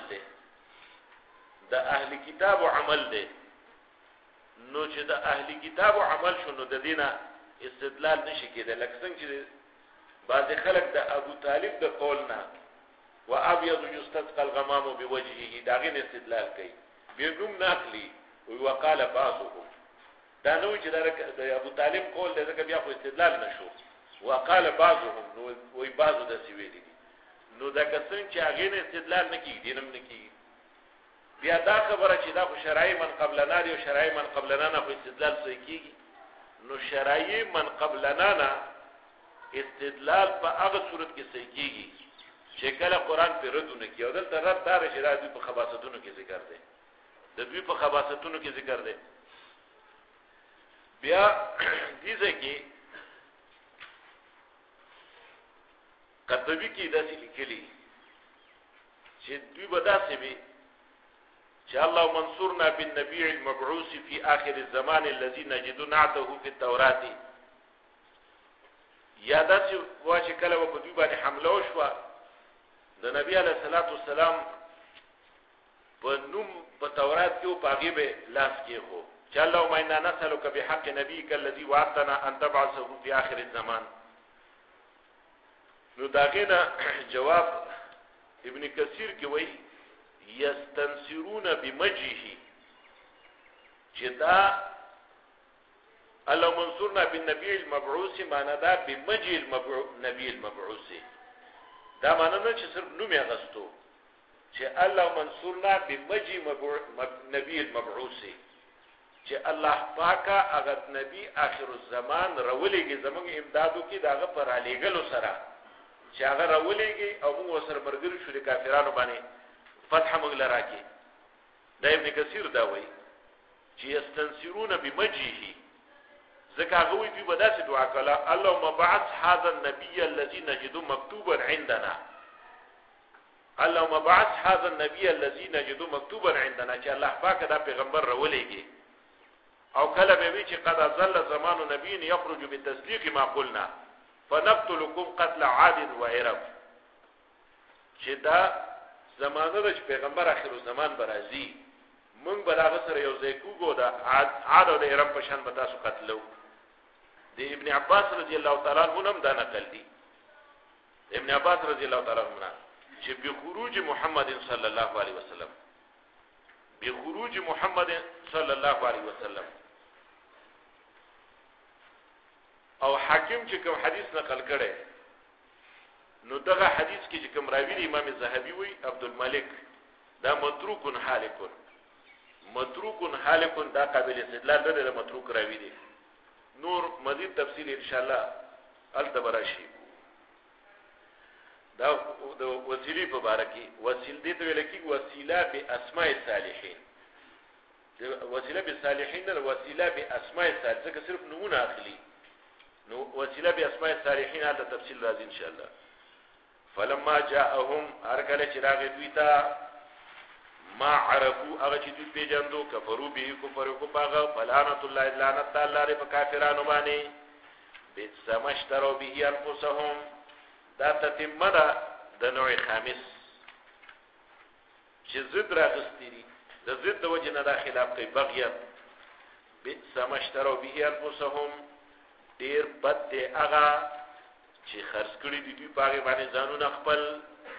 Speaker 1: عمل ده نو چې د اهل کتاب عمل شنو د دینه استدلال نشي کېدل لکه څنګه چې بعض خلک د ابو طالب د قول نه وابيض يستسقى الغمام بوجهه داغه استدلال کوي بيوم ناخلي وقال بعضهم دا نو چې د ابو طالب قول دغه بیا خو استدلال نشو وقال بعضهم نو وی بعضو د سی ویلي نو دا کسان چې هغه استدلال نکي دینم نکي بیا دا خبره چې دا خو شرعي من قبلنا دی او شرعي من قبلنا نه خو استدلال صحیح کیږي نو شرعي من قبلنا نه استدلال په هغه صورت کې صحیح کیږي چې کله قران په ردونه کې او دلته رد دار چې راځي په خباستونو کې ذکر دی د دوی په خباستونو کې ذکر دی بیا دې ځکه قطبی کې داسې لیکلي چې دوی به داسې وي چې الله منصورنا بالنبي المبعوث في آخر الزمان الذي نجد نعته في التوراة یا داسې وا چې کله په دوی باندې حمله وشوه د نبی علیه الصلاۃ والسلام په نوم په تورات کې او په هغه به لاس کې هو چې اللهم انا نسألك بحق نبيك الذي وعدتنا ان تبعثه في آخر الزمان نو داغه جواب ابن کثیر کې وایي یستنصرون بمجه چې دا الله منصورنا بالنبي المبعوث معنا دا بمجه النبي المبعوث دا معنا نه چې صرف نوم یې غستو چې الله منصورنا بمجه نبي المبعوث چې الله پاکه هغه نبی آخر الزمان راولېږي زموږ امدادو کې داغه پر علیګلو سره چې هغه راولېږي او موږ سره مرګري شو د کافرانو باندې فتح موږ لراکي دا ابن کثیر دا وایي چې یستنصرون بمجه ځکه هغه وی دوی به داسې دعا کوله اللهم بعث هذا النبي الذي نجد مكتوبا عندنا اللهم بعث هذا النبي الذي نجد مكتوبا عندنا چې الله پاک دا پیغمبر راولېږي او کله به وی چې قد ظل زمان نبي يخرج بالتصديق ما قلنا فنقتلكم قتل عاد وعرب چې دا زمانه د پیغمبر اخر زمان برازي مونږ بلاغه سره یو ځای کوو دا عاد او د عرب په شان به تاسو قتلو د ابن عباس رضی الله تعالی عنہ هم دا نقل دي ابن عباس رضی الله تعالی عنہ چې بخروج محمد صلی الله علیه وسلم بخروج محمد صلی الله علیه وسلم او حاکم چې کوم حدیث نقل کړي نو دغه حدیث کې چې کوم راوی دی امام زاهبی وی عبد الملک دا متروک حالک دا قابل استدلال نه دی متروک راوی دی نور مزید تفصیل ان شاء الله التبرشی دا د وسیله په باره کې وسیله دې ته ویل کېږي وسیله به اسماء الصالحین وسیله به صالحین نه وسیله به اسماء الصالحین ځکه صرف نمونه اخلي نو وسیله به اسماء الصالحین هغه تفصیل راځي ان شاء الله فلما جاءهم ارکل چراغ دوی ته ما عرفو هغه چې دوی پیژندو کفرو به کفر کو باغ فلعنت الله لعنت الله لري په کافرانو باندې بسمشترو به انفسهم دا تتمه ده د نوع خامس چې ضد راغستري د ضد د وجه نه دا خلاف کوي بغیا بسمشترو به انفسهم ډیر بد دی هغه چې خرڅ کړي دي دوی باغ باندې ځانونه خپل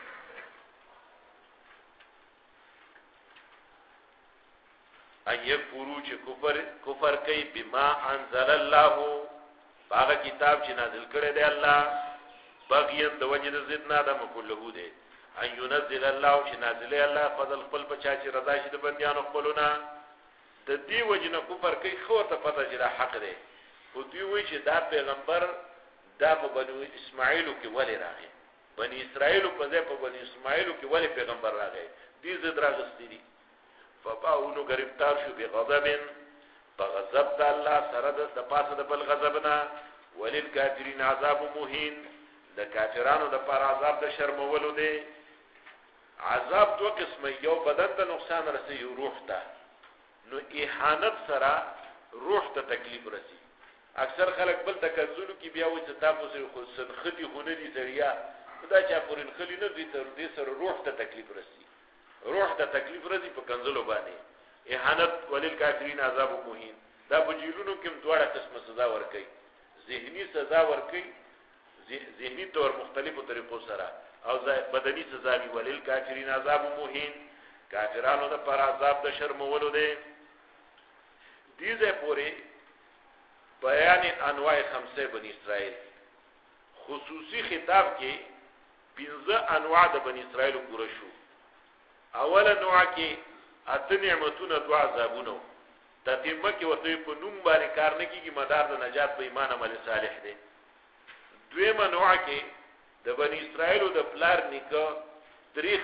Speaker 1: ايکفرو چې کفر کوي بما انزل الله هغه کتاب چې نازل کړی دی الله بغیان د وجه د زدنا د مکلهو دی ان ينزل الله چې نازل الله فضل خپل بچا چې رضا شي د بنديانو خپلونه د دې وجه نه کفر کوي خو ته پته چې دا حق دی او دوی وایي چې دا پیغمبر دا په بنو اسماعیل کې ولی راغی بنی اسرائیل په ځای په بنی اسماعیل کې ولی پیغمبر راغی دې زد راغستی دي فباونو گرفتار شو بغضب فغضب د الله سره د پاسه د بل غضبنا وللکافرین عذاب مهین د کافرانو د پر عذاب د شرمولو دی عذاب دو قسمه یو بدن ته نقصان رسي یو روح ته نو اهانت سره روح ته تکلیف رسي اکثر خلک بل تکذلو کې بیا وي چې تاسو سره خو سنختی خونه دي ذریعہ دا چا پورین خلی نه دي تر دې سره روح ته تکلیف رسي روح ته تکلیف رسي په کنزلو باندې اهانت وللکافرین عذاب مهین دا بجیلونو کې دواړه قسمه سزا ورکي ذهنی سزا ورکي ذهنی طور مختلفو طریقو سره او بدنی سزا وی وللکافرین عذاب مهین کافرانو د پر عذاب د شرمولو دی دیزه پوری بیان انواع خمسه بنی اسرائیل خصوصی خطاب کې 15 انواع د بنی اسرائیل پوره شو اول نوع کې اته نعمتونه دوا عذابونه تتمه کې ورته په نوم باندې کار نه کیږي مدار د نجات په ایمان عمل صالح دی دویمه نوع کې د بنی اسرائیل د پلار نیکه درې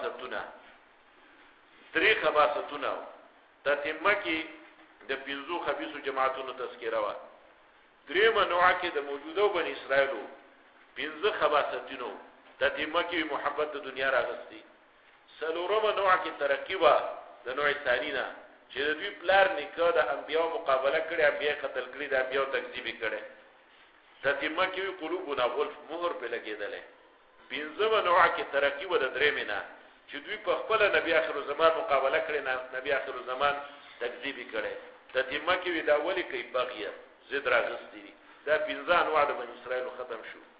Speaker 1: خباستونه تتمه کې د 15 خبيثو جماعتونو تذکره وا دریمه نوع کې د موجوده بنی اسرائیل 15 خباستونو تتمه کې محبت د دنیا راغستي سلورمه نوع کې ترقیبه د نوع ثانینا چې د دوی پلار نیکه د انبیانو مقابله کړي انبیا قتل کړي د انبیانو تکذیب کړي تتمه کې قلوبنا غلف مهر په لګیدل پنځمه نوع کې ترقیبه د دریمه چې دوی په خپل نبی اخر زمان مقابله کړي نه نبی اخر زمان تکذیب کړي تتمه کې دا ولی کوي بغیه زد راغستې دا 15 انواع د بنی اسرائیل ختم شو